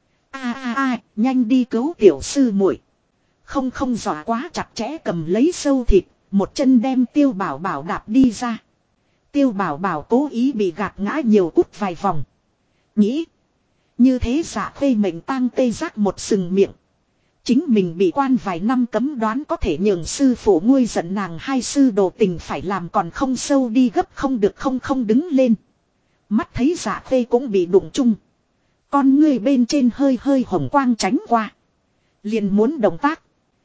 Nhanh đi cứu tiểu sư muội. Không dọa quá chặt chẽ cầm lấy sâu thịt, một chân đem Tiêu Bảo Bảo đạp đi ra. Tiêu Bảo Bảo cố ý bị gạt ngã nhiều cút vài vòng. Nghĩ. Như thế Dạ Khê mệnh tang tê giác một sừng miệng. Chính mình bị quan vài năm cấm đoán có thể nhường sư phụ nguôi giận nàng hai sư đồ tình phải làm còn không sâu đi gấp không được không đứng lên. Mắt thấy Dạ Khê cũng bị đụng chung. Con ngươi bên trên hơi hồng quang tránh qua. Liền muốn động tác.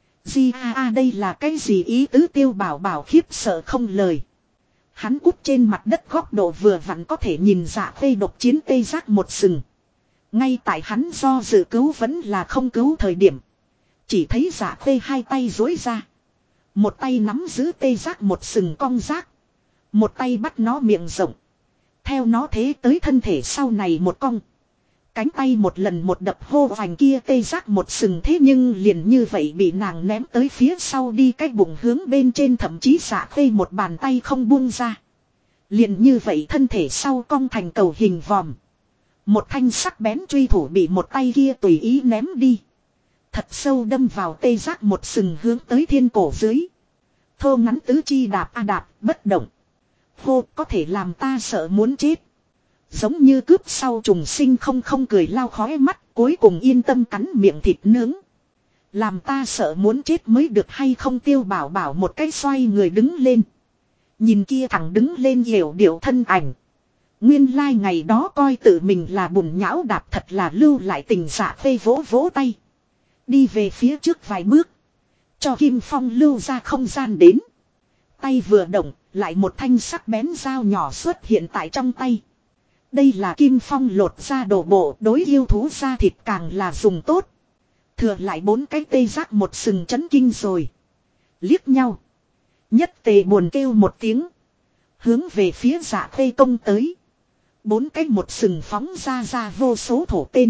Đây là cái gì ý tứ Tiêu Bảo Bảo khiếp sợ không lời. Hắn cút trên mặt đất góc độ vừa vặn có thể nhìn Dạ Khê độc chiến tê giác một sừng. Ngay tại hắn do dự cứu vẫn là không cứu thời điểm. Chỉ thấy Dạ Khê hai tay duỗi ra. Một tay nắm giữ tê giác một sừng cong giác. Một tay bắt nó miệng rộng. Theo nó thế tới thân thể sau này một cong. Cánh tay một lần một đập hô vành kia tê giác một sừng thế nhưng liền như vậy bị nàng ném tới phía sau đi cái bụng hướng bên trên thậm chí Dạ Khê một bàn tay không buông ra. Liền như vậy thân thể sau cong thành cầu hình vòm. Một thanh sắc bén truy thủ bị một tay kia tùy ý ném đi. Thật sâu đâm vào tê giác một sừng hướng tới thiên cổ dưới. Thô ngắn tứ chi đạp đạp bất động. Hô có thể làm ta sợ muốn chết. Giống như cướp sau trùng sinh không cười lao khói mắt cuối cùng yên tâm cắn miệng thịt nướng. Làm ta sợ muốn chết mới được hay không Tiêu Bảo Bảo một cái xoay người đứng lên. Nhìn kia thẳng đứng lên hiểu điệu thân ảnh. Nguyên lai ngày đó coi tự mình là bùn nhão đạp thật là lưu lại tình Dạ Khê vỗ tay. Đi về phía trước vài bước. Cho Kim Phong lưu ra không gian đến. Tay vừa động, lại một thanh sắc bén dao nhỏ xuất hiện tại trong tay. Đây là Kim Phong lột ra đồ bộ đối yêu thú da thịt càng là dùng tốt. Thừa lại 4 cái tê giác một sừng chấn kinh rồi. Liếc nhau. Nhất tề buồn kêu một tiếng. Hướng về phía Dạ Khê công tới. 4 cái một sừng phóng ra vô số thổ tên.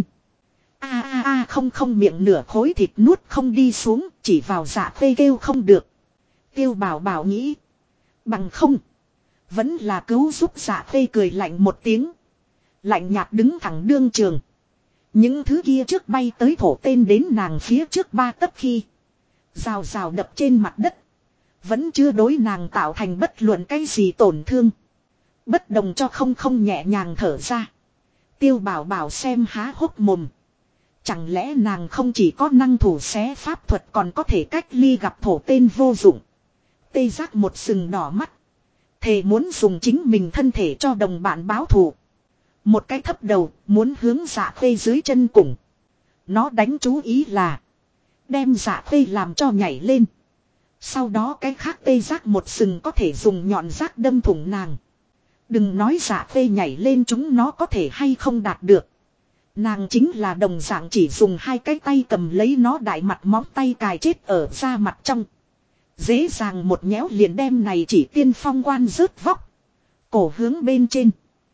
Không miệng nửa khối thịt nuốt không đi xuống, chỉ vào Dạ Khê kêu không được. Tiêu Bảo Bảo nghĩ. Bằng không. Vẫn là cứu giúp Dạ Khê cười lạnh một tiếng. Lạnh nhạt đứng thẳng đương trường. Những thứ kia trước bay tới thổ tên đến nàng phía trước 3 tấc khi. Rào đập trên mặt đất. Vẫn chưa đối nàng tạo thành bất luận cái gì tổn thương. Bất đồng cho không nhẹ nhàng thở ra. Tiêu Bảo Bảo xem há hốc mồm. Chẳng lẽ nàng không chỉ có năng thủ xé pháp thuật còn có thể cách ly gặp thổ tên vô dụng. Tê giác một sừng đỏ mắt. Thề muốn dùng chính mình thân thể cho đồng bạn báo thù. Một cái thấp đầu muốn hướng Dạ Khê dưới chân cùng. Nó đánh chú ý là đem Dạ Khê làm cho nhảy lên. Sau đó cái khác tê giác một sừng có thể dùng nhọn giác đâm thủng nàng. Đừng nói Dạ Khê nhảy lên chúng nó có thể hay không đạt được. Nàng chính là đồng dạng chỉ dùng hai cái tay cầm lấy nó đại mặt móng tay cài chết ở da mặt trong. Dễ dàng một nhéo liền đem này chỉ tiên phong quan rớt vóc. Cổ hướng bên trên.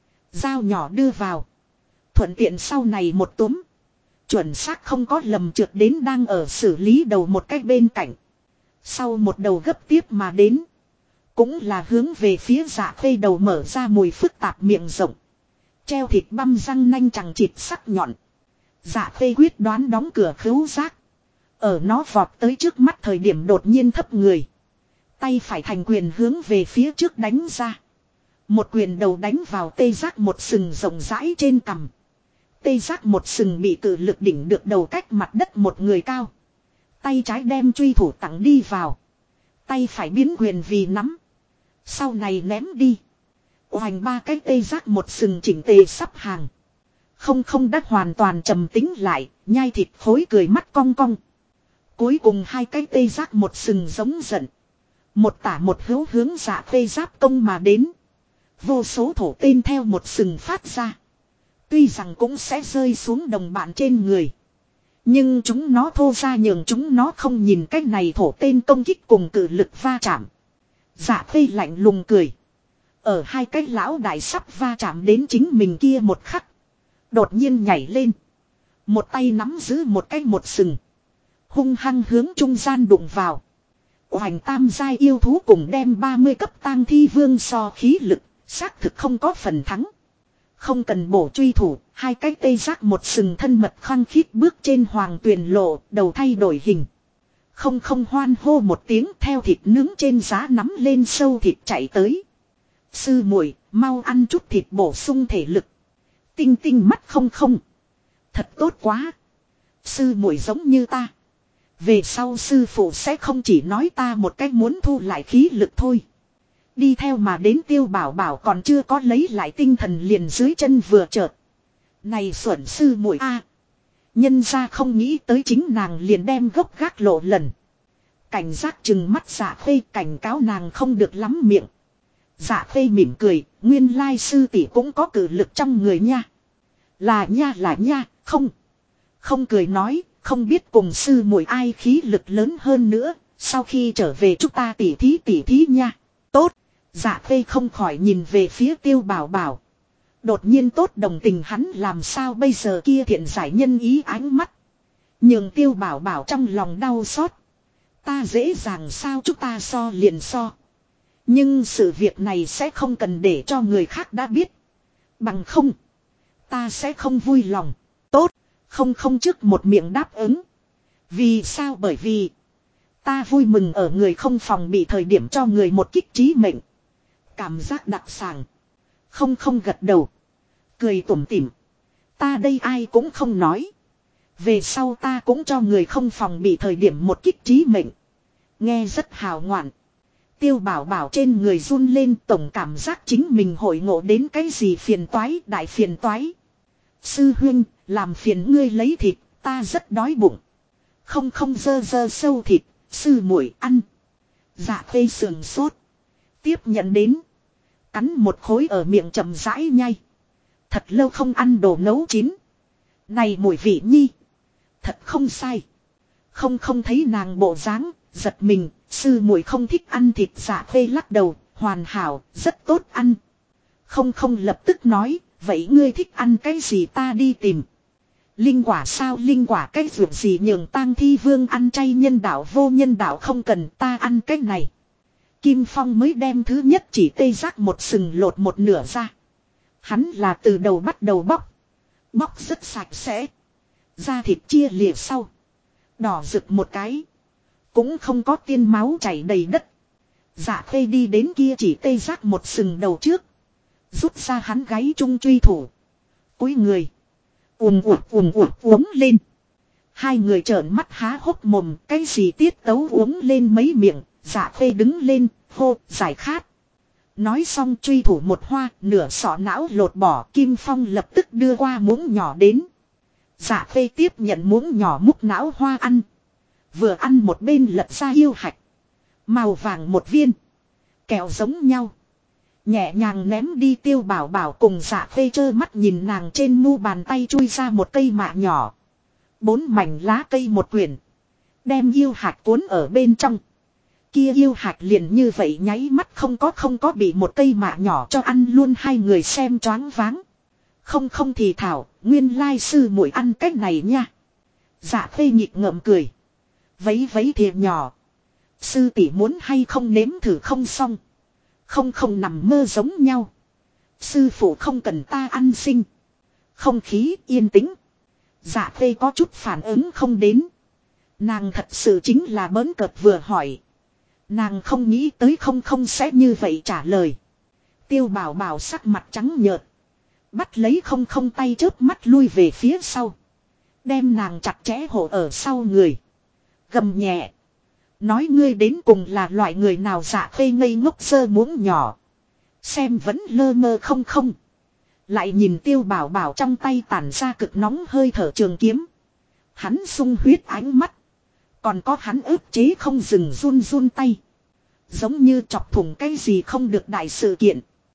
Dao nhỏ đưa vào. Thuận tiện sau này một túm. Chuẩn xác không có lầm trượt đến đang ở xử lý đầu một cách bên cạnh. Sau một đầu gấp tiếp mà đến. Cũng là hướng về phía Dạ Khê đầu mở ra mùi phức tạp miệng rộng. Treo thịt băm răng nanh chẳng chịt sắc nhọn. Dạ Khê quyết đoán đóng cửa khứu giác. Ở nó vọt tới trước mắt thời điểm đột nhiên thấp người. Tay phải thành quyền hướng về phía trước đánh ra. Một quyền đầu đánh vào tê giác một sừng rộng rãi trên cằm. Tê giác một sừng bị cự lực đỉnh được đầu cách mặt đất một người cao. Tay trái đem truy thủ tặng đi vào. Tay phải biến quyền vì nắm. Sau này ném đi. Hoành ba cái tê giác một sừng chỉnh tề sắp hàng. Không đã hoàn toàn trầm tính lại, nhai thịt khối cười mắt cong cong. Cuối cùng hai cái tê giác một sừng giống giận. Một tả một hữu hướng Dạ Khê giáp công mà đến. Vô số thổ tên theo một sừng phát ra. Tuy rằng cũng sẽ rơi xuống đồng bạn trên người. Nhưng chúng nó thô ra nhường chúng nó không nhìn cách này thổ tên công kích cùng cự lực va chạm. Dạ Khê lạnh lùng cười. Ở hai cái lão đại sắp va chạm đến chính mình kia một khắc. Đột nhiên nhảy lên. Một tay nắm giữ một cái một sừng. Hung hăng hướng trung gian đụng vào. Hoành tam giai yêu thú cùng đem 30 cấp tang thi vương so khí lực. Xác thực không có phần thắng. Không cần bổ truy thủ. Hai cái tê giác một sừng thân mật khăng khít bước trên hoàng tuyền lộ. Đầu thay đổi hình. Không hoan hô một tiếng theo thịt nướng trên giá nắm lên sâu thịt chạy tới. Sư muội mau ăn chút thịt bổ sung thể lực. Tinh tinh mắt không. Thật tốt quá. Sư muội giống như ta. Về sau sư phụ sẽ không chỉ nói ta một cách muốn thu lại khí lực thôi. Đi theo mà đến Tiêu Bảo Bảo còn chưa có lấy lại tinh thần liền dưới chân vừa chợt. Này xuẩn sư muội a, nhân ra không nghĩ tới chính nàng liền đem gốc gác lộ lần. Cảnh giác chừng mắt Dạ Khê cảnh cáo nàng không được lắm miệng. Dạ Khê mỉm cười, nguyên lai sư tỷ cũng có cử lực trong người nha. Là nha, không cười nói, không biết cùng sư muội ai khí lực lớn hơn nữa, sau khi trở về chúng ta tỉ thí nha. Tốt, Dạ Khê không khỏi nhìn về phía Tiêu Bảo Bảo. Đột nhiên tốt đồng tình hắn làm sao bây giờ kia thiện giải nhân ý ánh mắt. Nhưng Tiêu Bảo Bảo trong lòng đau xót. Ta dễ dàng sao chúng ta so liền so. Nhưng sự việc này sẽ không cần để cho người khác đã biết. Bằng không, ta sẽ không vui lòng. Tốt, không trước một miệng đáp ứng. Vì sao? Bởi vì ta vui mừng ở người không phòng bị thời điểm cho người một kích trí mệnh. Cảm giác đặc sàng. Không gật đầu. Cười tủm tỉm. Ta đây ai cũng không nói. Về sau ta cũng cho người không phòng bị thời điểm một kích trí mệnh. Nghe rất hào ngoạn. Tiêu Bảo Bảo trên người run lên tổng cảm giác chính mình hội ngộ đến cái gì phiền toái, đại phiền toái. Sư huynh, làm phiền ngươi lấy thịt, ta rất đói bụng. Không dơ sâu thịt, sư muội ăn. Dạ Khê sườn sốt. Tiếp nhận đến. Cắn một khối ở miệng chậm rãi nhai. Thật lâu không ăn đồ nấu chín. Này mùi vị nhi. Thật không sai. Không thấy nàng bộ dáng, giật mình, sư muội không thích ăn thịt. Dạ Khê lắc đầu, hoàn hảo, rất tốt ăn. Không lập tức nói, vậy ngươi thích ăn cái gì ta đi tìm. Linh quả sao? Linh quả cái ruộng gì nhường tang thi vương ăn chay nhân đạo vô nhân đạo không cần, ta ăn cái này. Kim Phong mới đem thứ nhất chỉ tê giác một sừng lột một nửa ra. Hắn là từ đầu bắt đầu bóc. Bóc rất sạch sẽ. Da thịt chia lìa sau. Đỏ rực một cái. Cũng không có tiên máu chảy đầy đất. Dạ Khê đi đến kia chỉ tê giác một sừng đầu trước. Rút ra hắn gáy trung truy thủ. Cúi người. Uống lên. Hai người trợn mắt há hốc mồm, cái gì tiết tấu uống lên mấy miệng, Dạ Phê đứng lên, hô, giải khát. Nói xong truy thủ một hoa, nửa sọ não lột bỏ, Kim Phong lập tức đưa qua muỗng nhỏ đến. Dạ Phê tiếp nhận muỗng nhỏ múc não hoa ăn. Vừa ăn một bên lật ra yêu hạch. Màu vàng một viên. Kẹo giống nhau. Nhẹ nhàng ném đi. Tiêu Bảo Bảo cùng Dạ Phê trơ mắt nhìn nàng trên mu bàn tay chui ra một cây mạ nhỏ. 4 mảnh lá cây một quyển. Đem yêu hạch cuốn ở bên trong. Kia yêu hạch liền như vậy nháy mắt không có bị một cây mạ nhỏ cho ăn luôn. Hai người xem choáng váng. Không thì thảo, nguyên lai sư muội ăn cách này nha. Dạ Phê nhịp ngậm cười. Vấy thìa nhỏ. Sư tỷ muốn hay không nếm thử không xong. Không nằm mơ giống nhau. Sư phụ không cần ta ăn sinh. Không khí yên tĩnh. Dạ Phê có chút phản ứng không đến. Nàng thật sự chính là bỡn cợt vừa hỏi. Nàng không nghĩ tới không sẽ như vậy trả lời. Tiêu Bảo Bảo sắc mặt trắng nhợt. Bắt lấy không tay chớp mắt lui về phía sau. Đem nàng chặt chẽ hộ ở sau người. Gầm nhẹ. Nói ngươi đến cùng là loại người nào. Dạ Phê ngây ngốc sơ muỗng nhỏ. Xem vẫn lơ mơ không. Lại nhìn Tiêu Bảo Bảo trong tay tản ra cực nóng hơi thở trường kiếm. Hắn sung huyết ánh mắt. Còn có hắn ức chế không dừng run tay. Giống như chọc thủng cái gì không được đại sự kiện.